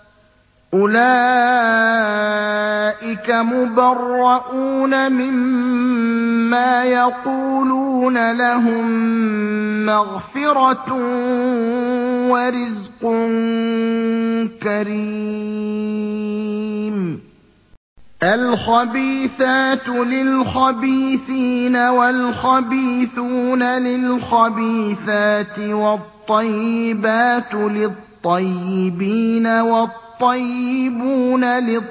أُولَٰئِكَ مُبَرَّءُونَ مِمَّا يَقُولُونَ ۖ لَهُم مَّغْفِرَةٌ وَرِزْقٌ كَرِيمٌ الْخَبِيثَاتُ لِلْخَبِيثِينَ وَالْخَبِيثُونَ لِلْخَبِيثَاتِ وَالطَّيِّبَاتُ لِلطَّيِّبِينَ وَالطَّيِّبُونَ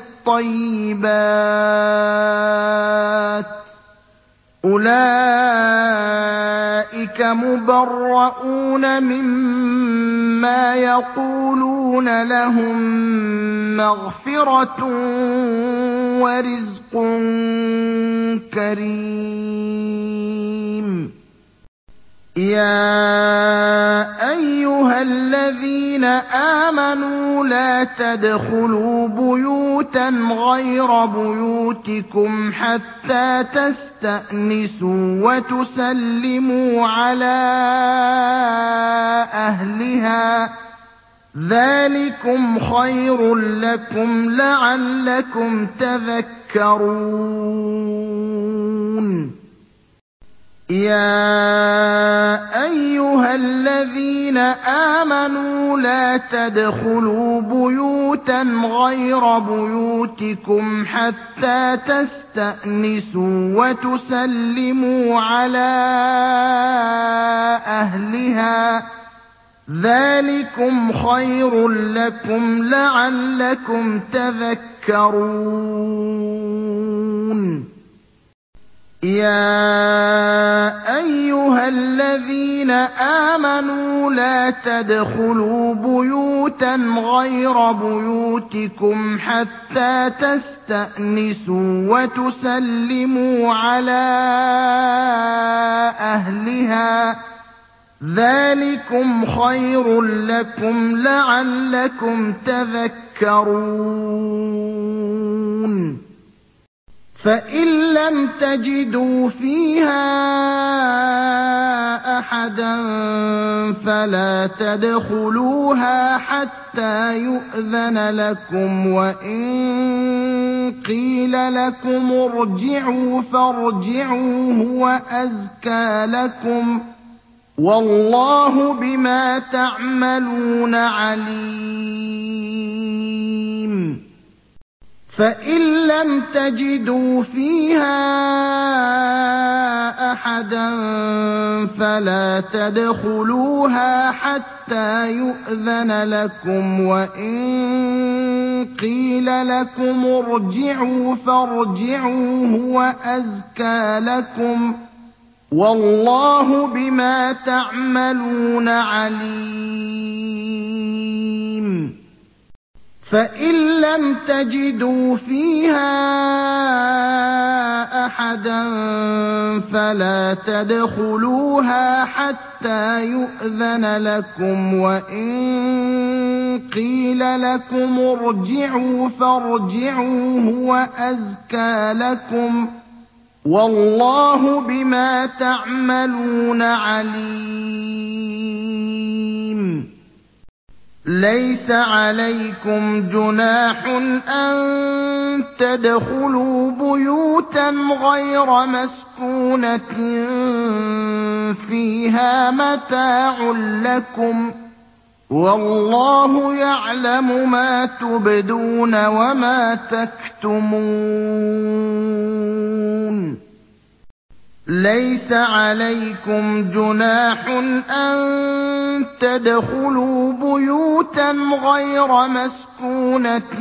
لِلطَّيِّبَاتِ ۚ أُولَٰئِكَ مُبَرَّءُونَ مِمَّا يَقُولُونَ ۖ لَهُم مَّغْفِرَةٌ وَرِزْقٌ كَرِيمٌ يَا أَيُّهَا الَّذِينَ آمَنُوا لَا تَدْخُلُوا بُيُوتًا غَيْرَ بُيُوتِكُمْ حَتَّىٰ تَسْتَأْنِسُوا وَتُسَلِّمُوا عَلَىٰ أَهْلِهَا ۚ ذَٰلِكُمْ خَيْرٌ لَّكُمْ لَعَلَّكُمْ تَذَكَّرُونَ يَا أَيُّهَا الَّذِينَ آمَنُوا لَا تَدْخُلُوا بُيُوتًا غَيْرَ بُيُوتِكُمْ حَتَّىٰ تَسْتَأْنِسُوا وَتُسَلِّمُوا عَلَىٰ أَهْلِهَا ۚ ذَٰلِكُمْ خَيْرٌ لَّكُمْ لَعَلَّكُمْ تَذَكَّرُونَ يَا أَيُّهَا الَّذِينَ آمَنُوا لَا تَدْخُلُوا بُيُوتًا غَيْرَ بُيُوتِكُمْ حَتَّىٰ تَسْتَأْنِسُوا وَتُسَلِّمُوا عَلَىٰ أَهْلِهَا ۚ ذَٰلِكُمْ خَيْرٌ لَّكُمْ لَعَلَّكُمْ تَذَكَّرُونَ فَإِن لَّمْ تَجِدُوا فِيهَا أَحَدًا فَلَا تَدْخُلُوهَا حَتَّىٰ يُؤْذَنَ لَكُمْ ۖ وَإِن قِيلَ لَكُمُ ارْجِعُوا فَارْجِعُوا هُوَ أَزْكَىٰ لَكُمْ ۚ وَاللَّهُ بِمَا تَعْمَلُونَ عَلِيمٌ فَإِن لَّمْ تَجِدُوا فِيهَا أَحَدًا فَلَا تَدْخُلُوهَا حَتَّىٰ يُؤْذَنَ لَكُمْ ۖ وَإِن قِيلَ لَكُمُ ارْجِعُوا فَارْجِعُوا هُوَ أَزْكَىٰ لَكُمْ ۚ وَاللَّهُ بِمَا تَعْمَلُونَ عَلِيمٌ فَإِن لَّمْ تَجِدُوا فِيهَا أَحَدًا فَلَا تَدْخُلُوهَا حَتَّىٰ يُؤْذَنَ لَكُمْ ۖ وَإِن قِيلَ لَكُمُ ارْجِعُوا فَارْجِعُوا هُوَ أَزْكَىٰ لَكُمْ ۚ وَاللَّهُ بِمَا تَعْمَلُونَ عَلِيمٌ لَيْسَ عَلَيْكُمْ جُنَاحٌ أَن تَدْخُلُوا بُيُوتًا غَيْرَ مَسْكُونَةٍ فِيهَا مَتَاعٌ لَّكُمْ ۚ وَاللَّهُ يَعْلَمُ مَا تُبْدُونَ وَمَا تَكْتُمُونَ لَيْسَ عَلَيْكُمْ جُنَاحٌ أَن تَدْخُلُوا بُيُوتًا غَيْرَ مَسْكُونَةٍ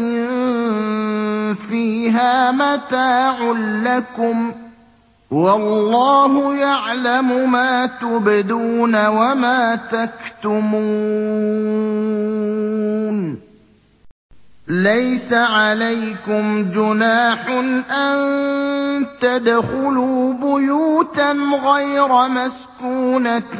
فِيهَا مَتَاعٌ لَّكُمْ ۚ وَاللَّهُ يَعْلَمُ مَا تُبْدُونَ وَمَا تَكْتُمُونَ لَيْسَ عَلَيْكُمْ جُنَاحٌ أَن تَدْخُلُوا بُيُوتًا غَيْرَ مَسْكُونَةٍ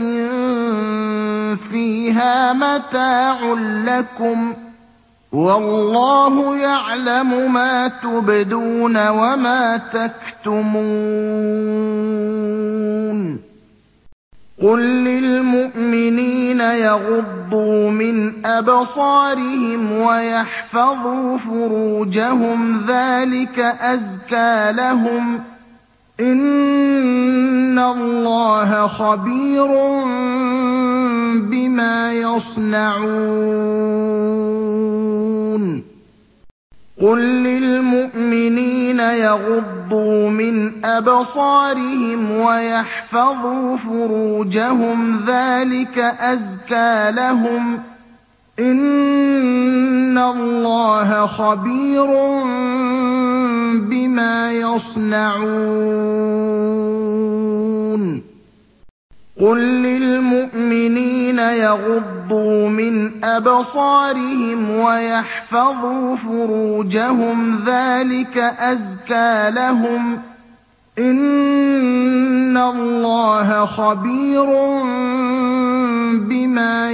فِيهَا مَتَاعٌ لَّكُمْ ۚ وَاللَّهُ يَعْلَمُ مَا تُبْدُونَ وَمَا تَكْتُمُونَ قُل لِّلْمُؤْمِنِينَ يَغُضُّوا مِنْ أَبْصَارِهِمْ وَيَحْفَظُوا فُرُوجَهُمْ ۚ ذَٰلِكَ أَزْكَىٰ لَهُمْ ۗ إِنَّ اللَّهَ خَبِيرٌ بِمَا يَصْنَعُونَ قُل لِّلْمُؤْمِنِينَ يَغُضُّوا مِنْ أَبْصَارِهِمْ وَيَحْفَظُوا فُرُوجَهُمْ ۚ ذَٰلِكَ أَزْكَىٰ لَهُمْ ۗ إِنَّ اللَّهَ خَبِيرٌ بِمَا يَصْنَعُونَ قُل لِّلْمُؤْمِنِينَ يَغُضُّوا مِنْ أَبْصَارِهِمْ وَيَحْفَظُوا فُرُوجَهُمْ ۚ ذَٰلِكَ أَزْكَىٰ لَهُمْ ۗ إِنَّ اللَّهَ خَبِيرٌ بِمَا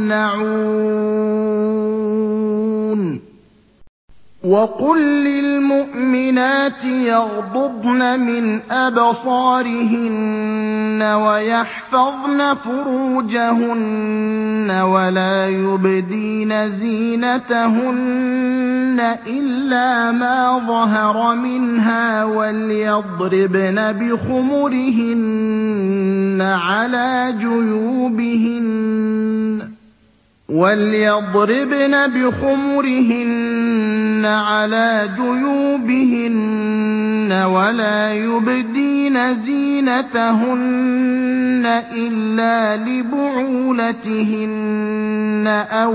يَصْنَعُونَ وَقُل لِّلْمُؤْمِنَاتِ يَغْضُضْنَ مِنْ أَبْصَارِهِنَّ وَيَحْفَظْنَ فُرُوجَهُنَّ وَلَا يُبْدِينَ زِينَتَهُنَّ إِلَّا مَا ظَهَرَ مِنْهَا وَلْيَضْرِبْنَ بِخُمُرِهِنَّ عَلَىٰ جُيُوبِهِنَّ وَلْيَضْرِبْنَ بِخُمُرِهِنَّ عَلَىٰ جُيُوبِهِنَّ وَلَا يُبْدِينَ زِينَتَهُنَّ إِلَّا لِبُعُولَتِهِنَّ أَوْ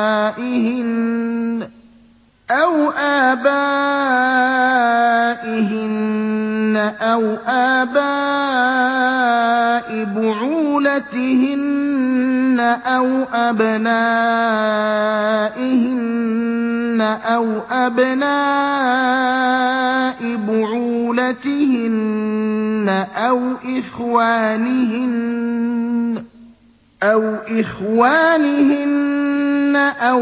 آبَائِهِنَّ أَوْ آبَائِهِنَّ أَوْ آبَاءِ بُعُولَتِهِنَّ أَوْ أَبْنَائِهِنَّ أَوْ أَبْنَاءِ بُعُولَتِهِنَّ أَوْ إِخْوَانِهِنَّ أَوْ إِخْوَانِهِنَّ أَوْ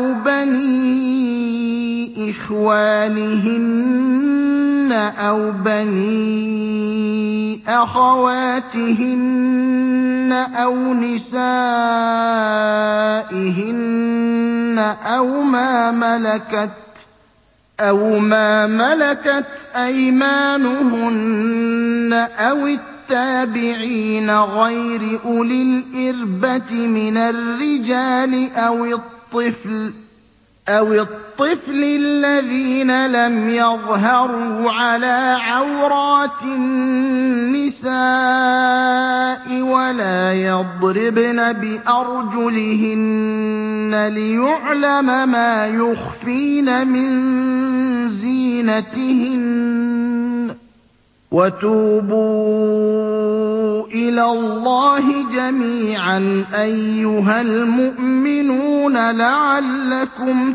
بَنِي إِخْوَانِهِنَّ أَوْ بَنِي أَخَوَاتِهِنَّ أَوْ نِسَائِهِنَّ أَوْ مَا مَلَكَتْ أَوْ مَا مَلَكَتْ أَيْمَانُهُنَّ أَوِ التَّابِعِينَ غَيْرِ أُولِي الْإِرْبَةِ مِنَ الرِّجَالِ أَوِ الطِّفْلِ أَوِ الطِّفْلِ الَّذِينَ لَمْ يَظْهَرُوا عَلَىٰ عَوْرَاتِ النِّسَاءِ وَلَا يَضْرِبْنَ بِأَرْجُلِهِنَّ لِيُعْلَمَ مَا يُخْفِينَ مِن زِينَتِهِنَّ ۚ وَتُوبُوا إِلَى اللَّهِ جَمِيعًا أَيُّهَا الْمُؤْمِنُونَ لَعَلَّكُمْ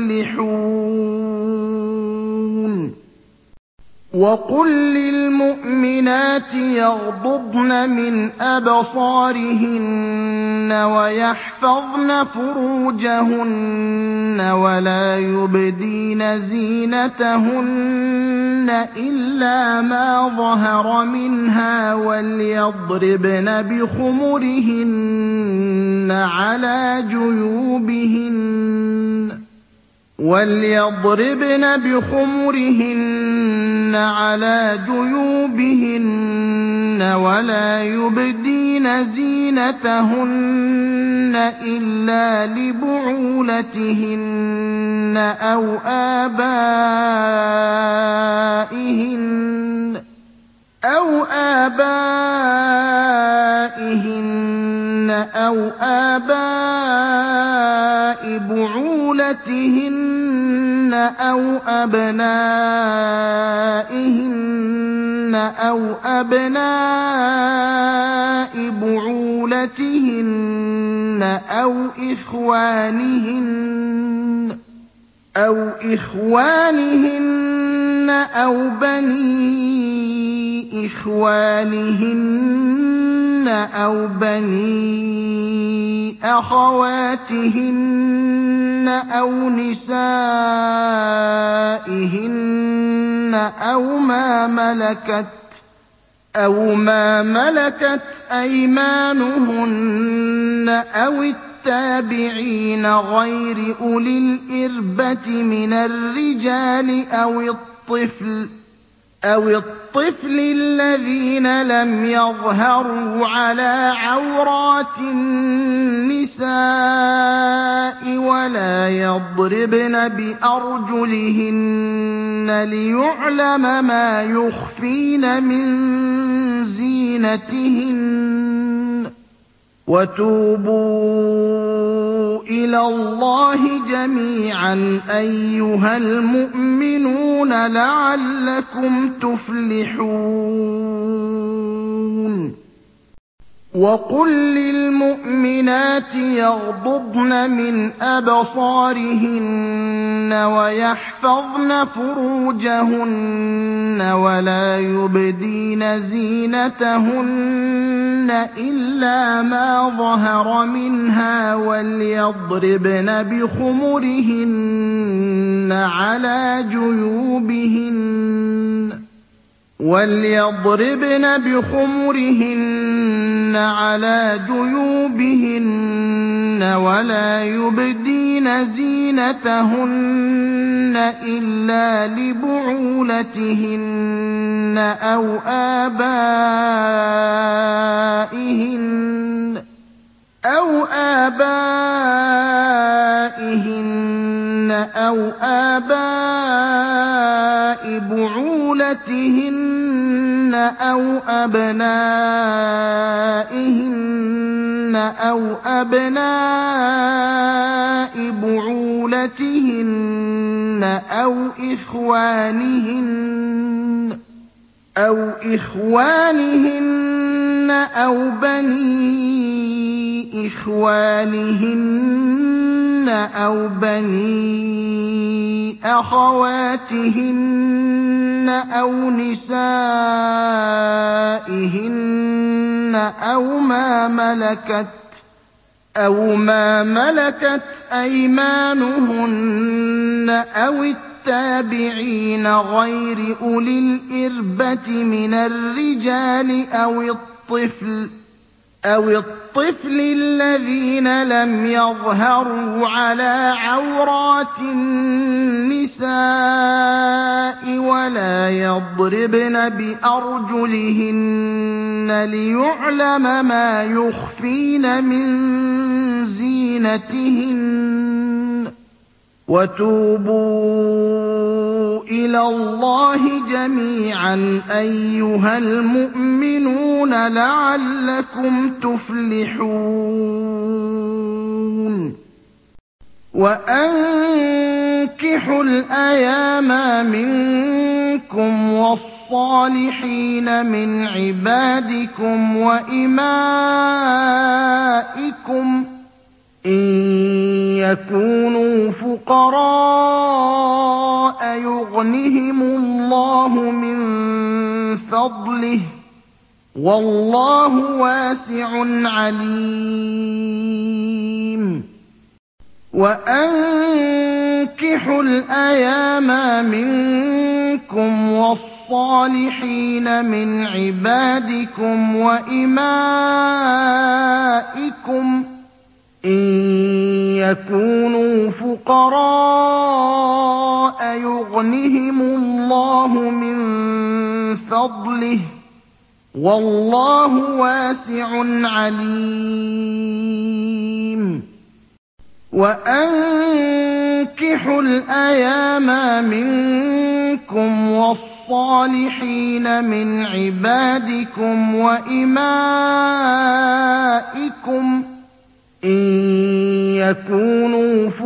تُفْلِحُونَ وَقُل لِّلْمُؤْمِنَاتِ يَغْضُضْنَ مِنْ أَبْصَارِهِنَّ وَيَحْفَظْنَ فُرُوجَهُنَّ وَلَا يُبْدِينَ زِينَتَهُنَّ إِلَّا مَا ظَهَرَ مِنْهَا وَلْيَضْرِبْنَ بِخُمُرِهِنَّ عَلَىٰ جُيُوبِهِنَّ وَلْيَضْرِبْنَ بِخُمُرِهِنَّ عَلَىٰ جُيُوبِهِنَّ وَلَا يُبْدِينَ زِينَتَهُنَّ إِلَّا لِبُعُولَتِهِنَّ أَوْ آبَائِهِنَّ أَوْ آبَائِهِنَّ أَوْ آبَاءِ بُعُولَتِهِنَّ أَوْ أَبْنَائِهِنَّ أَوْ أَبْنَاءِ بُعُولَتِهِنَّ أَوْ إِخْوَانِهِنَّ أَوْ إِخْوَانِهِنَّ أَوْ بَنِي إِخْوَانِهِنَّ أَوْ بَنِي أَخَوَاتِهِنَّ أَوْ نِسَائِهِنَّ أَوْ مَا مَلَكَتْ أَوْ مَا مَلَكَتْ أَيْمَانُهُنَّ أَوِ التَّابِعِينَ غَيْرِ أُولِي الْإِرْبَةِ مِنَ الرِّجَالِ أَوِ الطِّفْلِ أَوِ الطِّفْلِ الَّذِينَ لَمْ يَظْهَرُوا عَلَىٰ عَوْرَاتِ النِّسَاءِ وَلَا يَضْرِبْنَ بِأَرْجُلِهِنَّ لِيُعْلَمَ مَا يُخْفِينَ مِن زِينَتِهِنَّ ۚ وَتُوبُوا إِلَى اللَّهِ جَمِيعًا أَيُّهَا الْمُؤْمِنُونَ لَعَلَّكُمْ تُفْلِحُونَ وَقُل لِّلْمُؤْمِنَاتِ يَغْضُضْنَ مِنْ أَبْصَارِهِنَّ وَيَحْفَظْنَ فُرُوجَهُنَّ وَلَا يُبْدِينَ زِينَتَهُنَّ إِلَّا مَا ظَهَرَ مِنْهَا وَلْيَضْرِبْنَ بِخُمُرِهِنَّ عَلَىٰ جُيُوبِهِنَّ وَلْيَضْرِبْنَ بِخُمُرِهِنَّ عَلَىٰ جُيُوبِهِنَّ وَلَا يُبْدِينَ زِينَتَهُنَّ إِلَّا لِبُعُولَتِهِنَّ أَوْ آبَائِهِنَّ أَوْ آبَائِهِنَّ أَوْ آبَاءِ بُعُولَتِهِنَّ أَوْ أَبْنَائِهِنَّ أَوْ أَبْنَاءِ بُعُولَتِهِنَّ أَوْ إِخْوَانِهِنَّ أَوْ إِخْوَانِهِنَّ أَوْ بَنِي إِخْوَانِهِنَّ أَوْ بَنِي أَخَوَاتِهِنَّ أَوْ نِسَائِهِنَّ أَوْ مَا مَلَكَتْ أَوْ مَا مَلَكَتْ أَيْمَانُهُنَّ أَوِ التَّابِعِينَ غَيْرِ أُولِي الْإِرْبَةِ مِنَ الرِّجَالِ أَوِ الطِّفْلِ أَوِ الطِّفْلِ الَّذِينَ لَمْ يَظْهَرُوا عَلَىٰ عَوْرَاتِ النِّسَاءِ وَلَا يَضْرِبْنَ بِأَرْجُلِهِنَّ لِيُعْلَمَ مَا يُخْفِينَ مِن زِينَتِهِنَّ ۚ وَتُوبُوا إِلَى اللَّهِ جَمِيعًا أَيُّهَا الْمُؤْمِنُونَ لَعَلَّكُمْ تُفْلِحُونَ وَأَنكِحُوا الْأَيَامَىٰ مِنكُمْ وَالصَّالِحِينَ مِنْ عِبَادِكُمْ وَإِمَائِكُمْ إِن يَكُونُوا فُقَرَاءَ يُغْنِهِمُ اللَّهُ مِن فَضْلِهِ ۗ وَاللَّهُ وَاسِعٌ عَلِيمٌ وَأَنكِحُوا الْأَيَامَىٰ مِنكُمْ وَالصَّالِحِينَ مِنْ عِبَادِكُمْ وَإِمَائِكُمْ إِن يَكُونُوا فُقَرَاءَ يُغْنِهِمُ اللَّهُ مِن فَضْلِهِ ۗ وَاللَّهُ وَاسِعٌ عَلِيمٌ وَأَنكِحُوا الْأَيَامَىٰ مِنكُمْ وَالصَّالِحِينَ مِنْ عِبَادِكُمْ وَإِمَائِكُمْ إِن يَكُونُوا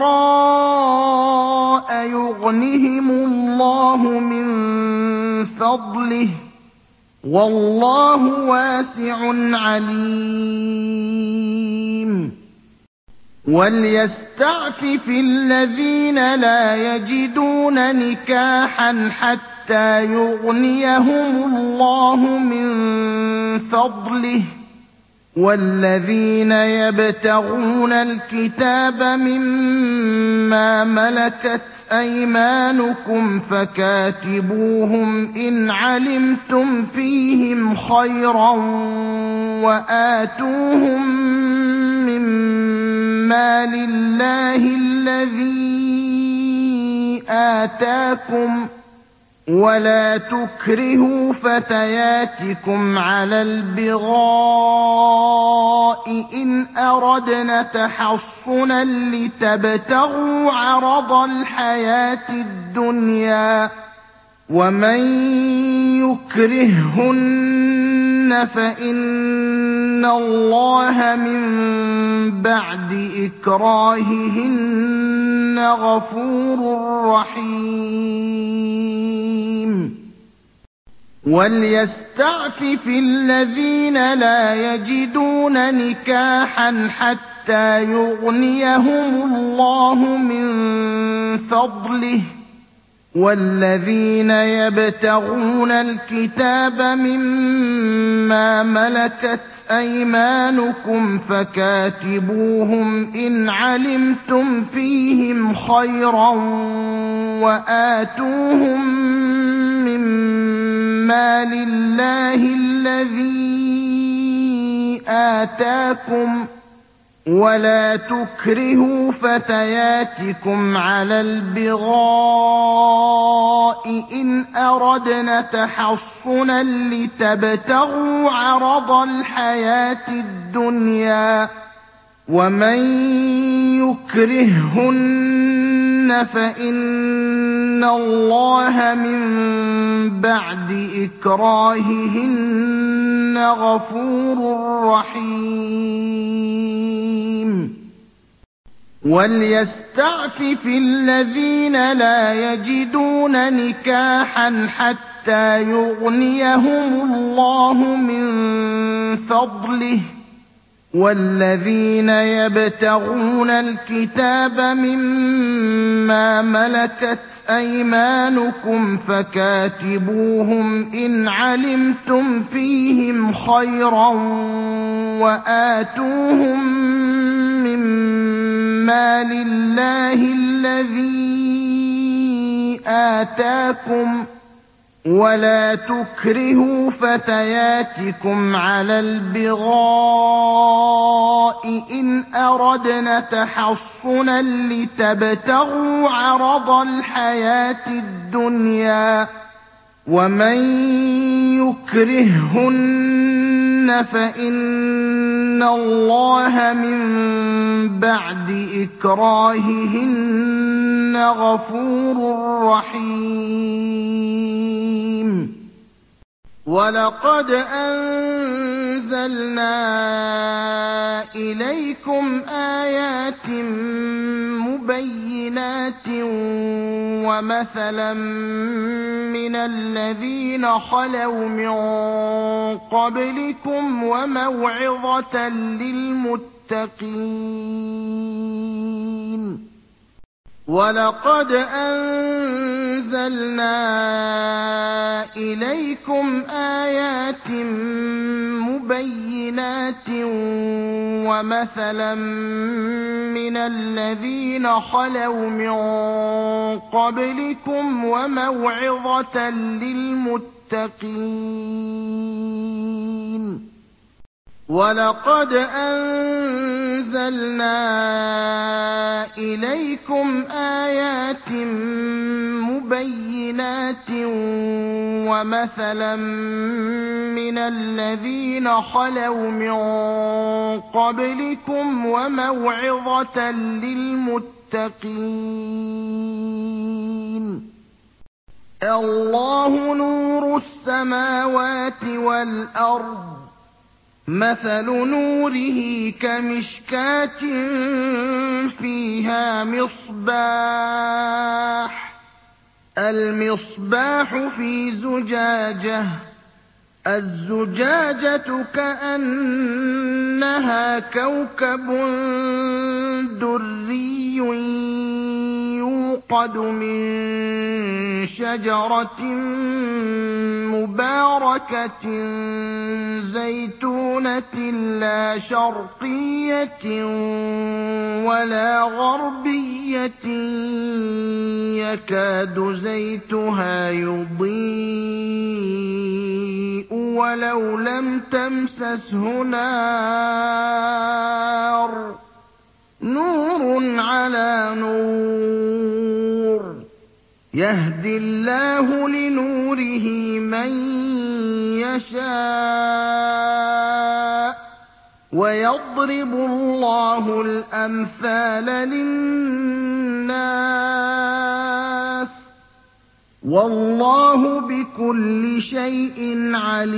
فُقَرَاءَ يُغْنِهِمُ اللَّهُ مِن فَضْلِهِ ۗ وَاللَّهُ وَاسِعٌ عَلِيمٌ وَلْيَسْتَعْفِفِ الَّذِينَ لَا يَجِدُونَ نِكَاحًا حَتَّىٰ يُغْنِيَهُمُ اللَّهُ مِن فَضْلِهِ ۗ وَالَّذِينَ يَبْتَغُونَ الْكِتَابَ مِمَّا مَلَكَتْ أَيْمَانُكُمْ فَكَاتِبُوهُمْ إِنْ عَلِمْتُمْ فِيهِمْ خَيْرًا وَآتُوهُم مِّن مَّالِ اللَّهِ الَّذِي آتَاكُمْ ۚ وَلَا تُكْرِهُوا فَتَيَاتِكُمْ عَلَى الْبِغَاءِ إِنْ أَرَدْنَ تَحَصُّنًا لِّتَبْتَغُوا عَرَضَ الْحَيَاةِ الدُّنْيَا ۚ وَمَن يُكْرِههُّنَّ فَإِنَّ اللَّهَ مِن بَعْدِ إِكْرَاهِهِنَّ غَفُورٌ رَّحِيمٌ وَلْيَسْتَعْفِفِ الَّذِينَ لَا يَجِدُونَ نِكَاحًا حَتَّىٰ يُغْنِيَهُمُ اللَّهُ مِن فَضْلِهِ ۗ وَالَّذِينَ يَبْتَغُونَ الْكِتَابَ مِمَّا مَلَكَتْ أَيْمَانُكُمْ فَكَاتِبُوهُمْ إِنْ عَلِمْتُمْ فِيهِمْ خَيْرًا وَآتُوهُم مِّن مَّالِ اللَّهِ الَّذِي آتَاكُمْ ۚ وَلَا تُكْرِهُوا فَتَيَاتِكُمْ عَلَى الْبِغَاءِ إِنْ أَرَدْنَ تَحَصُّنًا لِّتَبْتَغُوا عَرَضَ الْحَيَاةِ الدُّنْيَا ۚ وَمَن يُكْرِههُّنَّ فَإِنَّ اللَّهَ مِن بَعْدِ إِكْرَاهِهِنَّ غَفُورٌ رَّحِيمٌ وَلْيَسْتَعْفِفِ الَّذِينَ لَا يَجِدُونَ نِكَاحًا حَتَّىٰ حَتَّىٰ يُغْنِيَهُمُ اللَّهُ مِن فَضْلِهِ ۗ وَالَّذِينَ يَبْتَغُونَ الْكِتَابَ مِمَّا مَلَكَتْ أَيْمَانُكُمْ فَكَاتِبُوهُمْ إِنْ عَلِمْتُمْ فِيهِمْ خَيْرًا وَآتُوهُم مِّن مَّالِ اللَّهِ الَّذِي آتَاكُمْ ۚ وَلَا تُكْرِهُوا فَتَيَاتِكُمْ عَلَى الْبِغَاءِ إِنْ أَرَدْنَ تَحَصُّنًا لِّتَبْتَغُوا عَرَضَ الْحَيَاةِ الدُّنْيَا ۚ وَمَن يُكْرِههُّنَّ فَإِنَّ اللَّهَ مِن بَعْدِ إِكْرَاهِهِنَّ غَفُورٌ رَّحِيمٌ. وَلَقَدْ أَنزَلْنَا إِلَيْكُمْ آيَاتٍ مُّبَيِّنَاتٍ وَمَثَلًا مِّنَ الَّذِينَ خَلَوْا مِن قَبْلِكُمْ وَمَوْعِظَةً لِّلْمُتَّقِينَ. وَلَقَدْ أَنزَلْنَا إِلَيْكُمْ آيَاتٍ مُّبَيِّنَاتٍ وَمَثَلًا مِّنَ الَّذِينَ خَلَوْا مِن قَبْلِكُمْ وَمَوْعِظَةً لِّلْمُتَّقِينَ. وَلَقَدْ أَنزَلْنَا إِلَيْكُمْ آيَاتٍ مُّبَيِّنَاتٍ وَمَثَلًا مِّنَ الَّذِينَ خَلَوْا مِن قَبْلِكُمْ وَمَوْعِظَةً لِّلْمُتَّقِينَ. اللَّهُ نُورُ السَّمَاوَاتِ وَالْأَرْضِ ۚ مَثَلُ نُورِهِ كَمِشْكَاةٍ فِيهَا مِصْبَاحٌ ۖ الْمِصْبَاحُ فِي زُجَاجَةٍ ۖ الزُّجَاجَةُ كَأَنَّهَا كَوْكَبٌ دُرِّيٌّ يُوقَدُ مِن شَجَرَةٍ مُّبَارَكَةٍ زَيْتُونَةٍ لَّا شَرْقِيَّةٍ وَلَا غَرْبِيَّةٍ يَكَادُ زَيْتُهَا يُضِيءُ وَلَوْ لَمْ تَمْسَسْهُ نَارٌ ۚ نُّورٌ عَلَىٰ نُورٍ ۗ يَهْدِي اللَّهُ لِنُورِهِ مَن يَشَاءُ ۚ وَيَضْرِبُ اللَّهُ الْأَمْثَالَ لِلنَّاسِ ۗ وَاللَّهُ بِكُلِّ شَيْءٍ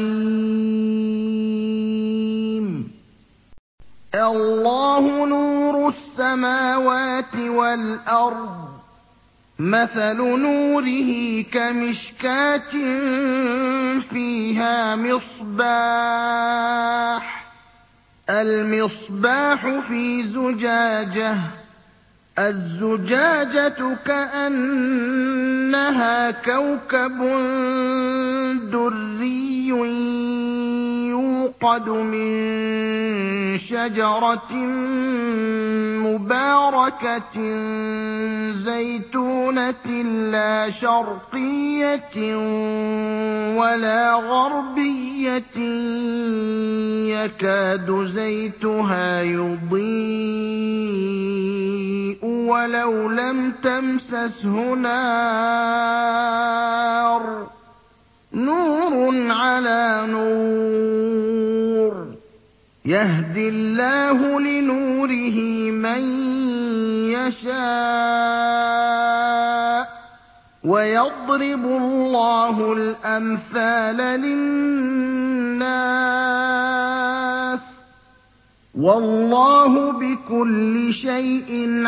عَلِيمٌ. اللَّهُ نُورُ السَّمَاوَاتِ وَالْأَرْضِ ۚ مَثَلُ نُورِهِ كَمِشْكَاةٍ فِيهَا مِصْبَاحٌ ۖ الْمِصْبَاحُ فِي زُجَاجَةٍ ۖ الزُّجَاجَةُ كَأَنَّهَا كَوْكَبٌ دُرِّيٌّ يُوقَدُ مِن شَجَرَةٍ مُّبَارَكَةٍ زَيْتُونَةٍ لَّا شَرْقِيَّةٍ وَلَا غَرْبِيَّةٍ يَكَادُ زَيْتُهَا يُضِيءُ وَلَوْ لَمْ تَمْسَسْهُ نَارٌ ۚ نُّورٌ عَلَىٰ نُورٍ ۗ يَهْدِي اللَّهُ لِنُورِهِ مَن يَشَاءُ ۚ وَيَضْرِبُ اللَّهُ الْأَمْثَالَ لِلنَّاسِ ۗ وَاللَّهُ بِكُلِّ شَيْءٍ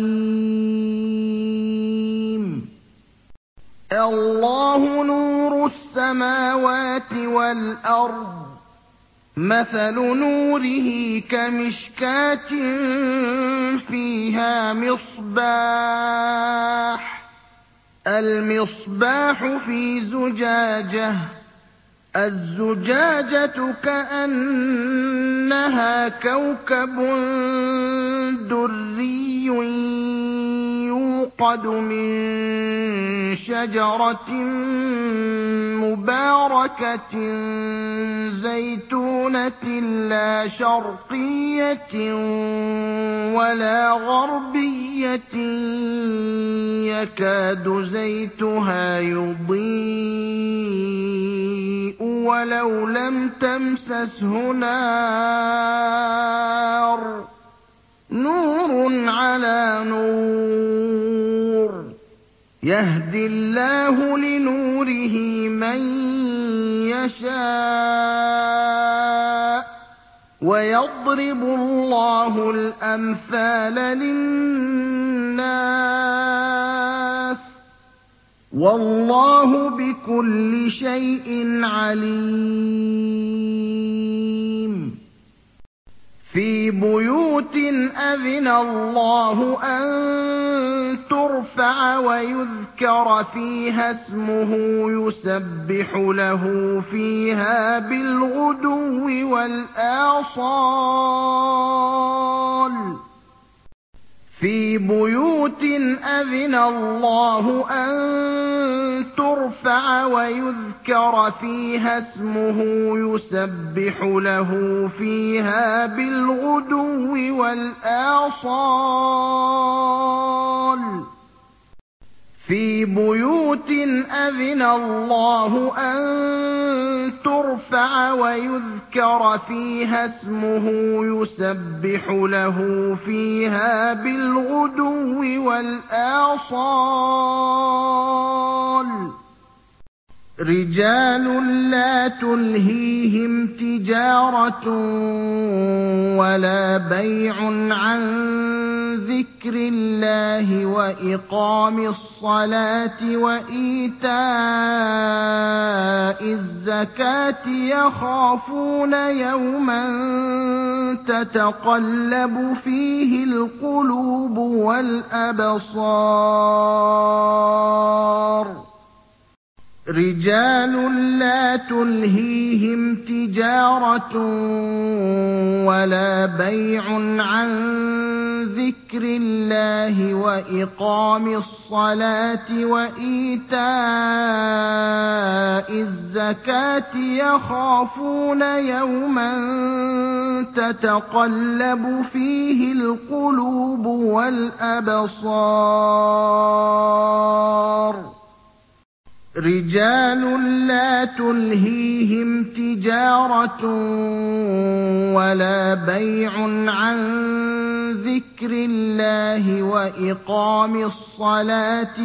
عَلِيمٌ. اللَّهُ نُورُ السَّمَاوَاتِ وَالْأَرْضِ ۚ مَثَلُ نُورِهِ كَمِشْكَاةٍ فِيهَا مِصْبَاحٌ ۖ الْمِصْبَاحُ فِي زُجَاجَةٍ ۖ الزُّجَاجَةُ كَأَنَّهَا كَوْكَبٌ دُرِّيٌّ يُوقَدُ مِن شَجَرَةٍ مُّبَارَكَةٍ زَيْتُونَةٍ لَّا شَرْقِيَّةٍ وَلَا غَرْبِيَّةٍ يَكَادُ زَيْتُهَا يُضِيءُ وَلَوْ لَمْ تَمْسَسْهُ نَارٌ ۚ نُّورٌ عَلَىٰ نُورٍ ۗ يَهْدِي اللَّهُ لِنُورِهِ مَن يَشَاءُ ۚ وَيَضْرِبُ اللَّهُ الْأَمْثَالَ لِلنَّاسِ ۗ وَاللَّهُ بِكُلِّ شَيْءٍ عَلِيمٌ فِي بُيُوتٍ أَذِنَ اللَّهُ أَن تُرْفَعَ وَيُذْكَرَ فِيهَا اسْمُهُ يُسَبِّحُ لَهُ فِيهَا بِالْغُدُوِّ وَالْآصَالِ ۖ فِي بُيُوتٍ أَذِنَ اللَّهُ أَن تُرْفَعَ وَيُذْكَرَ فِيهَا اسْمُهُ يُسَبِّحُ لَهُ فِيهَا بِالْغُدُوِّ وَالْآصَالِ ۖ فِي بُيُوتٍ أَذِنَ اللَّهُ أَن تُرْفَعَ وَيُذْكَرَ فِيهَا اسْمُهُ يُسَبِّحُ لَهُ فِيهَا بِالْغُدُوِّ وَالْآصَالِ ۖ رِجَالٌ لَّا تُلْهِيهِمْ تِجَارَةٌ وَلَا بَيْعٌ عَن ذِكْرِ اللَّهِ وَإِقَامِ الصَّلَاةِ وَإِيتَاءِ الزَّكَاةِ يَخَافُونَ يَوْمًا تَتَقَلَّبُ فِيهِ الْقُلُوبُ وَالْأَبْصَارُ رِجَالٌ لَّا تُلْهِيهِمْ تِجَارَةٌ وَلَا بَيْعٌ عَن ذِكْرِ اللَّهِ وَإِقَامِ الصَّلَاةِ وَإِيتَاءِ الزَّكَاةِ يَخَافُونَ يَوْمًا تَتَقَلَّبُ فِيهِ الْقُلُوبُ وَالْأَبْصَارُ رِجَالٌ لَّا تُلْهِيهِمْ تِجَارَةٌ وَلَا بَيْعٌ عَن ذِكْرِ اللَّهِ وَإِقَامِ الصَّلَاةِ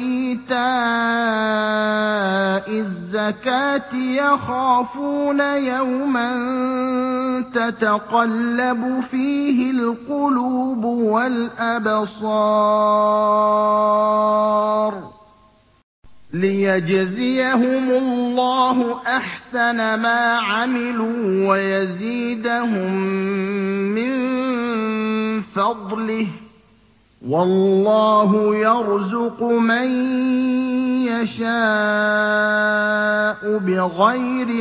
وَإِيتَاءِ الزَّكَاةِ يَخَافُونَ يَوْمًا تَتَقَلَّبُ فِيهِ الْقُلُوبُ وَالْأَبْصَارُ لِيَجْزِيَهُمُ اللَّهُ أَحْسَنَ مَا عَمِلُوا وَيَزِيدَهُم مِّن فَضْلِهِ ۗ وَاللَّهُ يَرْزُقُ مَن يَشَاءُ بِغَيْرِ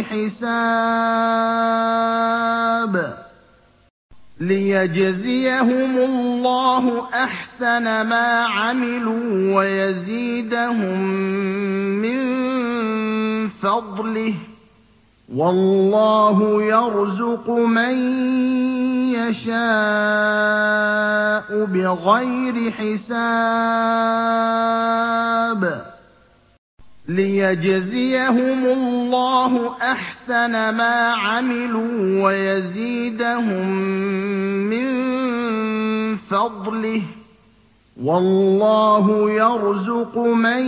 حِسَابٍ لِيَجْزِيَهُمُ اللَّهُ أَحْسَنَ مَا عَمِلُوا وَيَزِيدَهُم مِّن فَضْلِهِ ۗ وَاللَّهُ يَرْزُقُ مَن يَشَاءُ بِغَيْرِ حِسَابٍ لِيَجْزِيَهُمُ اللَّهُ أَحْسَنَ مَا عَمِلُوا وَيَزِيدَهُم مِّن فَضْلِهِ ۗ وَاللَّهُ يَرْزُقُ مَن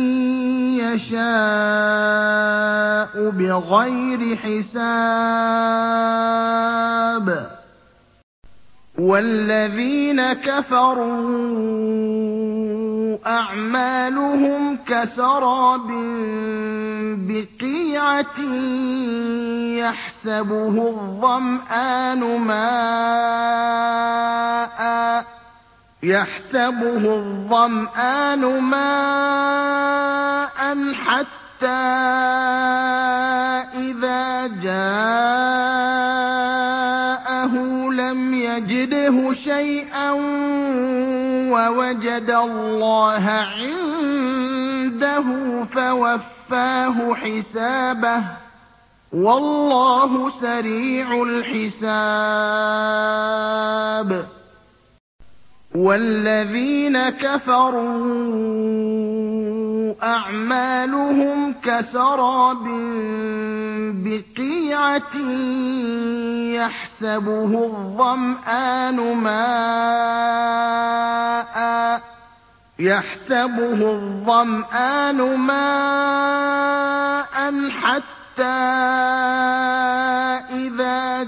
يَشَاءُ بِغَيْرِ حِسَابٍ وَالَّذِينَ كَفَرُوا أَعْمَالُهُمْ كَسَرَابٍ بِقِيعَةٍ يَحْسَبُهُ الظَّمْآنُ مَاءً يَحْسَبُهُ الظَّمْآنُ مَاءً حَتَّىٰ إِذَا جَاءَهُ لَمْ يَجِدْهُ شَيْئًا وَوَجَدَ اللَّهَ عِندَهُ فَوَفَّاهُ حِسَابَهُ ۗ وَاللَّهُ سَرِيعُ الْحِسَابِ. وَالَّذِينَ كَفَرُوا أَعْمَالُهُمْ كَسَرَابٍ بِقِيعَةٍ يَحْسَبُهُ الظَّمْآنُ مَاءً يَحْسَبُهُ الظَّمْآنُ مَاءً حَتَّىٰ إِذَا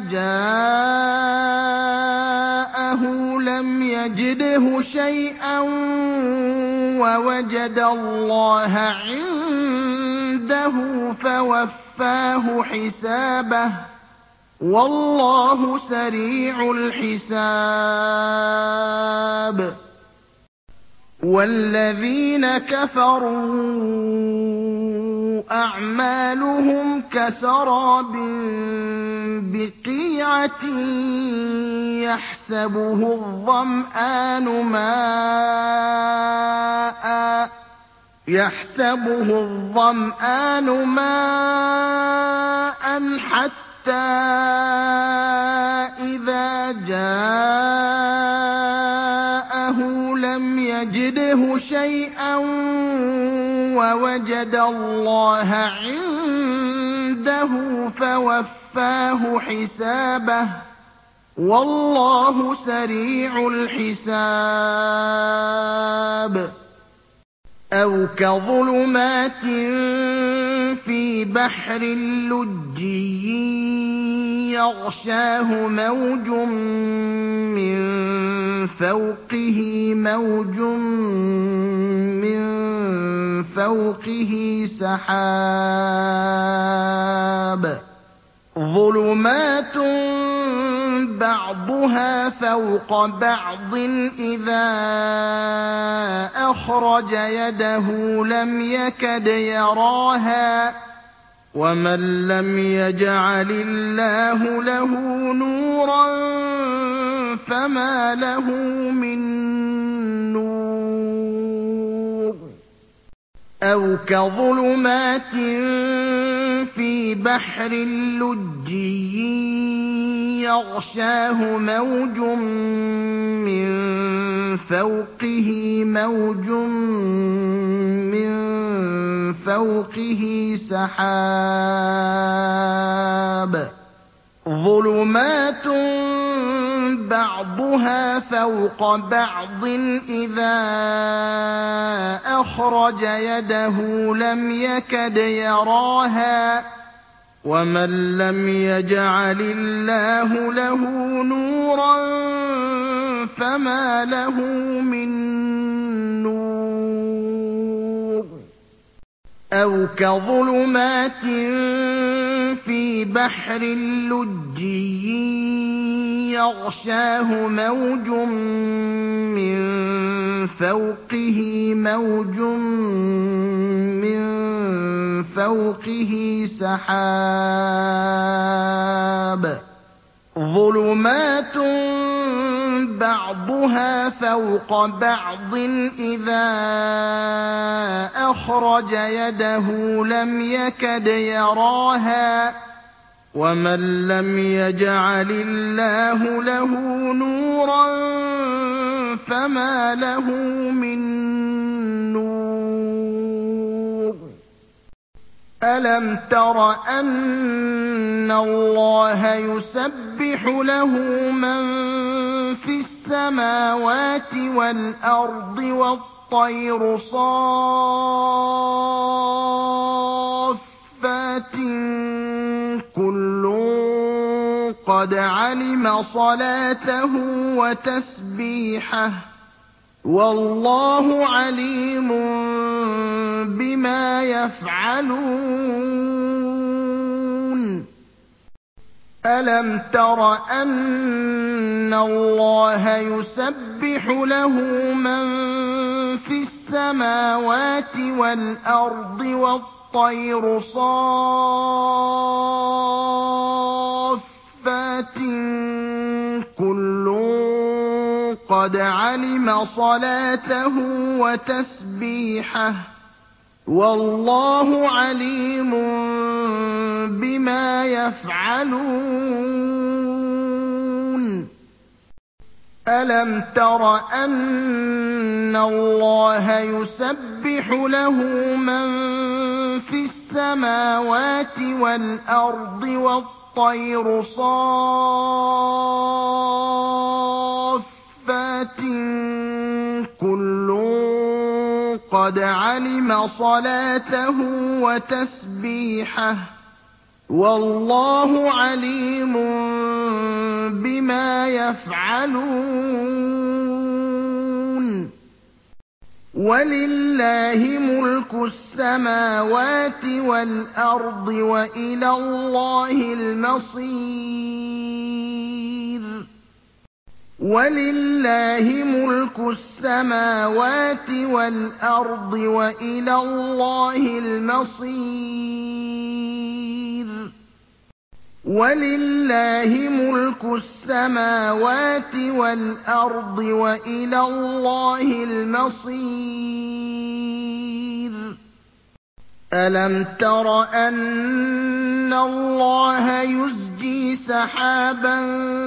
جَاءَهُ لَمْ يَجِدْهُ شَيْئًا وَوَجَدَ اللَّهَ عِندَهُ فَوَفَّاهُ حِسَابَهُ ۗ وَاللَّهُ سَرِيعُ الْحِسَابِ. وَالَّذِينَ كَفَرُوا أَعْمَالُهُمْ كَسَرَابٍ بِقِيعَةٍ يَحْسَبُهُ الظَّمْآنُ مَاءً يَحْسَبُهُ الظَّمْآنُ مَاءً حَتَّىٰ إِذَا جَاءَهُ لَمْ يَجِدْهُ شَيْئًا وَوَجَدَ اللَّهَ عِندَهُ فَوَفَّاهُ حِسَابَهُ ۗ وَاللَّهُ سَرِيعُ الْحِسَابِ. أَوْ كَظُلُمَاتٍ فِي بَحْرٍ لُّجِّيٍّ يَغْشَاهُ مَوْجٌ مِّن فَوْقِهِ مَوْجٌ مِّن فَوْقِهِ سَحَابٌ ۚ ظُلُمَاتٌ بَعْضُهَا فَوْقَ بَعْضٍ إِذَا أَخْرَجَ يَدَهُ لَمْ يَكَدْ يَرَاهَا ۗ وَمَن لَّمْ يَجْعَلِ اللَّهُ لَهُ نُورًا فَمَا لَهُ مِن نُّورٍ. أَوْ كَظُلُمَاتٍ فِي بَحْرٍ لُّجِّيٍّ يَغْشَاهُ مَوْجٌ مِّن فَوْقِهِ مَوْجٌ مِّن فَوْقِهِ سَحَابٌ ۚ ظُلُمَاتٌ بَعْضُهَا فَوْقَ بَعْضٍ إِذَا أَخْرَجَ يَدَهُ لَمْ يَكَدْ يَرَاهَا ۗ وَمَن لَّمْ يَجْعَلِ اللَّهُ لَهُ نُورًا فَمَا لَهُ مِن نُّورٍ. أَوْ كَظُلُمَاتٍ فِي بَحْرٍ لُّجِّيٍّ يَغْشَاهُ مَوْجٌ مِّن فَوْقِهِ مَوْجٌ مِّن فَوْقِهِ سَحَابٌ ۚ ظُلُمَاتٌ بَعْضُهَا فَوْقَ بَعْضٍ إِذَا أَخْرَجَ يَدَهُ لَمْ يَكَدْ يَرَاهَا ۗ وَمَن لَّمْ يَجْعَلِ اللَّهُ لَهُ نُورًا فَمَا لَهُ مِن نُّورٍ. أَلَمْ تَرَ أَنَّ اللَّهَ يُسَبِّحُ لَهُ مَن فِي السَّمَاوَاتِ وَالْأَرْضِ وَالطَّيْرُ صَافَّاتٍ ۖ كُلٌّ قَدْ عَلِمَ صَلَاتَهُ وَتَسْبِيحَهُ ۗ وَاللَّهُ عَلِيمٌ بِمَا يَفْعَلُونَ أَلَمْ تَرَ أَنَّ اللَّهَ يُسَبِّحُ لَهُ مَن فِي السَّمَاوَاتِ وَالْأَرْضِ وَالطَّيْرُ صَافَّاتٍ كُلٌّ قَدْ عَلِمَ صَلَاتَهُ وَتَسْبِيحَهُ ۗ وَاللَّهُ عَلِيمٌ بِمَا يَفْعَلُونَ أَلَمْ تَرَ أَنَّ اللَّهَ يُسَبِّحُ لَهُ مَن فِي السَّمَاوَاتِ وَالْأَرْضِ وَالطَّيْرُ صَافَّاتٍ كُلٌّ قَدْ عَلِمَ صَلَاتَهُ وَتَسْبِيحَهُ ۗ وَاللَّهُ عَلِيمٌ بِمَا يَفْعَلُونَ وَلِلَّهِ مُلْكُ السَّمَاوَاتِ وَالْأَرْضِ وَإِلَى اللَّهِ الْمَصِيرُ وَلِلَّهِ مُلْكُ السَّمَاوَاتِ وَالْأَرْضِ وَإِلَى اللَّهِ الْمَصِيرُ وَلِلَّهِ مُلْكُ السَّمَاوَاتِ وَالْأَرْضِ وَإِلَى اللَّهِ الْمَصِيرُ أَلَمْ تَرَ أَنَّ اللَّهَ يُزْجِي سَحَابًا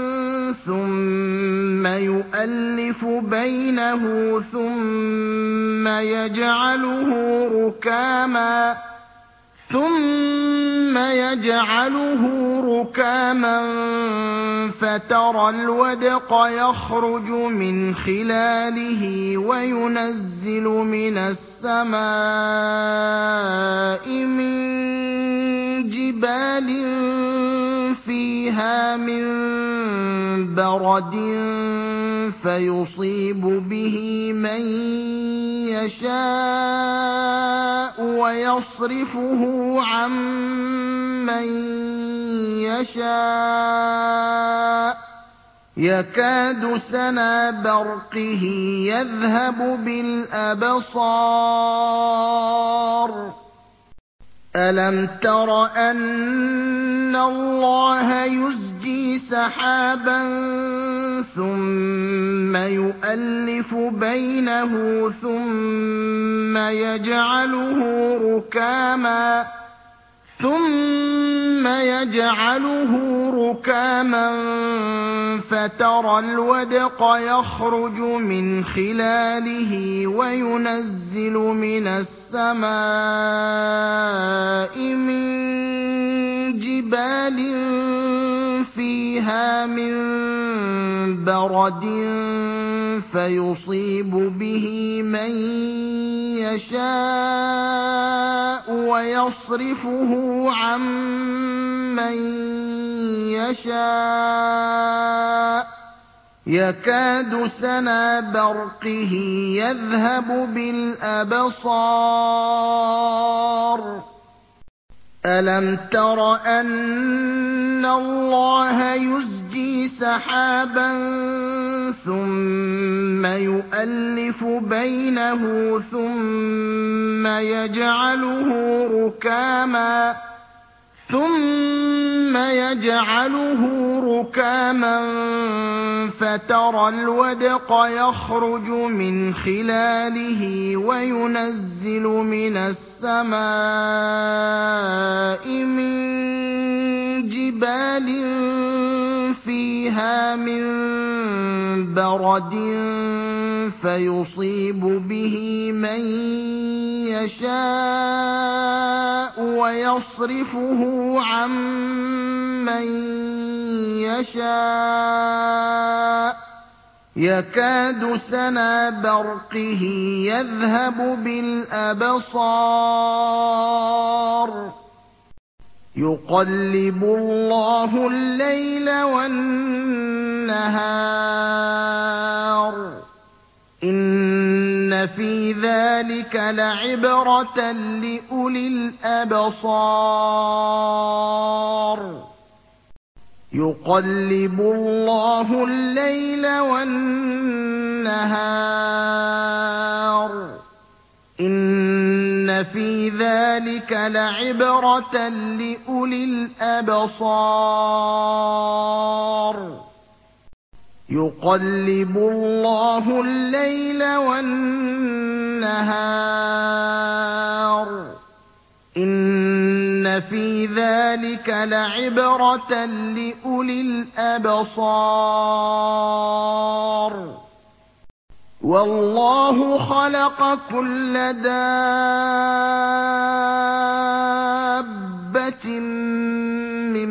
ثُمَّ يُؤَلِّفُ بَيْنَهُ ثُمَّ يَجْعَلُهُ رُكَامًا ثُمَّ يَجْعَلُهُ رُكَامًا فَتَرَى الْوَدْقَ يَخْرُجُ مِنْ خِلَالِهِ وَيُنَزِّلُ مِنَ السَّمَاءِ مِن جِبَالٍ فِيهَا مِن بَرَدٍ فَيُصِيبُ بِهِ مَن يَشَاءُ وَيَصْرِفُهُ عَن مَّن يَشَاءُ ۖ يَكَادُ سَنَا بَرْقِهِ يَذْهَبُ بِالْأَبْصَارِ أَلَمْ تَرَ أَنَّ اللَّهَ يُزْجِي سَحَابًا ثُمَّ يُؤَلِّفُ بَيْنَهُ ثُمَّ يَجْعَلُهُ رُكَامًا ثُمَّ يَجْعَلُهُ رُكَامًا فَتَرَى الْوَدْقَ يَخْرُجُ مِنْ خِلَالِهِ وَيُنَزِّلُ مِنَ السَّمَاءِ مِن جِبَالٍ فِيهَا مِن بَرَدٍ فَيُصِيبُ بِهِ مَن يَشَاءُ وَيَصْرِفُهُ عَن مَّن يَشَاءُ ۖ يَكَادُ سَنَا بَرْقِهِ يَذْهَبُ بِالْأَبْصَارِ أَلَمْ تَرَ أَنَّ اللَّهَ يُزْجِي سَحَابًا ثُمَّ يُؤَلِّفُ بَيْنَهُ ثُمَّ يَجْعَلُهُ رُكَامًا ثُمَّ يَجْعَلُهُ رُكَامًا فَتَرَى الْوَدْقَ يَخْرُجُ مِنْ خِلَالِهِ وَيُنَزِّلُ مِنَ السَّمَاءِ مِن جِبَالٍ فِيهَا مِن بَرَدٍ فَيُصِيبُ بِهِ مَن يَشَاءُ وَيَصْرِفُهُ عَن مَّن يَشَاءُ ۖ يَكَادُ سَنَا بَرْقِهِ يَذْهَبُ بِالْأَبْصَارِ يُقَلِّبُ اللَّهُ اللَّيْلَ وَالنَّهَارَ ۚ إِنَّ فِي ذَٰلِكَ لَعِبْرَةً لِّأُولِي الْأَبْصَارِ يُقَلِّبُ اللَّهُ اللَّيْلَ وَالنَّهَارَ ۚ إِنَّ فِي ذَٰلِكَ لَعِبْرَةً لِّأُولِي الْأَبْصَارِ يُقَلِّبُ اللَّهُ اللَّيْلَ وَالنَّهَارَ ۚ إِنَّ فِي ذَٰلِكَ لَعِبْرَةً لِّأُولِي الْأَبْصَارِ وَاللَّهُ خَلَقَ كُلَّ دَابَّةٍ مِّن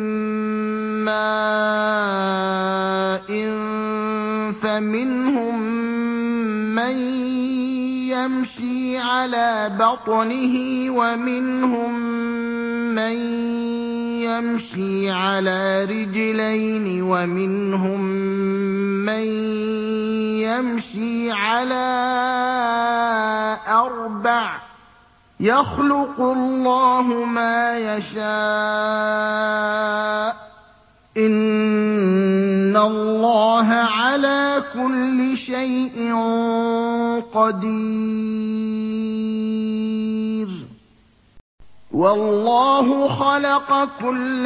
مَّاءٍ فَمِنْهُم مَّن يَمْشِي عَلَىٰ بَطْنِهِ وَمِنْهُم مَّن يَمْشِي عَلَىٰ رِجْلَيْنِ وَمِنْهُم مَّن يَمْشِي عَلَىٰ أَرْبَعٍ ۚ يَخْلُقُ اللَّهُ مَا يَشَاءُ ۚ إِنَّ اللَّهَ عَلَىٰ كُلِّ شَيْءٍ قَدِيرٌ وَاللَّهُ خَلَقَ كُلَّ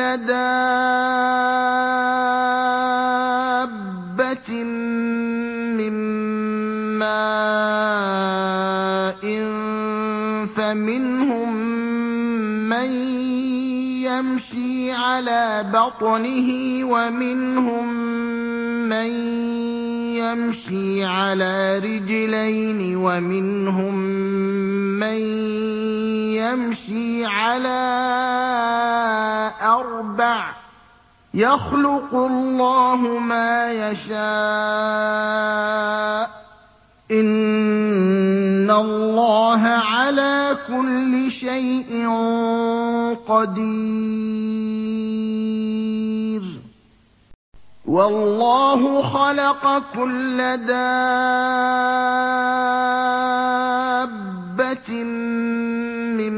دَابَّةٍ مِّن مَّاءٍ فَمِنْهُم مَّن يَمْشِي عَلَىٰ بَطْنِهِ وَمِنْهُم مَّن يَمْشِي عَلَىٰ رِجْلَيْنِ وَمِنْهُم مَّن يَمْشِي عَلَىٰ أَرْبَعٍ ۚ يَخْلُقُ اللَّهُ مَا يَشَاءُ ۚ إِنَّ اللَّهَ عَلَىٰ كُلِّ شَيْءٍ قَدِيرٌ وَاللَّهُ خَلَقَ كُلَّ دَابَّةٍ مِّن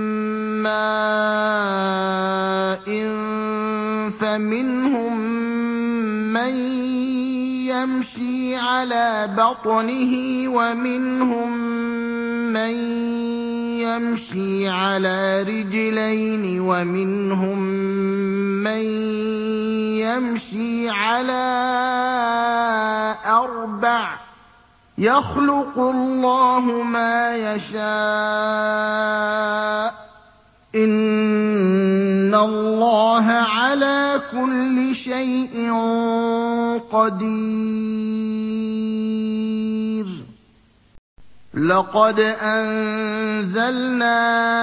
مَّاءٍ فَمِنْهُم مَّن يَمْشِي عَلَىٰ بَطْنِهِ وَمِنْهُم مَّن يَمْشِي عَلَىٰ رِجْلَيْنِ وَمِنْهُم مَّن يَمْشِي عَلَىٰ أَرْبَعٍ ۚ يَخْلُقُ اللَّهُ مَا يَشَاءُ ۚ إِنَّ اللَّهَ عَلَىٰ كُلِّ شَيْءٍ قَدِيرٌ لَقَدْ أَنزَلْنَا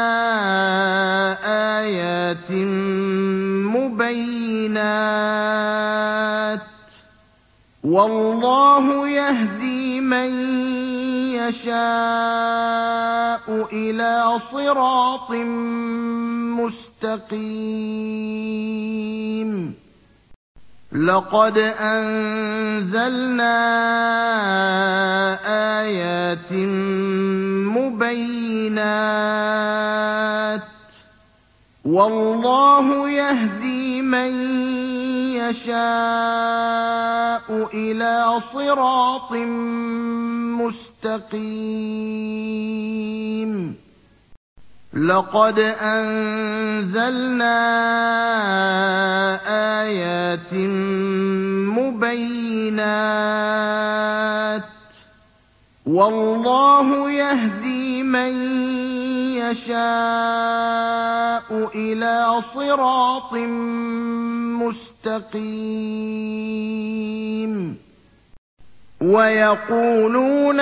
آيَاتٍ مُّبَيِّنَاتٍ ۚ وَاللَّهُ يَهْدِي مَن يَشَاءُ إِلَىٰ صِرَاطٍ مُّسْتَقِيمٍ لَقَدْ أَنزَلْنَا آيَاتٍ مُّبَيِّنَاتٍ ۚ وَاللَّهُ يَهْدِي مَن يَشَاءُ إِلَىٰ صِرَاطٍ مُّسْتَقِيمٍ لَقَدْ أَنزَلْنَا آيَاتٍ مُّبَيِّنَاتٍ ۚ وَاللَّهُ يَهْدِي مَن يَشَاءُ إِلَىٰ صِرَاطٍ مُّسْتَقِيمٍ وَيَقُولُونَ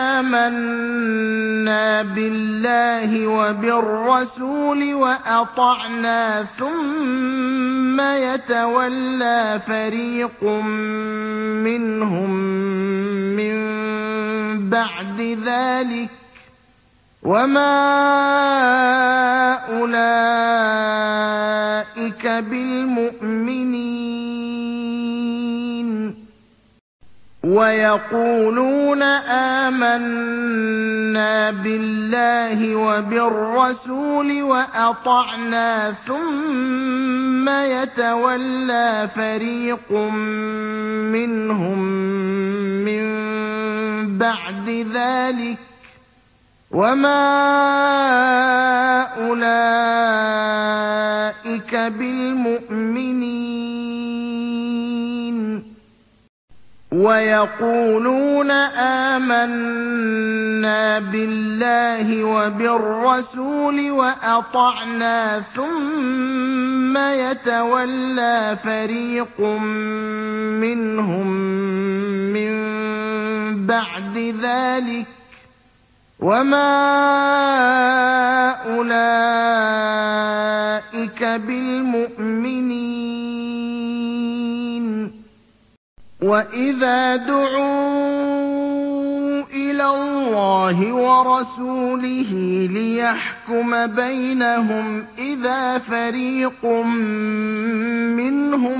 آمَنَّا بِاللَّهِ وَبِالرَّسُولِ وَأَطَعْنَا ثُمَّ يَتَوَلَّىٰ فَرِيقٌ مِّنْهُم مِّن بَعْدِ ذَٰلِكَ ۚ وَمَا أُولَٰئِكَ بِالْمُؤْمِنِينَ وَيَقُولُونَ آمَنَّا بِاللَّهِ وَبِالرَّسُولِ وَأَطَعْنَا ثُمَّ يَتَوَلَّىٰ فَرِيقٌ مِّنْهُم مِّن بَعْدِ ذَٰلِكَ ۚ وَمَا أُولَٰئِكَ بِالْمُؤْمِنِينَ وَيَقُولُونَ آمَنَّا بِاللَّهِ وَبِالرَّسُولِ وَأَطَعْنَا ثُمَّ يَتَوَلَّىٰ فَرِيقٌ مِّنْهُم مِّن بَعْدِ ذَٰلِكَ ۚ وَمَا أُولَٰئِكَ بِالْمُؤْمِنِينَ وَإِذَا دُعُوا إِلَى اللَّهِ وَرَسُولِهِ لِيَحْكُمَ بَيْنَهُمْ إِذَا فَرِيقٌ مِّنْهُم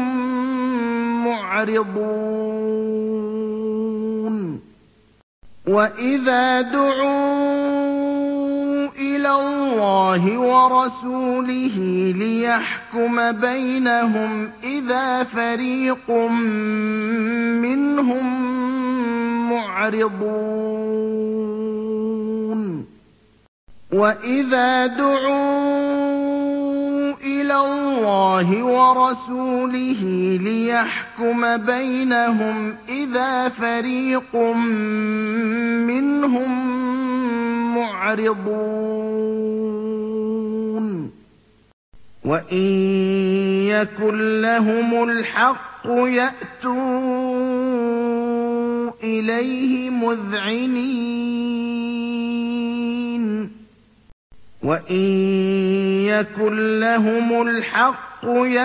مُّعْرِضُونَ وَإِذَا دُعُوا إِلَى اللَّهِ وَرَسُولِهِ لِيَحْكُمَ بَيْنَهُمْ إِذَا فَرِيقٌ مِّنْهُم مُّعْرِضُونَ وَإِذَا دُعُوا إِلَى اللَّهِ وَرَسُولِهِ لِيَحْكُمَ بَيْنَهُمْ إِذَا فَرِيقٌ مِّنْهُم مُّعْرِضُونَ وَإِن يَكُن لَّهُمُ الْحَقُّ يَأْتُوا إِلَيْهِ مُذْعِنِينَ وَإِن يَكُن لَّهُمُ الْحَقُّ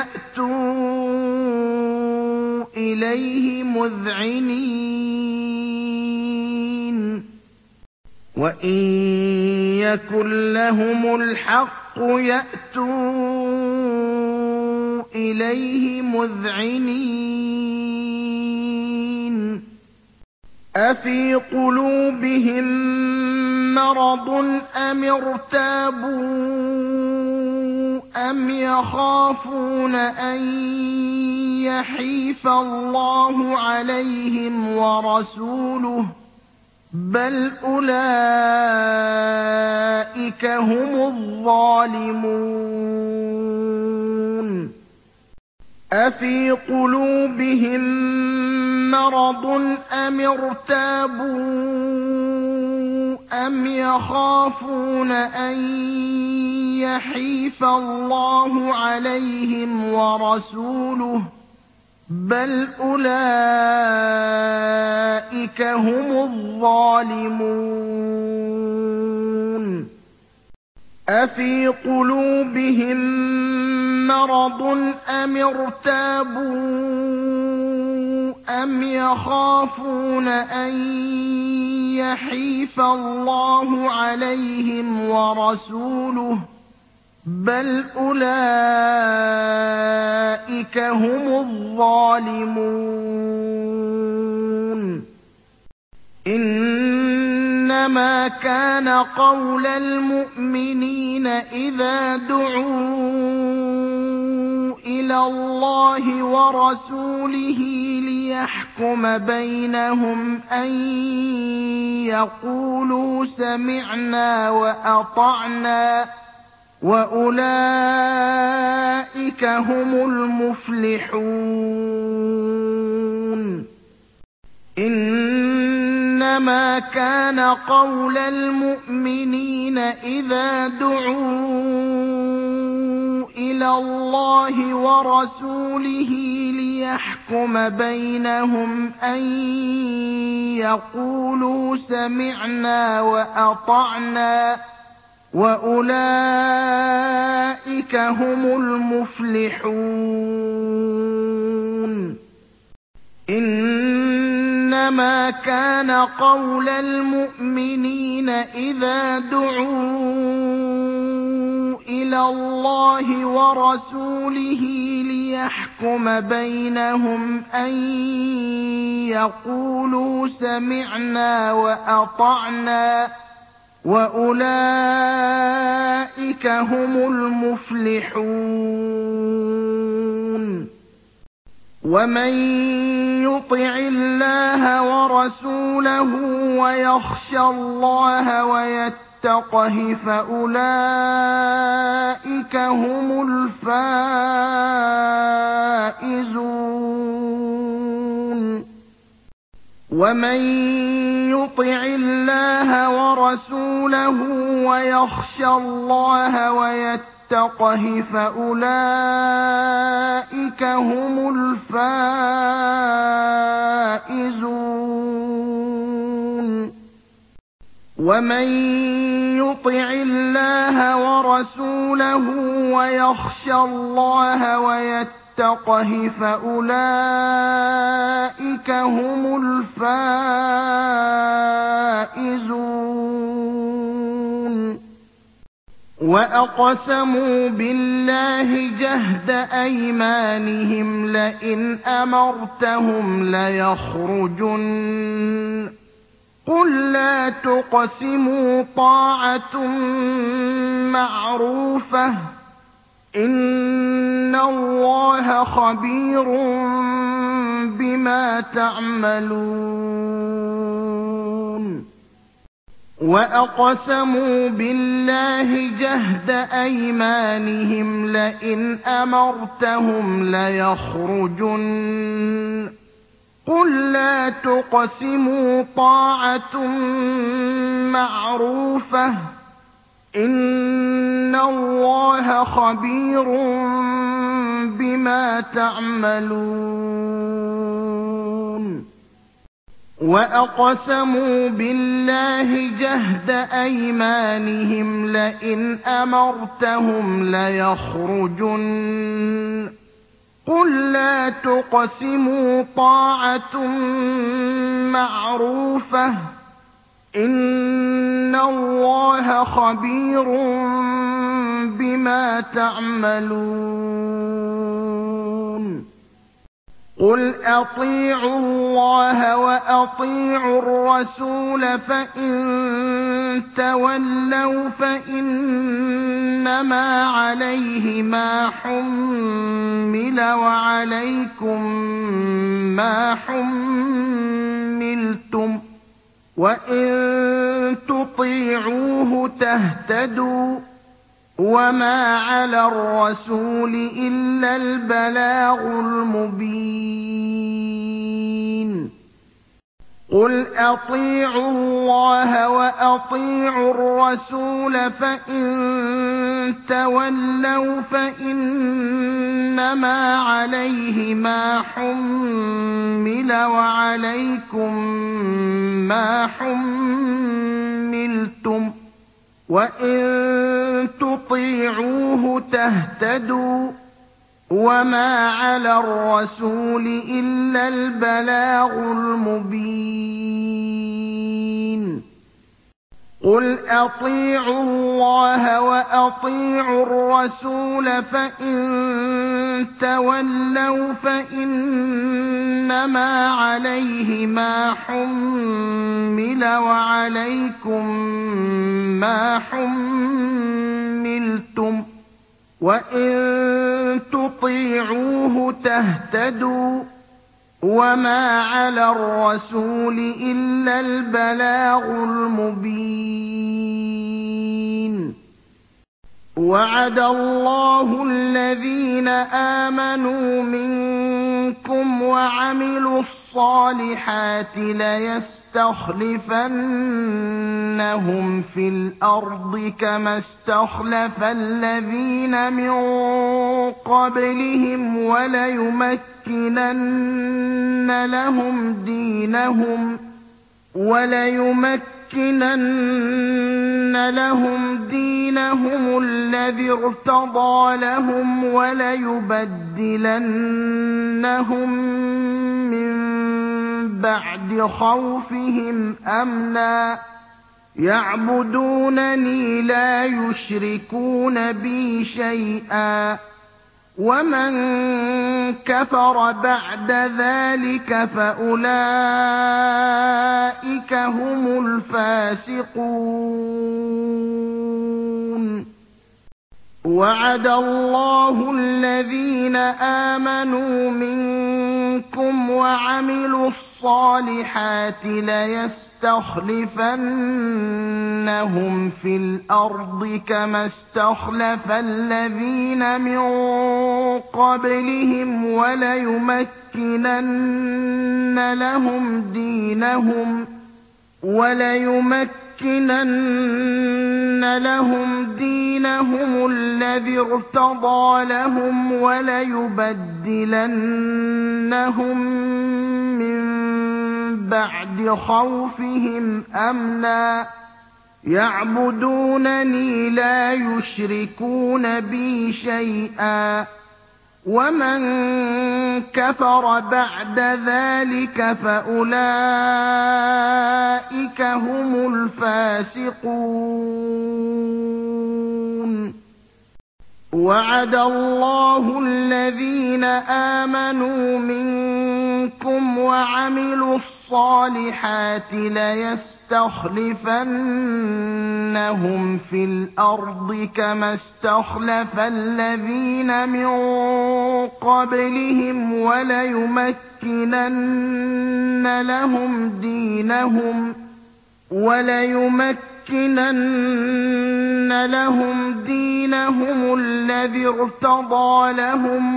يَأْتُوا إِلَيْهِ مُذْعِنِينَ وَإِن يَكُن لَّهُمُ الْحَقُّ يَأْتُوا إِلَيْهِ مُذْعِنِينَ أَفِي قُلُوبِهِم مَّرَضٌ أَمِ ارْتَابُوا أَمْ يَخَافُونَ أَن يَحِيفَ اللَّهُ عَلَيْهِمْ وَرَسُولُهُ ۚ بَلْ أُولَٰئِكَ هُمُ الظَّالِمُونَ أَفِي قُلُوبِهِم مَّرَضٌ أَمِ ارْتَابُوا أَمْ يَخَافُونَ أَن يَحِيفَ اللَّهُ عَلَيْهِمْ وَرَسُولُهُ ۚ بَلْ أُولَٰئِكَ هُمُ الظَّالِمُونَ أَفِي قُلُوبِهِم مَّرَضٌ أَمِ ارْتَابُوا أَمْ يَخَافُونَ أَن يَحِيفَ اللَّهُ عَلَيْهِمْ وَرَسُولُهُ ۚ بَلْ أُولَٰئِكَ هُمُ الظَّالِمُونَ إِنَّمَا كَانَ قَوْلَ الْمُؤْمِنِينَ إِذَا دُعُوا إِلَى اللَّهِ وَرَسُولِهِ لِيَحْكُمَ بَيْنَهُمْ أَن يَقُولُوا سَمِعْنَا وَأَطَعْنَا ۚ وَأُولَٰئِكَ هُمُ الْمُفْلِحُونَ إِنَّمَا كَانَ قَوْلَ الْمُؤْمِنِينَ إِذَا دُعُوا إِلَى اللَّهِ وَرَسُولِهِ لِيَحْكُمَ بَيْنَهُمْ أَن يَقُولُوا سَمِعْنَا وَأَطَعْنَا ۚ وَأُولَٰئِكَ هُمُ الْمُفْلِحُونَ إِنَّمَا كَانَ قَوْلَ الْمُؤْمِنِينَ إِذَا دُعُوا إِلَى إِلَى اللَّهِ وَرَسُولِهِ لِيَحْكُمَ بَيْنَهُمْ أَن يَقُولُوا سَمِعْنَا وَأَطَعْنَا ۚ وَأُولَٰئِكَ هُمُ الْمُفْلِحُونَ. وَمَن يُطِعِ اللَّهَ وَرَسُولَهُ وَيَخْشَ اللَّهَ وَيَتَّقْهِ فَأُولَٰئِكَ هُمُ الْفَائِزُونَ. وَمَن يُطِعِ اللَّهَ وَرَسُولَهُ وَيَخْشَ اللَّهَ وَيَتَّقْهِ فَأُولَٰئِكَ هُمُ الْفَائِزُونَ. وَمَن يُطِعِ اللَّهَ وَرَسُولَهُ وَيَخْشَ اللَّهَ وَيَتَّقْهِ فَأُولَٰئِكَ هُمُ الْفَائِزُونَ. وَأَقْسَمُوا بِاللَّهِ جَهْدَ أَيْمَانِهِمْ لَئِنْ أَمَرْتَهُمْ لَيَخْرُجُنَّ ۖ قُل لَّا تُقْسِمُوا طَاعَةٌ مَّعْرُوفَةٌ ۚ إِنَّ اللَّهَ خَبِيرٌ بِمَا تَعْمَلُونَ. وَأَقْسَمُوا بِاللَّهِ جَهْدَ أَيْمَانِهِمْ لَئِنْ أَمَرْتَهُمْ لَيَخْرُجُنَّ ۖ قُل لَّا تُقْسِمُوا طَاعَةٌ مَّعْرُوفَةٌ ۚ إِنَّ اللَّهَ خَبِيرٌ بِمَا تَعْمَلُونَ. وَأَقْسَمُوا بِاللَّهِ جَهْدَ أَيْمَانِهِمْ لَئِنْ أَمَرْتَهُمْ لَيَخْرُجُنَّ ۖ قُل لَّا تُقْسِمُوا طَاعَةٌ مَّعْرُوفَةٌ ۚ إِنَّ اللَّهَ خَبِيرٌ بِمَا تَعْمَلُونَ. قُلْ أَطِيعُوا اللَّهَ وَأَطِيعُوا الرَّسُولَ ۖ فَإِن تَوَلَّوْا فَإِنَّمَا عَلَيْهِ مَا حُمِّلَ وَعَلَيْكُم مَّا حُمِّلْتُمْ ۖ وَإِن تُطِيعُوهُ تَهْتَدُوا ۚ وَمَا عَلَى الرَّسُولِ إِلَّا الْبَلَاغُ الْمُبِينُ. قُلْ أَطِيعُوا اللَّهَ وَأَطِيعُوا الرَّسُولَ ۖ فَإِن تَوَلَّوْا فَإِنَّمَا عَلَيْهِ مَا حُمِّلَ وَعَلَيْكُم مَّا حُمِّلْتُمْ ۖ وَإِن تُطِيعُوهُ تَهْتَدُوا ۚ وَمَا عَلَى الرَّسُولِ إِلَّا الْبَلَاغُ الْمُبِينُ. قُلْ أَطِيعُوا اللَّهَ وَأَطِيعُوا الرَّسُولَ ۖ فَإِن تَوَلَّوْا فَإِنَّمَا عَلَيْهِ مَا حُمِّلَ وَعَلَيْكُم مَّا حُمِّلْتُمْ ۖ وَإِن تُطِيعُوهُ تَهْتَدُوا ۚ وَمَا عَلَى الرَّسُولِ إِلَّا الْبَلَاغُ الْمُبِينُ. وَعَدَ اللَّهُ الَّذِينَ آمَنُوا مِنكُمْ وَعَمِلُوا الصَّالِحَاتِ لَيَسْتَخْلِفَنَّهُمْ فِي الْأَرْضِ كَمَا اسْتَخْلَفَ الَّذِينَ مِن قَبْلِهِمْ وَلَيُمَكِّنَنَّ لَهُمْ دِينَهُمْ وَلَيُمَكِّنَنَّ لَهُمْ دِينَهُمُ الَّذِي ارْتَضَىٰ لَهُمْ وَلَيُبَدِّلَنَّهُم مِّن بَعْدِ خَوْفِهِمْ أَمْنًا ۚ يَعْبُدُونَنِي لَا يُشْرِكُونَ بِي شَيْئًا ۚ وَمَن كَفَرَ بَعْدَ ذَٰلِكَ فَأُولَٰئِكَ هُمُ الْفَاسِقُونَ. وَعَدَ اللَّهُ الَّذِينَ آمَنُوا مِنكُمْ وَعَمِلُوا الصَّالِحَاتِ لَيَسْتَخْلِفَنَّهُمْ فِي الْأَرْضِ كَمَا اسْتَخْلَفَ الَّذِينَ مِن قَبْلِهِمْ وَلَيُمَكِّنَنَّ لَهُمْ دِينَهُمْ وَلَيُمَكِّنَنَّ لَهُمْ دِينَهُمُ الَّذِي ارْتَضَىٰ لَهُمْ وَلَيُبَدِّلَنَّهُم مِّن بَعْدِ خَوْفِهِمْ أَمْنًا ۚ يَعْبُدُونَنِي لَا يُشْرِكُونَ بِي شَيْئًا ۚ وَمَن كَفَرَ بَعْدَ ذَٰلِكَ فَأُولَٰئِكَ هُمُ الْفَاسِقُونَ. وَعَدَ اللَّهُ الَّذِينَ آمَنُوا مِنكُمْ وَعَمِلُوا الصَّالِحَاتِ لَيَسْتَخْلِفَنَّهُمْ فِي الْأَرْضِ كَمَا اسْتَخْلَفَ الَّذِينَ مِن قَبْلِهِمْ وَلَيُمَكِّنَنَّ لَهُمْ دِينَهُمُ وَلَيُمَكِّنَنَّ لَهُمْ دِينَهُمُ الَّذِي ارْتَضَىٰ لَهُمْ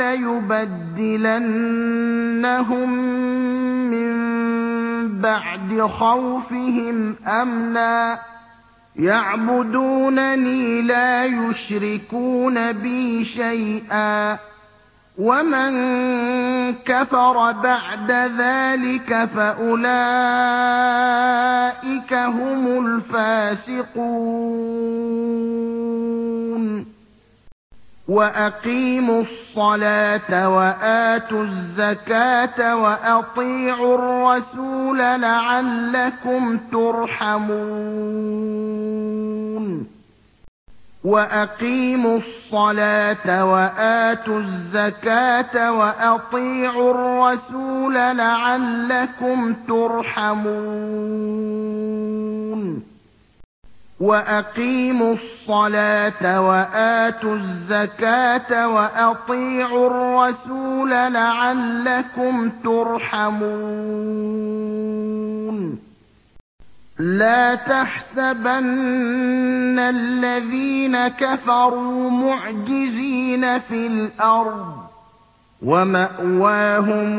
وَلَيُبَدِّلَنَّهُم مِّن بَعْدِ خَوْفِهِمْ أَمْنًا ۚ يَعْبُدُونَنِي لَا يُشْرِكُونَ بِي شَيْئًا ۚ وَمَن كَفَرَ بَعْدَ ذَٰلِكَ فَأُولَٰئِكَ هُمُ الْفَاسِقُونَ. وَأَقِيمُوا الصَّلَاةَ وَآتُوا الزَّكَاةَ وَأَطِيعُوا الرَّسُولَ لَعَلَّكُمْ تُرْحَمُونَ. وَأَقِيمُوا الصَّلَاةَ وَآتُوا الزَّكَاةَ وَأَطِيعُوا الرَّسُولَ لَعَلَّكُمْ تُرْحَمُونَ. وَأَقِيمُوا الصَّلَاةَ وَآتُوا الزَّكَاةَ وَأَطِيعُوا الرَّسُولَ لَعَلَّكُمْ تُرْحَمُونَ. لَا تَحْسَبَنَّ الَّذِينَ كَفَرُوا مُعْجِزِينَ فِي الْأَرْضِ ۚ وَمَأْوَاهُمُ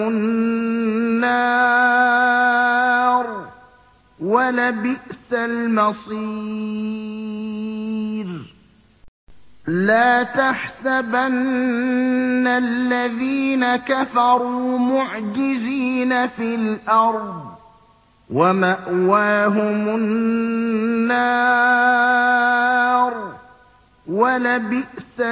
النَّارُ ۖ وَلَبِئْسَ الْمَصِيرُ. لَا تَحْسَبَنَّ الَّذِينَ كَفَرُوا مُعْجِزِينَ فِي الْأَرْضِ ۚ وَمَأْوَاهُمُ النَّارُ ۖ وَلَبِئْسَ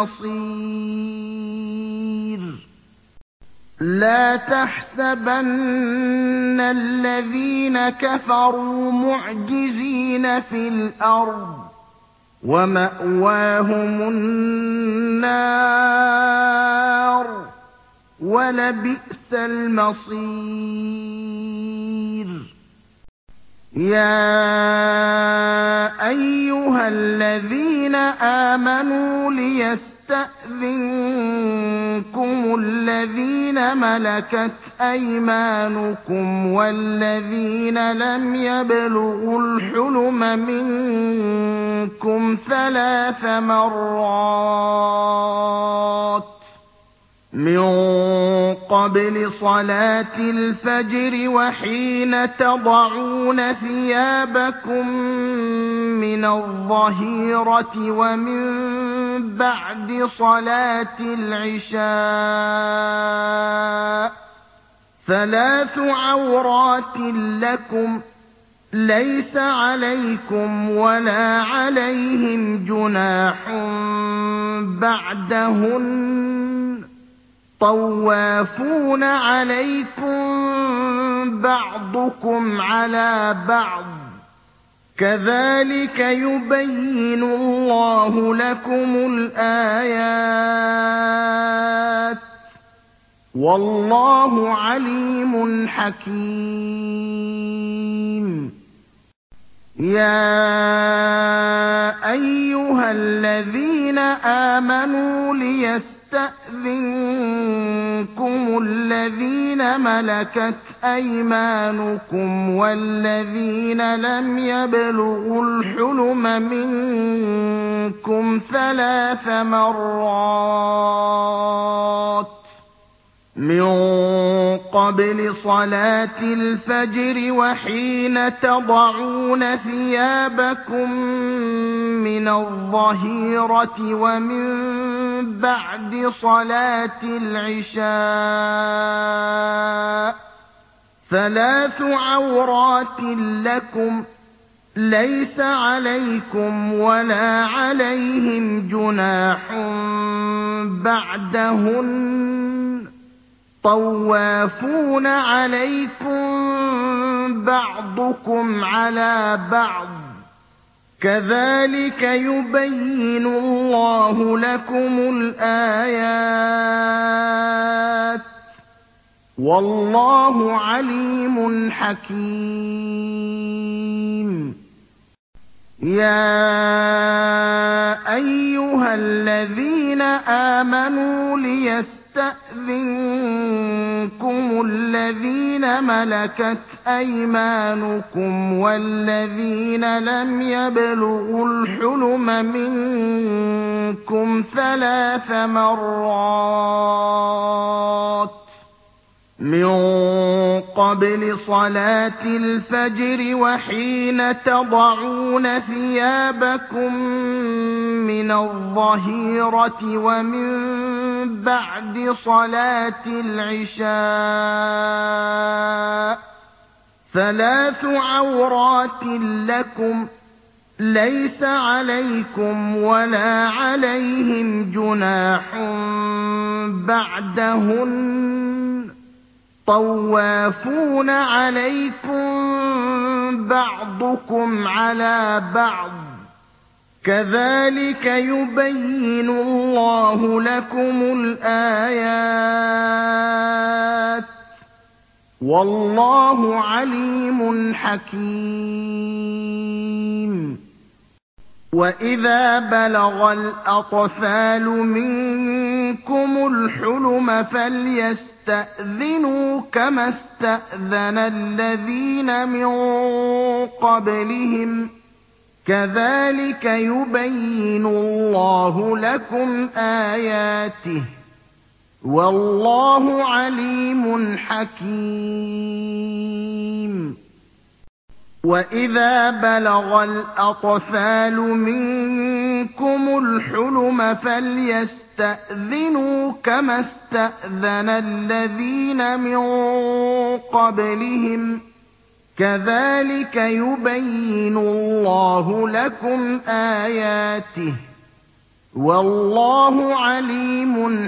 الْمَصِيرُ. لَا تَحْسَبَنَّ الَّذِينَ كَفَرُوا مُعْجِزِينَ فِي الْأَرْضِ ۚ وَمَأْوَاهُمُ النَّارُ ۖ وَلَبِئْسَ الْمَصِيرُ. يَا أَيُّهَا الَّذِينَ آمَنُوا لِيَسْتَأْذِنكُمُ الَّذِينَ مَلَكَتْ أَيْمَانُكُمْ وَالَّذِينَ لَمْ يَبْلُغُوا الْحُلُمَ مِنكُمْ ثَلَاثَ مَرَّاتٍ مِّن قَبْلِ صَلَاةِ الْفَجْرِ وَحِينَ تَضَعُونَ ثِيَابَكُم مِّنَ الظَّهِيرَةِ وَمِن بَعْدِ صَلَاةِ الْعِشَاءِ ۚ ثَلَاثُ عَوْرَاتٍ لَّكُمْ ۚ لَيْسَ عَلَيْكُمْ وَلَا عَلَيْهِمْ جُنَاحٌ بَعْدَهُنَّ ۚ طَوَّافُونَ عَلَيْكُم بَعْضُكُمْ عَلَىٰ بَعْضٍ ۚ كَذَٰلِكَ يُبَيِّنُ اللَّهُ لَكُمُ الْآيَاتِ ۗ وَاللَّهُ عَلِيمٌ حَكِيمٌ يَا أَيُّهَا الَّذِينَ آمَنُوا لِيَسْتَأْذِنكُمُ الَّذِينَ مَلَكَتْ أَيْمَانُكُمْ وَالَّذِينَ لَمْ يَبْلُغُوا الْحُلُمَ مِنكُمْ ثَلَاثَ مَرَّاتٍ مِّن قَبْلِ صَلَاةِ الْفَجْرِ وَحِينَ تَضَعُونَ ثِيَابَكُم مِّنَ الظَّهِيرَةِ وَمِن بَعْدِ صَلَاةِ الْعِشَاءِ ۚ ثَلَاثُ عَوْرَاتٍ لَّكُمْ ۚ لَيْسَ عَلَيْكُمْ وَلَا عَلَيْهِمْ جُنَاحٌ بَعْدَهُنَّ ۚ طَوَّافُونَ عَلَيْكُم بَعْضُكُمْ عَلَىٰ بَعْضٍ ۚ كَذَٰلِكَ يُبَيِّنُ اللَّهُ لَكُمُ الْآيَاتِ ۗ وَاللَّهُ عَلِيمٌ حَكِيمٌ يَا أَيُّهَا الَّذِينَ آمَنُوا لِيَسْتَأْذِنكُمُ الَّذِينَ مَلَكَتْ أَيْمَانُكُمْ وَالَّذِينَ لَمْ يَبْلُغُوا الْحُلُمَ مِنكُمْ ثَلَاثَ مَرَّاتٍ مِّن قَبْلِ صَلَاةِ الْفَجْرِ وَحِينَ تَضَعُونَ ثِيَابَكُم مِّنَ الظَّهِيرَةِ وَمِن بَعْدِ صَلَاةِ الْعِشَاءِ ۚ ثَلَاثُ عَوْرَاتٍ لَّكُمْ ۚ لَيْسَ عَلَيْكُمْ وَلَا عَلَيْهِمْ جُنَاحٌ بَعْدَهُنَّ ۚ طَوَّافُونَ عَلَيْكُم بَعْضُكُمْ عَلَىٰ بَعْضٍ ۚ كَذَٰلِكَ يُبَيِّنُ اللَّهُ لَكُمُ الْآيَاتِ ۗ وَاللَّهُ عَلِيمٌ حَكِيمٌ وَإِذَا بَلَغَ الْأَطْفَالُ مِنكُمُ الْحُلُمَ فَلْيَسْتَأْذِنُوا كَمَا اسْتَأْذَنَ الَّذِينَ مِن قَبْلِهِمْ ۚ كَذَٰلِكَ يُبَيِّنُ اللَّهُ لَكُمْ آيَاتِهِ ۗ وَاللَّهُ عَلِيمٌ حَكِيمٌ وَإِذَا بَلَغَ الْأَطْفَالُ مِنكُمُ الْحُلُمَ فَلْيَسْتَأْذِنُوا كَمَا اسْتَأْذَنَ الَّذِينَ مِن قَبْلِهِمْ ۚ كَذَٰلِكَ يُبَيِّنُ اللَّهُ لَكُمْ آيَاتِهِ ۗ وَاللَّهُ عَلِيمٌ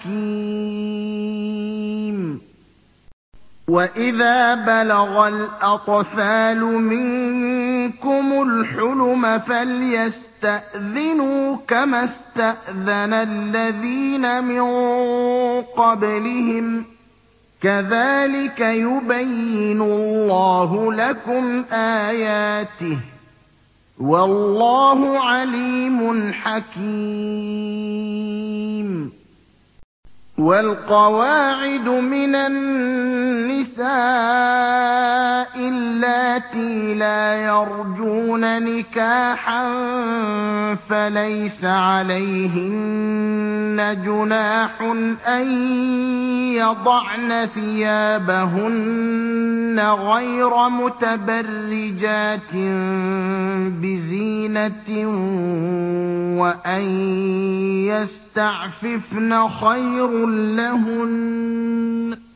حَكِيمٌ وَإِذَا بَلَغَ الْأَطْفَالُ مِنكُمُ الْحُلُمَ فَلْيَسْتَأْذِنُوا كَمَا اسْتَأْذَنَ الَّذِينَ مِن قَبْلِهِمْ ۚ كَذَٰلِكَ يُبَيِّنُ اللَّهُ لَكُمْ آيَاتِهِ ۗ وَاللَّهُ عَلِيمٌ حَكِيمٌ وَالْقَوَاعِدُ مِنَ النِّسَاءِ اللَّاتِي لَا يَرْجُونَ نِكَاحًا فَلَيْسَ عَلَيْهِنَّ جُنَاحٌ أَن يَضَعْنَ ثِيَابَهُنَّ غَيْرَ مُتَبَرِّجَاتٍ بِزِينَةٍ ۖ وَأَن يَسْتَعْفِفْنَ خَيْرٌ لَّهُنَّ ۗ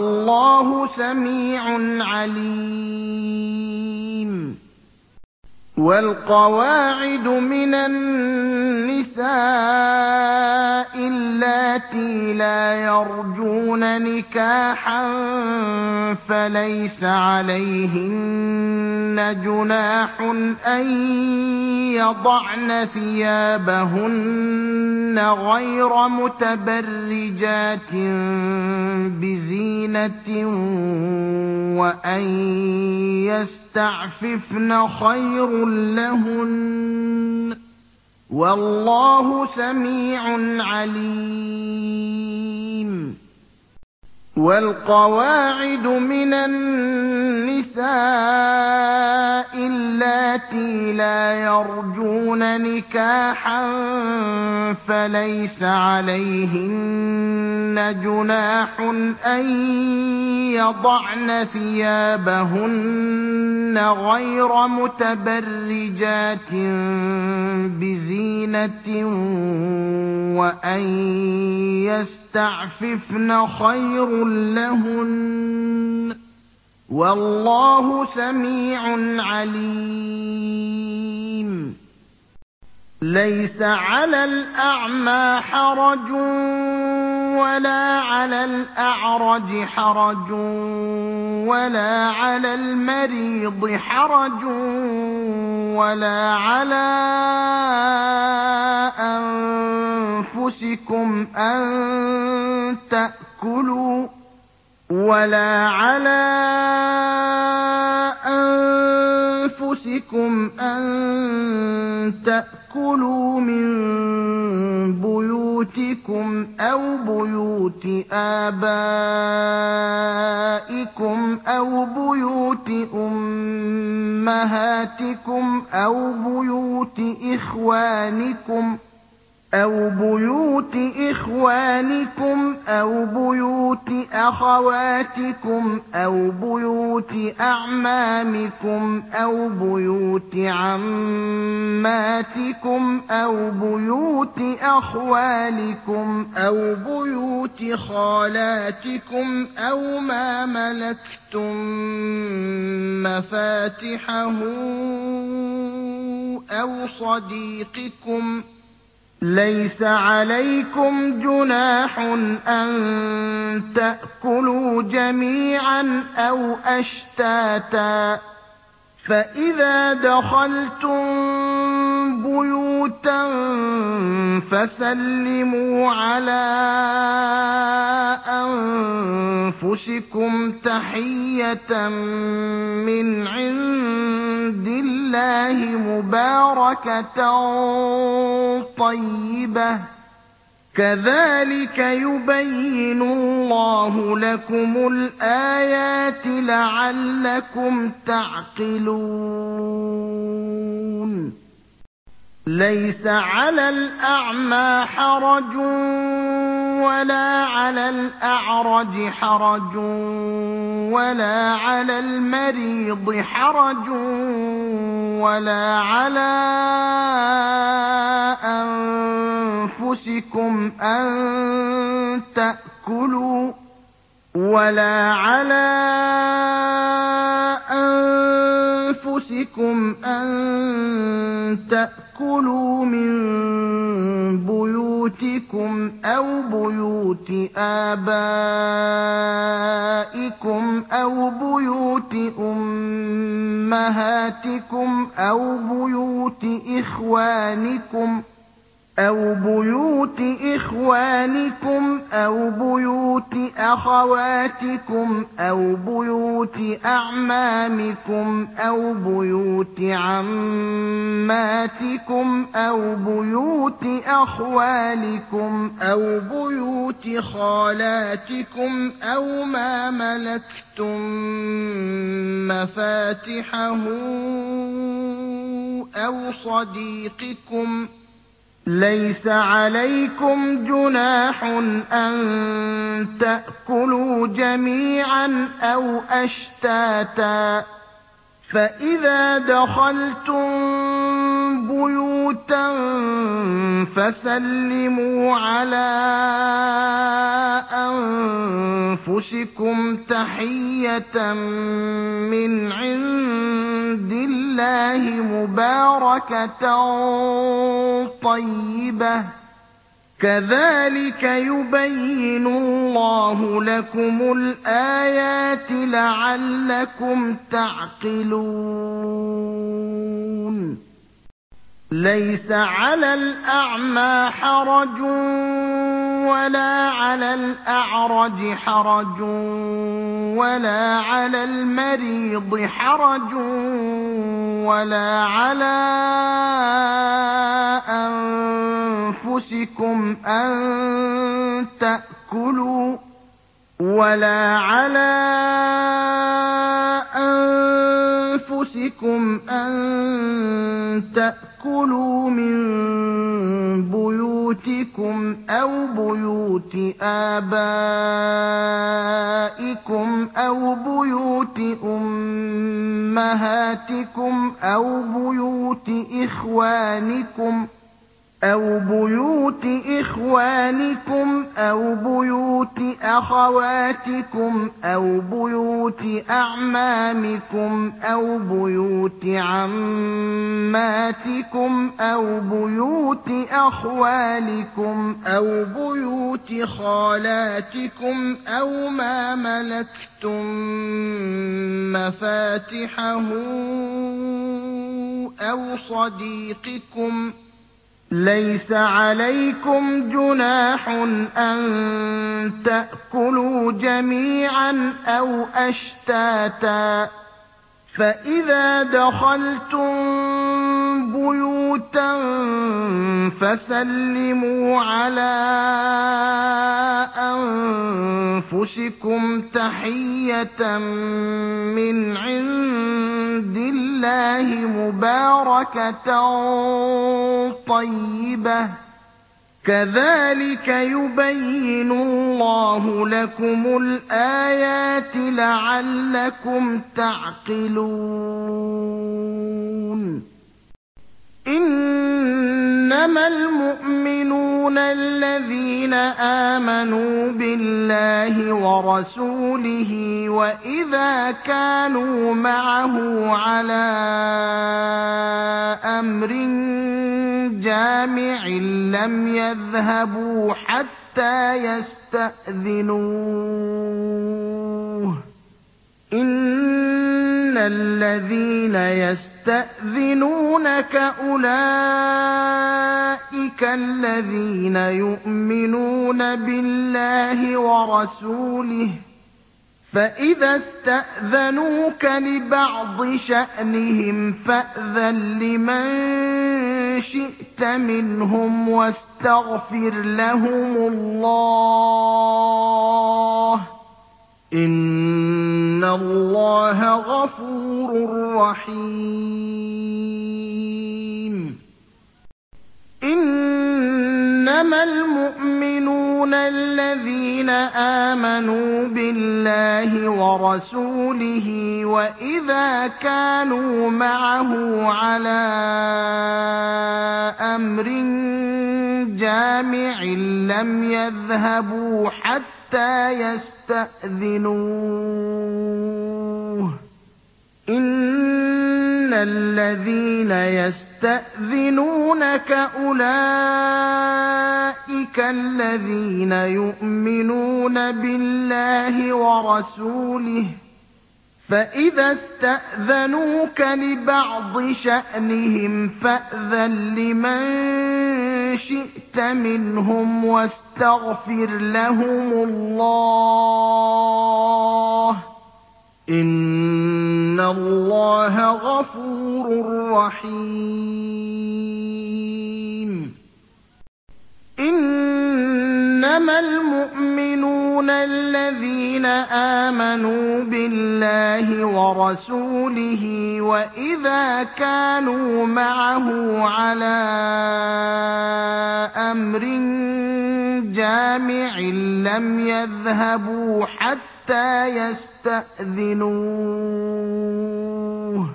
وَاللَّهُ سَمِيعٌ عَلِيمٌ وَالْقَوَاعِدُ مِنَ النِّسَاءِ اللَّاتِي لَا يَرْجُونَ نِكَاحًا فَلَيْسَ عَلَيْهِنَّ جُنَاحٌ أَن يَضَعْنَ ثِيَابَهُنَّ غَيْرَ مُتَبَرِّجَاتٍ بِزِينَةٍ وَأَن يَسْتَعْفِفْنَ خَيْرٌ لَّهُنَّ ۗ وَاللَّهُ سَمِيعٌ عَلِيمٌ. وَالْقَوَاعِدُ مِنَ النِّسَاءِ اللَّاتِي لَا يَرْجُونَ نِكَاحًا فَلَيْسَ عَلَيْهِنَّ جُنَاحٌ أَن يَضَعْنَ ثِيَابَهُنَّ غَيْرَ مُتَبَرِّجَاتٍ بِزِينَةٍ وَأَن يَسْتَعْفِفْنَ خَيْرٌ لَّهُنَّ ۗ وَاللَّهُ سَمِيعٌ عَلِيمٌ. لَيْسَ عَلَى الْأَعْمَىٰ حَرَجٌ وَلَا عَلَى الْأَعْرَجِ حَرَجٌ وَلَا عَلَى الْمَرِيضِ حَرَجٌ وَلَا عَلَىٰ أَنفُسِكُمْ أَن تَأْكُلُوا وَلَا عَلَىٰ أَنفُسِكُمْ أَن تَأْكُلُوا مِن بُيُوتِكُمْ أَوْ بُيُوتِ آبَائِكُمْ أَوْ بُيُوتِ أُمَّهَاتِكُمْ أَوْ بُيُوتِ إِخْوَانِكُمْ أَوْ بُيُوتِ إِخْوَانِكُمْ أَوْ بُيُوتِ أَخَوَاتِكُمْ أَوْ بُيُوتِ أَعْمَامِكُمْ أَوْ بُيُوتِ عَمَّاتِكُمْ أَوْ بُيُوتِ أَخْوَالِكُمْ أَوْ بُيُوتِ خَالَاتِكُمْ أَوْ مَا مَلَكْتُم مَّفَاتِحَهُ أَوْ صَدِيقِكُمْ ۚ لَيْسَ عَلَيْكُمْ جُنَاحٌ أَن تَأْكُلُوا جَمِيعًا أَوْ أَشْتَاتًا ۚ فَإِذَا دَخَلْتُم بُيُوتًا فَسَلِّمُوا عَلَىٰ أَنفُسِكُمْ تَحِيَّةً مِّنْ عِندِ اللَّهِ مُبَارَكَةً طَيِّبَةً ۚ كَذَٰلِكَ يُبَيِّنُ اللَّهُ لَكُمُ الْآيَاتِ لَعَلَّكُمْ تَعْقِلُونَ. لَيْسَ عَلَى الْأَعْمَىٰ حَرَجٌ وَلَا عَلَى الْأَعْرَجِ حَرَجٌ وَلَا عَلَى الْمَرِيضِ حَرَجٌ وَلَا عَلَىٰ أَنفُسِكُمْ أَن تَأْكُلُوا وَلَا عَلَىٰ أَنفُسِكُمْ أَن تَأْكُلُوا مِن بُيُوتِكُمْ أَوْ بُيُوتِ آبَائِكُمْ أَوْ بُيُوتِ أُمَّهَاتِكُمْ أَوْ بُيُوتِ إِخْوَانِكُمْ أَوْ بُيُوتِ إِخْوَانِكُمْ أَوْ بُيُوتِ أَخَوَاتِكُمْ أَوْ بُيُوتِ أَعْمَامِكُمْ أَوْ بُيُوتِ عَمَّاتِكُمْ أَوْ بُيُوتِ أَخْوَالِكُمْ أَوْ بُيُوتِ خَالَاتِكُمْ أَوْ مَا مَلَكْتُم مَّفَاتِحَهُ أَوْ صَدِيقِكُمْ ۚ لَيْسَ عَلَيْكُمْ جُنَاحٌ أَن تَأْكُلُوا جَمِيعًا أَوْ أَشْتَاتًا ۚ فَإِذَا دَخَلْتُم بُيُوتًا فَسَلِّمُوا عَلَىٰ أَنفُسِكُمْ تَحِيَّةً مِّنْ عِندِ اللَّهِ الله مباركة طيبة كذلك يبين الله لكم الآيات لعلكم تعقلون ليس على الأعمى حرج ولا على الأعرج حرج ولا على المريض حرج ولا على أنفسكم أن تأكلوا ولا على أنفسكم أن تأكلوا من بيوتكم أو بيوت آبائكم أو بيوت أمهاتكم أو بيوت إخوانكم أو بيوت إخوانكم أو بيوت أخواتكم أو بيوت أعمامكم أو بيوت عماتكم أو بيوت أخوالكم أو بيوت خالاتكم أو ما ملكتم مفاتحه أو صديقكم ليس عليكم جناح أن تأكلوا جميعا أو أشتاتا فإذا دخلتم بيوتا فسلموا على أنفسكم تحية من عند الله مباركة طيبة كذلك يبين الله لكم الآيات لعلكم تعقلون إنما المؤمنون الذين آمنوا بالله ورسوله وإذا كانوا معه على أمر جامع لم يذهبوا حتى يستأذنوه إن الذين يستأذنونك أولئك الذين يؤمنون بالله ورسوله فإذا استأذنوك لبعض شأنهم فأذن لمن شئت منهم واستغفر لهم الله إن الله غفور رحيم إنما المؤمنون الذين آمنوا بالله ورسوله وإذا كانوا معه على أمر جامع لم يذهبوا حتى يستأذنوه إن الذين يستأذنونك أولئك الذين يؤمنون بالله ورسوله فإذا استأذنوك لبعض شأنهم فأذن لمن شئت منهم واستغفر لهم الله إن الله غفور رحيم إنما المؤمنون الذين آمنوا بالله ورسوله وإذا كانوا معه على أمر جامع لم يذهبوا حتى يستأذنوه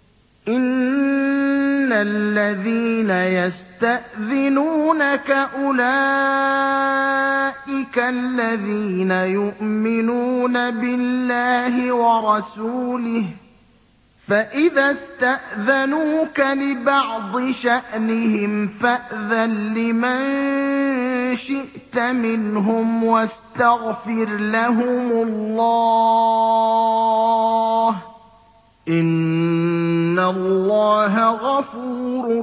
إن الذين يستأذنونك أولئك الذين يؤمنون بالله ورسوله فَإِذَا اسْتَأْذَنُوكَ لِبَعْضِ شَأْنِهِمْ فَأْذَن لِّمَن شِئْتَ مِنْهُمْ وَاسْتَغْفِرْ لَهُمُ اللَّهَ ۚ إِنَّ اللَّهَ غَفُورٌ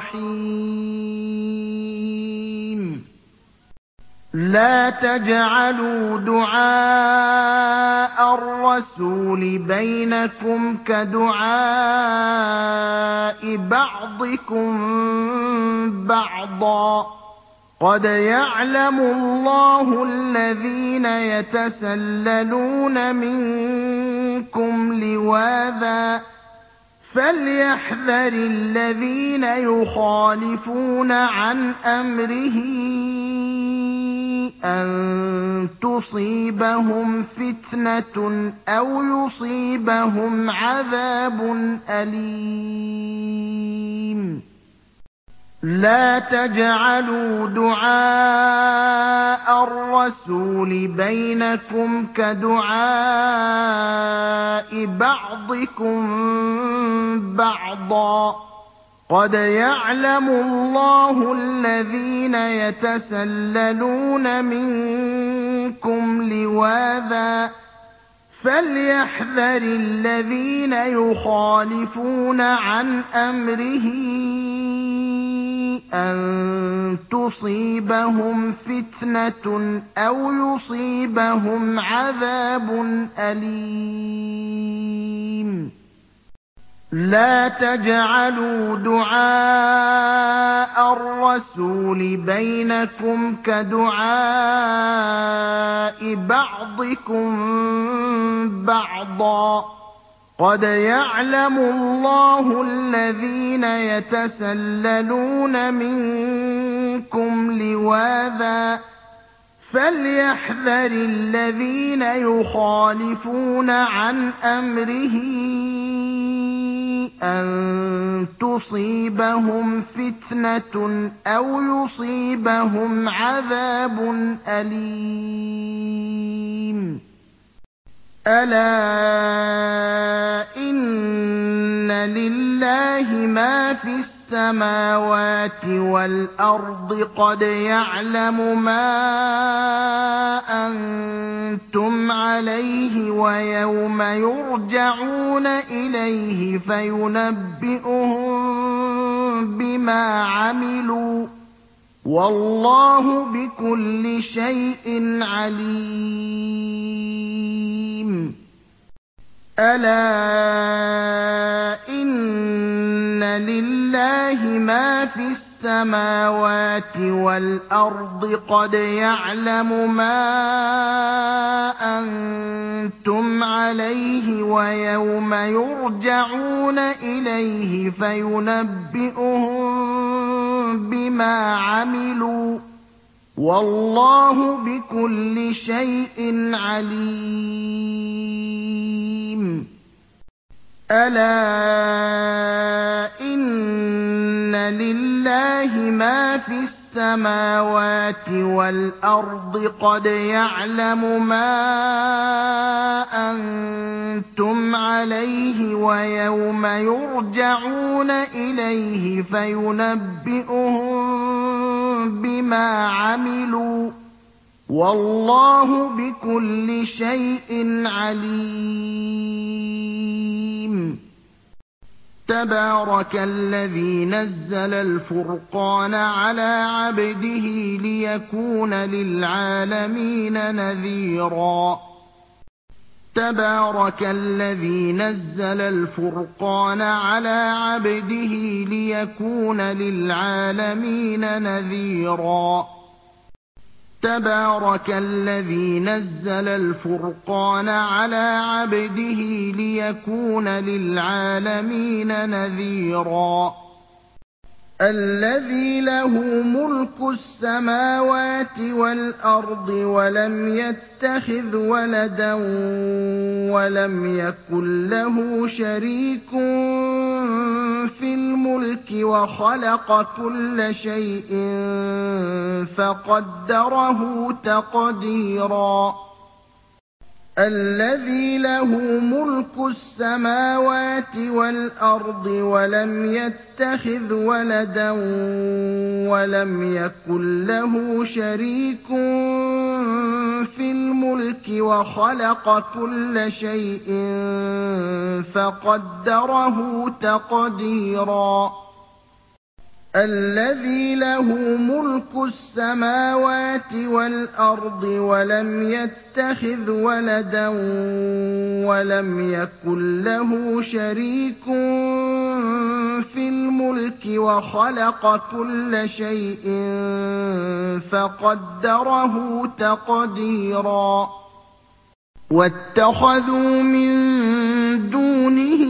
رَّحِيمٌ. لَّا تَجْعَلُوا دُعَاءَ الرَّسُولِ بَيْنَكُمْ كَدُعَاءِ بَعْضِكُم بَعْضًا ۚ قَدْ يَعْلَمُ اللَّهُ الَّذِينَ يَتَسَلَّلُونَ مِنكُمْ لِوَاذًا ۚ فَلْيَحْذَرِ الَّذِينَ يُخَالِفُونَ عَنْ أَمْرِهِ أَن تُصِيبَهُمْ فِتْنَةٌ أَوْ يُصِيبَهُمْ عَذَابٌ أَلِيمٌ. لَّا تَجْعَلُوا دُعَاءَ الرَّسُولِ بَيْنَكُمْ كَدُعَاءِ بَعْضِكُم بَعْضًا ۚ قَدْ يَعْلَمُ اللَّهُ الَّذِينَ يَتَسَلَّلُونَ مِنكُمْ لِوَاذًا ۚ فَلْيَحْذَرِ الَّذِينَ يُخَالِفُونَ عَنْ أَمْرِهِ أَن تُصِيبَهُمْ فِتْنَةٌ أَوْ يُصِيبَهُمْ عَذَابٌ أَلِيمٌ. لَّا تَجْعَلُوا دُعَاءَ الرَّسُولِ بَيْنَكُمْ كَدُعَاءِ بَعْضِكُم بَعْضًا ۚ قَدْ يَعْلَمُ اللَّهُ الَّذِينَ يَتَسَلَّلُونَ مِنكُمْ لِوَاذًا ۚ فَلْيَحْذَرِ الَّذِينَ يُخَالِفُونَ عَنْ أَمْرِهِ أَن تُصِيبَهُمْ فِتْنَةٌ أَوْ يُصِيبَهُمْ عَذَابٌ أَلِيمٌ. أَلَا إِنَّ لِلَّهِ مَا فِي السَّمَاوَاتِ وَالْأَرْضِ ۚ قَدْ يَعْلَمُ مَا أَنتُمْ عَلَيْهِ وَيَوْمَ يُرْجَعُونَ إِلَيْهِ فَيُنَبِّئُهُم بِمَا عَمِلُوا ۗ وَاللَّهُ بِكُلِّ شَيْءٍ عَلِيمٌ. أَلَا إِنَّ لِلَّهِ مَا فِي السَّمَاوَاتِ وَالْأَرْضِ ۚ قَدْ يَعْلَمُ مَا أَنتُمْ عَلَيْهِ وَيَوْمَ يُرْجَعُونَ إِلَيْهِ فَيُنَبِّئُهُم بِمَا عَمِلُوا ۗ وَاللَّهُ بِكُلِّ شَيْءٍ عَلِيمٌ. أَلَا إِنَّ لِلَّهِ مَا فِي السَّمَاوَاتِ وَالْأَرْضِ ۚ قَدْ يَعْلَمُ مَا أَنتُمْ عَلَيْهِ وَيَوْمَ يُرْجَعُونَ إِلَيْهِ فَيُنَبِّئُهُم بِمَا عَمِلُوا ۗ وَاللَّهُ بِكُلِّ شَيْءٍ عَلِيمٌ. تَبَارَكَ الَّذِي نَزَّلَ الْفُرْقَانَ عَلَىٰ عَبْدِهِ لِيَكُونَ لِلْعَالَمِينَ نَذِيرًا. تَبَارَكَ الَّذِي نَزَّلَ الْفُرْقَانَ عَلَىٰ عَبْدِهِ لِيَكُونَ لِلْعَالَمِينَ نَذِيرًا. تَبَارَكَ الَّذِي نَزَّلَ الْفُرْقَانَ عَلَىٰ عَبْدِهِ لِيَكُونَ لِلْعَالَمِينَ نَذِيرًا. الَّذِي لَهُ مُلْكُ السَّمَاوَاتِ وَالْأَرْضِ وَلَمْ يَتَّخِذْ وَلَدًا وَلَمْ يَكُن لَّهُ شَرِيكٌ فِي الْمُلْكِ وَخَلَقَ كُلَّ شَيْءٍ فَقَدَّرَهُ تَقْدِيرًا. الَّذِي لَهُ مُلْكُ السَّمَاوَاتِ وَالْأَرْضِ وَلَمْ يَتَّخِذْ وَلَدًا وَلَمْ يَكُن لَّهُ شَرِيكٌ فِي الْمُلْكِ وَخَلَقَ كُلَّ شَيْءٍ فَقَدَّرَهُ تَقْدِيرًا الَّذِي لَهُ مُلْكُ السَّمَاوَاتِ وَالْأَرْضِ وَلَمْ يَتَّخِذْ وَلَدًا وَلَمْ يَكُن لَّهُ شَرِيكٌ فِي الْمُلْكِ وَخَلَقَ كُلَّ شَيْءٍ فَقَدَّرَهُ تَقْدِيرًا وَاتَّخَذُوا مِن دُونِهِ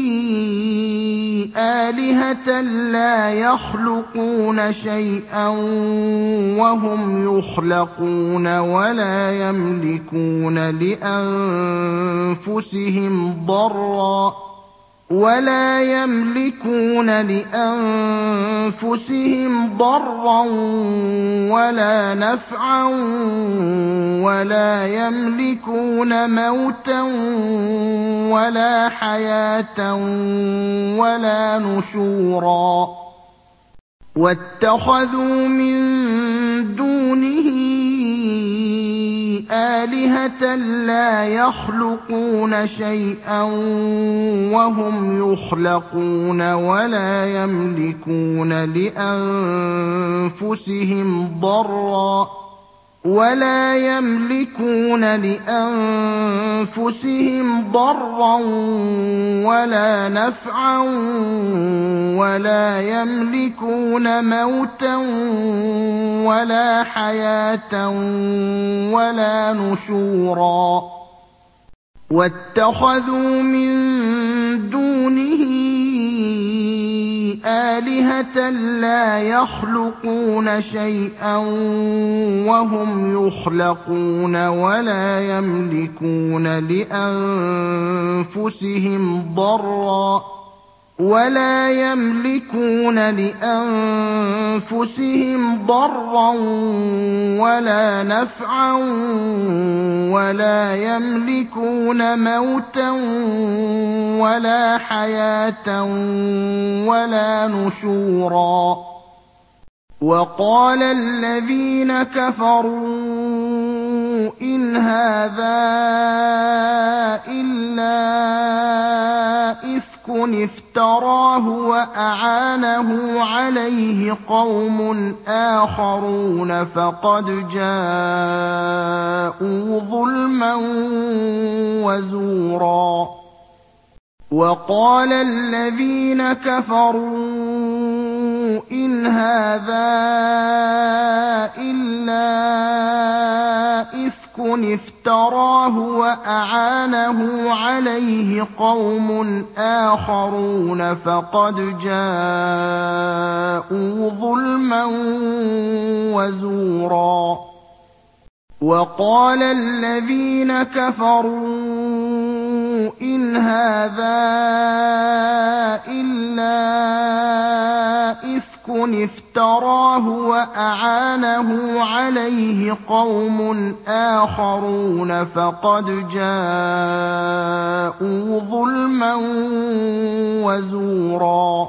آلِهَةً لَّا يَخْلُقُونَ شَيْئًا وَهُمْ يُخْلَقُونَ وَلَا يَمْلِكُونَ لِأَنفُسِهِمْ ضَرًّا وَلَا يَمْلِكُونَ لِأَنفُسِهِمْ ضَرًّا وَلَا نَفْعًا وَلَا يَمْلِكُونَ مَوْتًا وَلَا حَيَاةً وَلَا نُشُورًا وَاتَّخَذُوا مِن دُونِهِ آلِهَةً لَّا يَخْلُقُونَ شَيْئًا وَهُمْ يُخْلَقُونَ وَلَا يَمْلِكُونَ لِأَنفُسِهِمْ ضَرًّا وَلَا يَمْلِكُونَ لِأَنفُسِهِمْ ضَرًّا وَلَا نَفْعًا وَلَا يَمْلِكُونَ مَوْتًا وَلَا حَيَاةً وَلَا نُشُورًا وَاتَّخَذُوا مِن دُونِهِ آلِهَةً لَّا يَخْلُقُونَ شَيْئًا وَهُمْ يُخْلَقُونَ وَلَا يَمْلِكُونَ لِأَنفُسِهِمْ ضَرًّا وَلَا يَمْلِكُونَ لِأَنفُسِهِمْ ضَرًّا وَلَا نَفْعًا وَلَا يَمْلِكُونَ مَوْتًا وَلَا حَيَاةً وَلَا نُشُورًا وَقَالَ الَّذِينَ كَفَرُوا إِنْ هَٰذَا إِلَّا إِفْكٌ افْتَرَاهُ وَأَعَانَهُ عَلَيْهِ قَوْمٌ آخَرُونَ فَقَدْ جَاءُوا ظُلْمًا وَزُورًا وَقَالَ الَّذِينَ كَفَرُوا إِنْ هَٰذَا إِلَّا إِفْكٌ افْتَرَاهُ وَأَعَانَهُ عَلَيْهِ قَوْمٌ آخَرُونَ فَقَدْ جَاءُوا ظُلْمًا وَزُورًا وَقَالَ الَّذِينَ كَفَرُوا إِنْ هَٰذَا إِلَّا إِفْكٌ افْتَرَاهُ وَأَعَانَهُ عَلَيْهِ قَوْمٌ آخَرُونَ فَقَدْ جَاءُوا ظُلْمًا وَزُورًا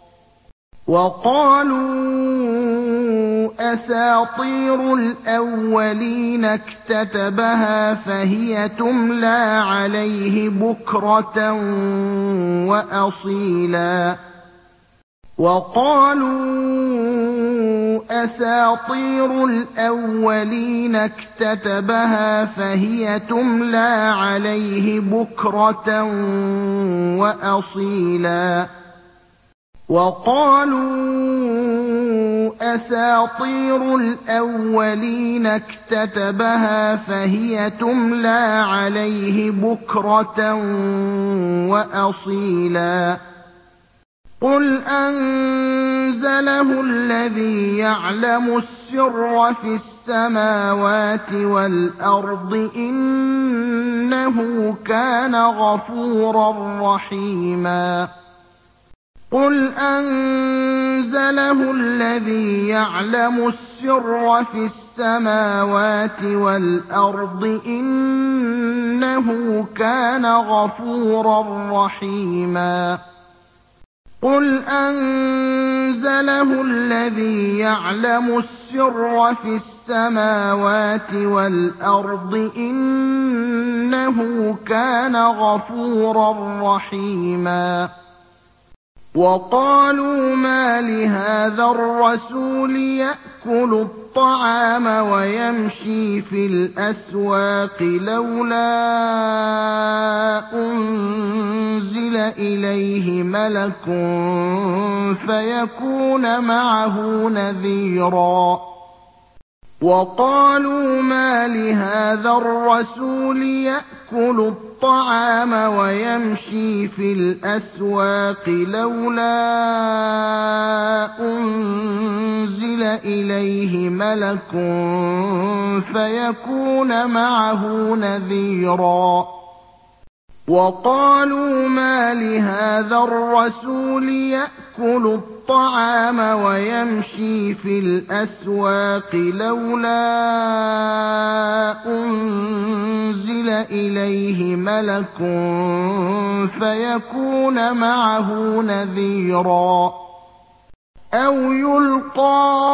وَقَالُوا أَسَاطِيرُ الْأَوَّلِينَ اكْتَتَبَهَا فَهِيَ تُمْلَىٰ عَلَيْهِ بُكْرَةً وَأَصِيلًا وَقَالُوا أَسَاطِيرُ الْأَوَّلِينَ اكْتَتَبَهَا فَهِيَ تُمْلَىٰ عَلَيْهِ بُكْرَةً وَأَصِيلًا وَقَالُوا أَسَاطِيرُ الْأَوَّلِينَ اكْتَتَبَهَا فَهِيَ تُمْلَىٰ عَلَيْهِ بُكْرَةً وَأَصِيلًا قُلْ أَنزَلَهُ الَّذِي يَعْلَمُ السِّرَّ فِي السَّمَاوَاتِ وَالْأَرْضِ ۚ إِنَّهُ كَانَ غَفُورًا رَّحِيمًا قُلْ أَنزَلَهُ الَّذِي يَعْلَمُ السِّرَّ فِي السَّمَاوَاتِ وَالْأَرْضِ ۚ إِنَّهُ كَانَ غَفُورًا رَّحِيمًا قُلْ أَنزَلَهُ الَّذِي يَعْلَمُ السِّرَّ فِي السَّمَاوَاتِ وَالْأَرْضِ ۚ إِنَّهُ كَانَ غَفُورًا رَّحِيمًا وَقَالُوا مَا لِهَٰذَا الرَّسُولِ يَأْكُلُ الطَّعَامَ وَيَمْشِي فِي الْأَسْوَاقِ لَوْلَا أُنزِلَ إِلَيْهِ مَلَكٌ فَيَكُونَ مَعَهُ نَذِيرًا وَقَالُوا مَا لِهَٰذَا الرَّسُولِ يَأْكُلُ الطَّعَامَ وَيَمْشِي فِي الْأَسْوَاقِ لَوْلَا أُنزِلَ إِلَيْهِ مَلَكٌ فَيَكُونَ مَعَهُ نَذِيرًا وَقَالُوا مَا لِهَٰذَا الرَّسُولِ يَأْكُلُ الطَّعَامَ وَيَمْشِي فِي الْأَسْوَاقِ لَوْلَا أُنزِلَ إِلَيْهِ مَلَكٌ فَيَكُونَ مَعَهُ نَذِيرًا أَوْ يُلْقَىٰ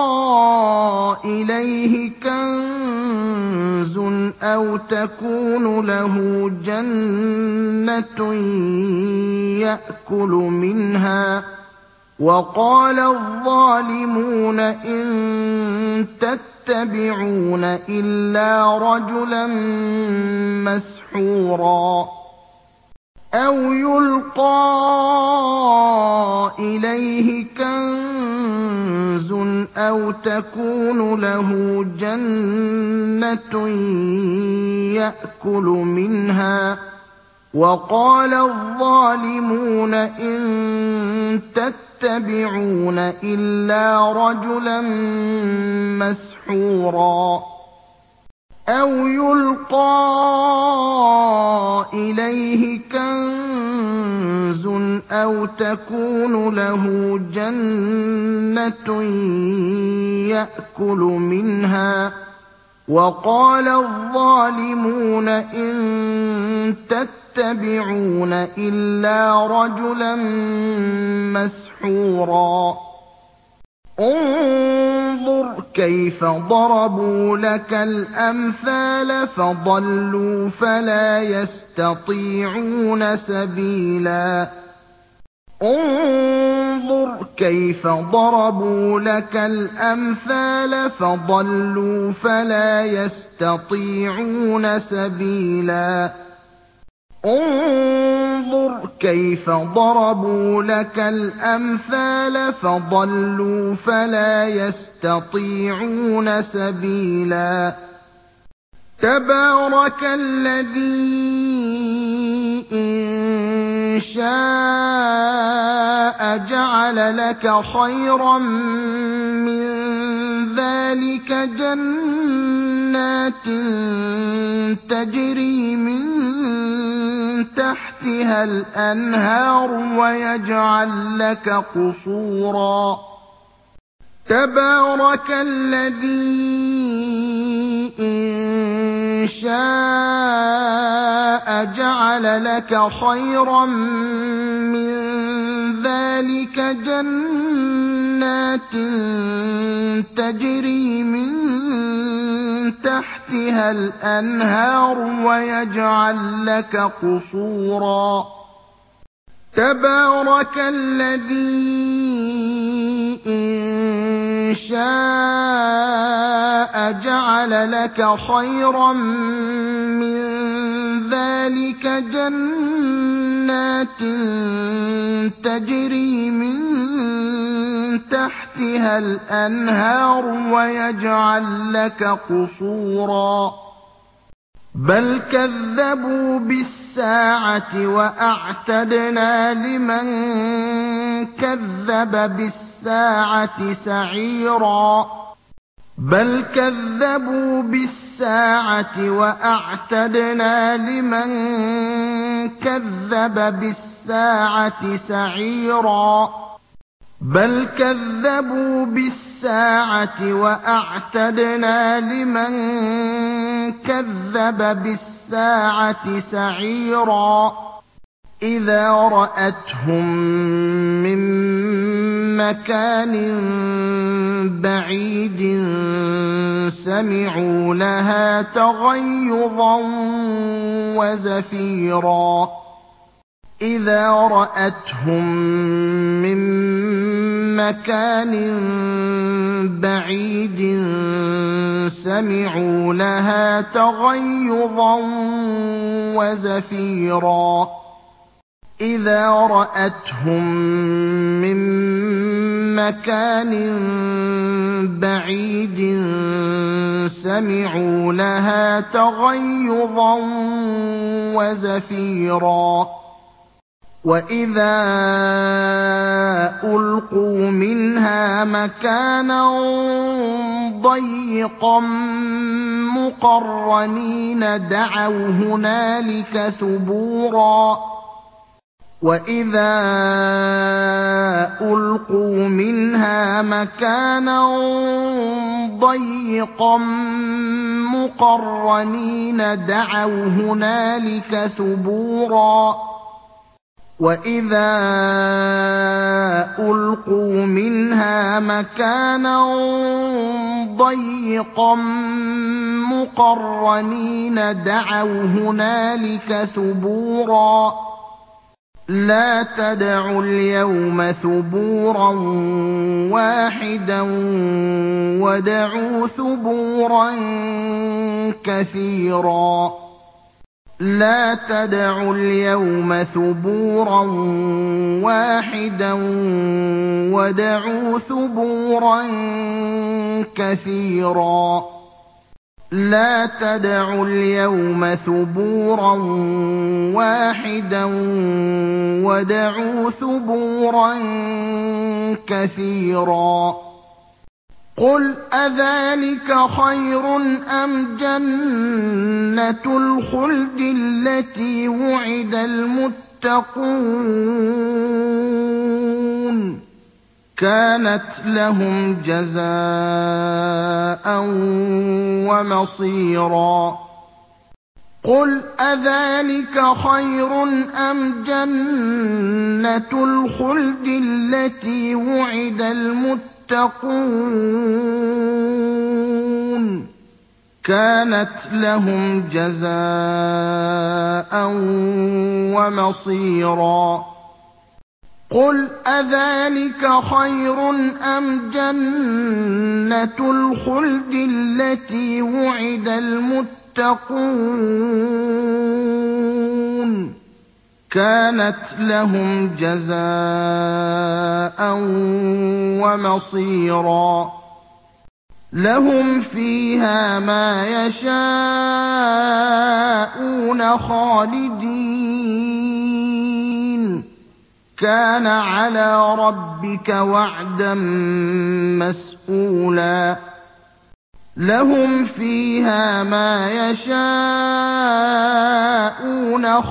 إِلَيْهِ كَنزٌ أَوْ تَكُونُ لَهُ جَنَّةٌ يَأْكُلُ مِنْهَا ۚ وَقَالَ الظَّالِمُونَ إِن تَتَّبِعُونَ إِلَّا رَجُلًا مَّسْحُورًا أَوْ يُلْقَىٰ إِلَيْهِ كَنزٌ أَوْ تَكُونُ لَهُ جَنَّةٌ يَأْكُلُ مِنْهَا ۚ وَقَالَ الظَّالِمُونَ إِن تَتَّبِعُونَ إِلَّا رَجُلًا مَّسْحُورًا أَوْ يُلْقَىٰ إِلَيْهِ كَنزٌ أَوْ تَكُونُ لَهُ جَنَّةٌ يَأْكُلُ مِنْهَا ۚ وَقَالَ الظَّالِمُونَ إِن تَتَّبِعُونَ إِلَّا رَجُلًا مَّسْحُورًا انظُرْ كَيْفَ ضَرَبُوا لَكَ الْأَمْثَالَ فَضَلُّوا فَلَا يَسْتَطِيعُونَ سَبِيلًا انظُرْ كَيْفَ ضَرَبُوا لَكَ الْأَمْثَالَ فَضَلُّوا فَلَا يَسْتَطِيعُونَ سَبِيلًا انظُرْ كَيْفَ ضَرَبُوا لَكَ الْأَمْثَالَ فَضَلُّوا فَلَا يَسْتَطِيعُونَ سَبِيلًا تَبَارَكَ الَّذِي إِن شَاءَ جَعَلَ لَكَ خَيْرًا مِّن ذَٰلِكَ جَنَّاتٍ تَجْرِي مِن تَحْتِهَا الْأَنْهَارُ وَيَجْعَل لَّكَ قُصُورًا تَبَارَكَ الَّذِي إِن شَاءَ جَعَلَ لَكَ خَيْرًا مِّن ذَٰلِكَ جَنَّاتٍ تَجْرِي مِن تَحْتِهَا الْأَنْهَارُ وَيَجْعَل لَّكَ قُصُورًا تَبَارَكَ الَّذِي إِن شَاءَ جَعَلَ لَكَ خَيْرًا مِّن ذَٰلِكَ جَنَّاتٍ تَجْرِي مِن تَحْتِهَا الْأَنْهَارُ وَيَجْعَل لَّكَ قُصُورًا بَلْ كَذَّبُوا بِالسَّاعَةِ وَأَعْتَدْنَا لِمَن كَذَّبَ بِالسَّاعَةِ سَعِيرًا بَلْ كَذَّبُوا بِالسَّاعَةِ وَأَعْتَدْنَا لِمَن كَذَّبَ بِالسَّاعَةِ سَعِيرًا بَلْ كَذَّبُوا بِالسَّاعَةِ وَأَعْتَدْنَا لِمَن كَذَّبَ بِالسَّاعَةِ سَعِيرًا إِذَا رَأَتْهُم مِّن مَّكَانٍ بَعِيدٍ سَمِعُوا لَهَا تَغَيُّظًا وَزَفِيرًا إِذَا رَأَتْهُم مِّن مَّكَانٍ بَعِيدٍ سَمِعُوا لَهَا تَغَيُّظًا وَزَفِيرًا إِذَا رَأَتْهُم مِّن مَّكَانٍ بَعِيدٍ سَمِعُوا لَهَا تَغَيُّظًا وَزَفِيرًا وَإِذَا أُلْقُوا مِنْهَا مَكَانًا ضَيِّقًا مُّقَرَّنِينَ دَعَوْا هُنَالِكَ ثُبُورًا وَإِذَا أُلْقُوا مِنْهَا مَكَانًا ضَيِّقًا مُّقَرَّنِينَ دَعَوْا هُنَالِكَ ثُبُورًا وَإِذَا أُلْقُوا مِنْهَا مَكَانًا ضَيِّقًا مُّقَرَّنِينَ دَعَوْا هُنَالِكَ ثُبُورًا لَا تَدْعُوا الْيَوْمَ ثُبُورًا وَاحِدًا وَادْعُوا ثُبُورًا كَثِيرًا لَا تَدْعُوا الْيَوْمَ ثُبُورًا وَاحِدًا وَادْعُوا ثُبُورًا كَثِيرًا لَا تَدْعُوا الْيَوْمَ ثُبُورًا وَاحِدًا وَادْعُوا ثُبُورًا كَثِيرًا قُلْ أَذَٰلِكَ خَيْرٌ أَمْ جَنَّةُ الْخُلْدِ الَّتِي وُعِدَ الْمُتَّقُونَ كَانَتْ لَهُمْ جَزَاءً وَمَصِيرًا قُلْ أَذَٰلِكَ خَيْرٌ أَمْ جَنَّةُ الْخُلْدِ الَّتِي وُعِدَ الْمُتَّقُونَ كَانَتْ لَهُمْ جَزَاءً وَمَصِيرًا قُلْ أَذَٰلِكَ خَيْرٌ أَمْ جَنَّةُ الْخُلْدِ الَّتِي وُعِدَ الْمُتَّقُونَ كَانَتْ لَهُمْ جَزَاءً وَمَصِيرًا لَهُمْ فِيهَا مَا يَشَاءُونَ خَالِدِينَ كَانَ عَلَىٰ رَبِّكَ وَعْدًا مَّسْئُولًا لَهُمْ فِيهَا مَا يَشَاءُونَ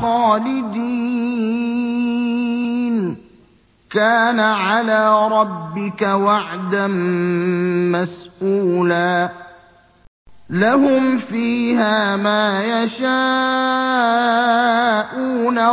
خَالِدِينَ كَانَ عَلَىٰ رَبِّكَ وَعْدًا مَّسْئُولًا لَهُمْ فِيهَا مَا يَشَاءُونَ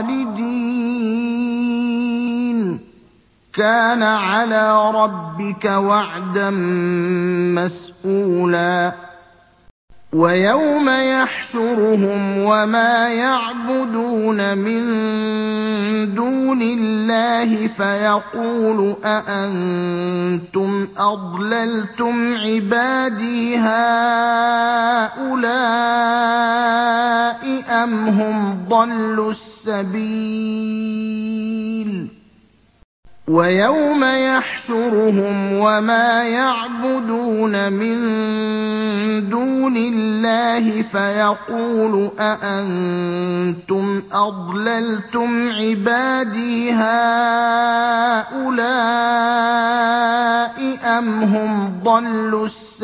خَالِدِينَ كَانَ عَلَىٰ رَبِّكَ وَعْدًا مَّسْئُولًا وَيَوْمَ يَحْشُرُهُمْ وَمَا يَعْبُدُونَ مِن دُونِ اللَّهِ فَيَقُولُ أَأَنتُمْ أَضْلَلْتُمْ عِبَادِي هَٰؤُلَاءِ أَمْ هُمْ ضَلُّوا السَّبِيلَ وَيَوْمَ يَحْشُرُهُمْ وَمَا يَعْبُدُونَ مِن دُونِ اللَّهِ فَيَقُولُ أَأَنتُمْ أَضْلَلْتُمْ عِبَادِي هَٰؤُلَاءِ أَمْ هُمْ ضَلُّوا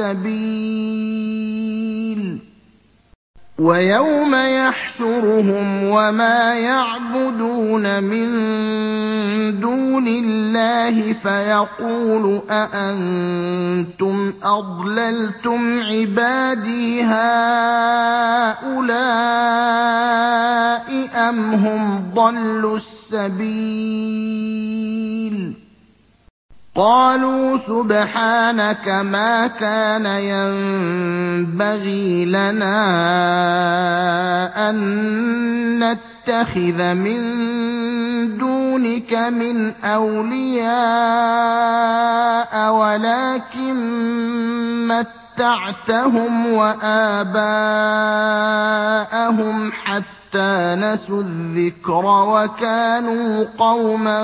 السَّبِيلَ وَيَوْمَ يَحْشُرُهُمْ وَمَا يَعْبُدُونَ مِن دُونِ اللَّهِ فَيَقُولُ أَأَنتُمْ أَضْلَلْتُمْ عِبَادِي هَٰؤُلَاءِ أَمْ هُمْ ضَلُّوا السَّبِيلَ قَالُوا سُبْحَانَكَ مَا كَانَ يَنبَغِي لَنَا أَن نَّتَّخِذَ مِن دُونِكَ مِنْ أَوْلِيَاءَ وَلَٰكِن مَّتَّعْتَهُمْ وَآبَاءَهُمْ حَتَّىٰ نَسُوا الذِّكْرَ وَكَانُوا قَوْمًا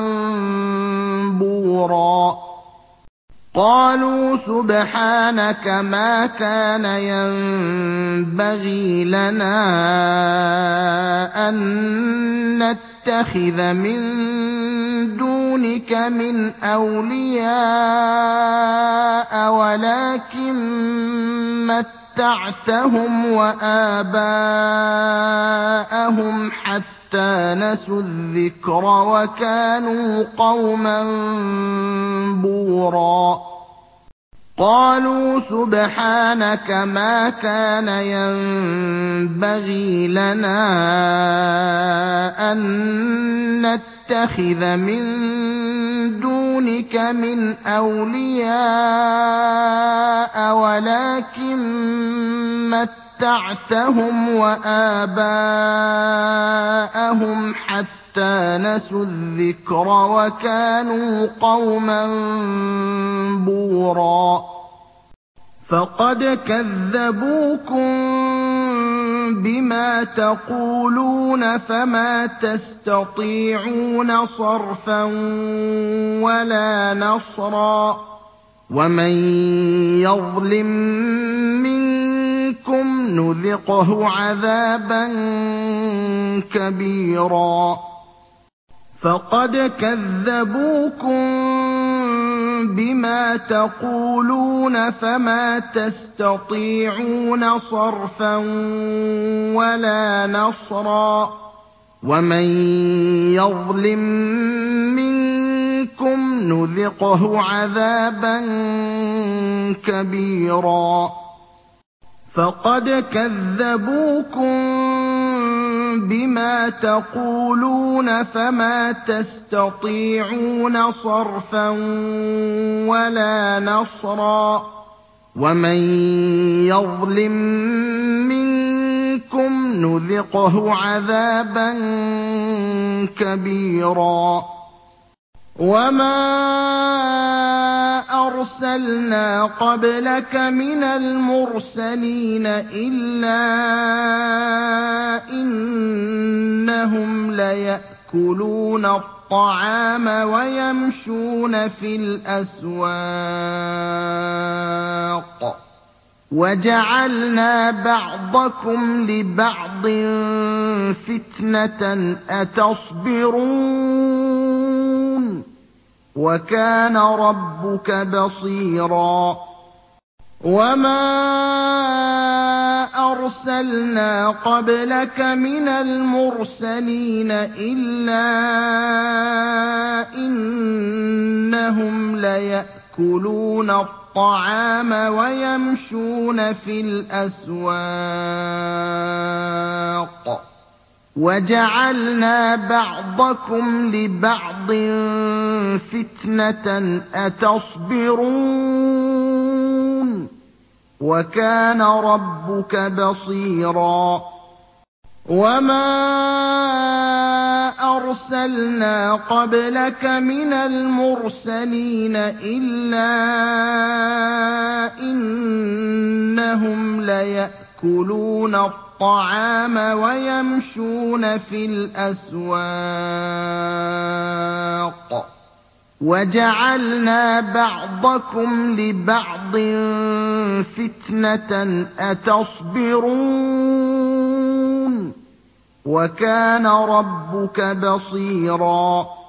بُورًا قَالُوا سُبْحَانَكَ مَا كَانَ يَنبَغِي لَنَا أَن نَّتَّخِذَ مِن دُونِكَ مِنْ أَوْلِيَاءَ وَلَٰكِن مَّتَّعْتَهُمْ وَآبَاءَهُمْ حَتَّىٰ نَسُوا الذِّكْرَ وَكَانُوا قَوْمًا بُورًا قَالُوا سُبْحَانَكَ مَا كَانَ يَنبَغِي لَنَا أَن نَّتَّخِذَ مِن دُونِكَ مِنْ أَوْلِيَاءَ وَلَٰكِن مَّتَّعْتَهُمْ وَآبَاءَهُمْ حَتَّىٰ نَسُوا الذِّكْرَ وَكَانُوا قَوْمًا بُورًا فَقَدْ كَذَّبُوكُم بِمَا تَقُولُونَ فَمَا تَسْتَطِيعُونَ صَرْفًا وَلَا نَصْرًا ۚ وَمَن يَظْلِم مِّنكُمْ نُذِقْهُ عَذَابًا كَبِيرًا فَقَدْ كَذَّبُوكُم بِمَا تَقُولُونَ فَمَا تَسْتَطِيعُونَ صَرْفًا وَلَا نَصْرًا ۚ وَمَن يَظْلِم مِّنكُمْ نُذِقْهُ عَذَابًا كَبِيرًا فَقَدْ كَذَّبُوكُم بِمَا تَقُولُونَ فَمَا تَسْتَطِيعُونَ صَرْفًا وَلَا نَصْرًا ۚ وَمَن يَظْلِم مِّنكُمْ نُذِقْهُ عَذَابًا كَبِيرًا وَمَا أَرْسَلْنَا قَبْلَكَ مِنَ الْمُرْسَلِينَ إِلَّا إِنَّهُمْ لَيَأْكُلُونَ الطَّعَامَ وَيَمْشُونَ فِي الْأَسْوَاقِ ۗ وَجَعَلْنَا بَعْضَكُمْ لِبَعْضٍ فِتْنَةً أَتَصْبِرُونَ ۗ وَكَانَ رَبُّكَ بَصِيرًا وَمَا أَرْسَلْنَا قَبْلَكَ مِنَ الْمُرْسَلِينَ إِلَّا إِنَّهُمْ لَيَأْكُلُونَ الطَّعَامَ وَيَمْشُونَ فِي الْأَسْوَاقِ ۗ وَجَعَلْنَا بَعْضَكُمْ لِبَعْضٍ فِتْنَةً أَتَصْبِرُونَ ۗ وَكَانَ رَبُّكَ بَصِيرًا وَمَا أَرْسَلْنَا قَبْلَكَ مِنَ الْمُرْسَلِينَ إِلَّا إِنَّهُمْ لَيَأْكُلُونَ الطَّعَامَ وَيَمْشُونَ فِي الْأَسْوَاقِ ۗ وَجَعَلْنَا بَعْضَكُمْ لِبَعْضٍ فِتْنَةً أَتَصْبِرُونَ ۗ وَكَانَ رَبُّكَ بَصِيرًا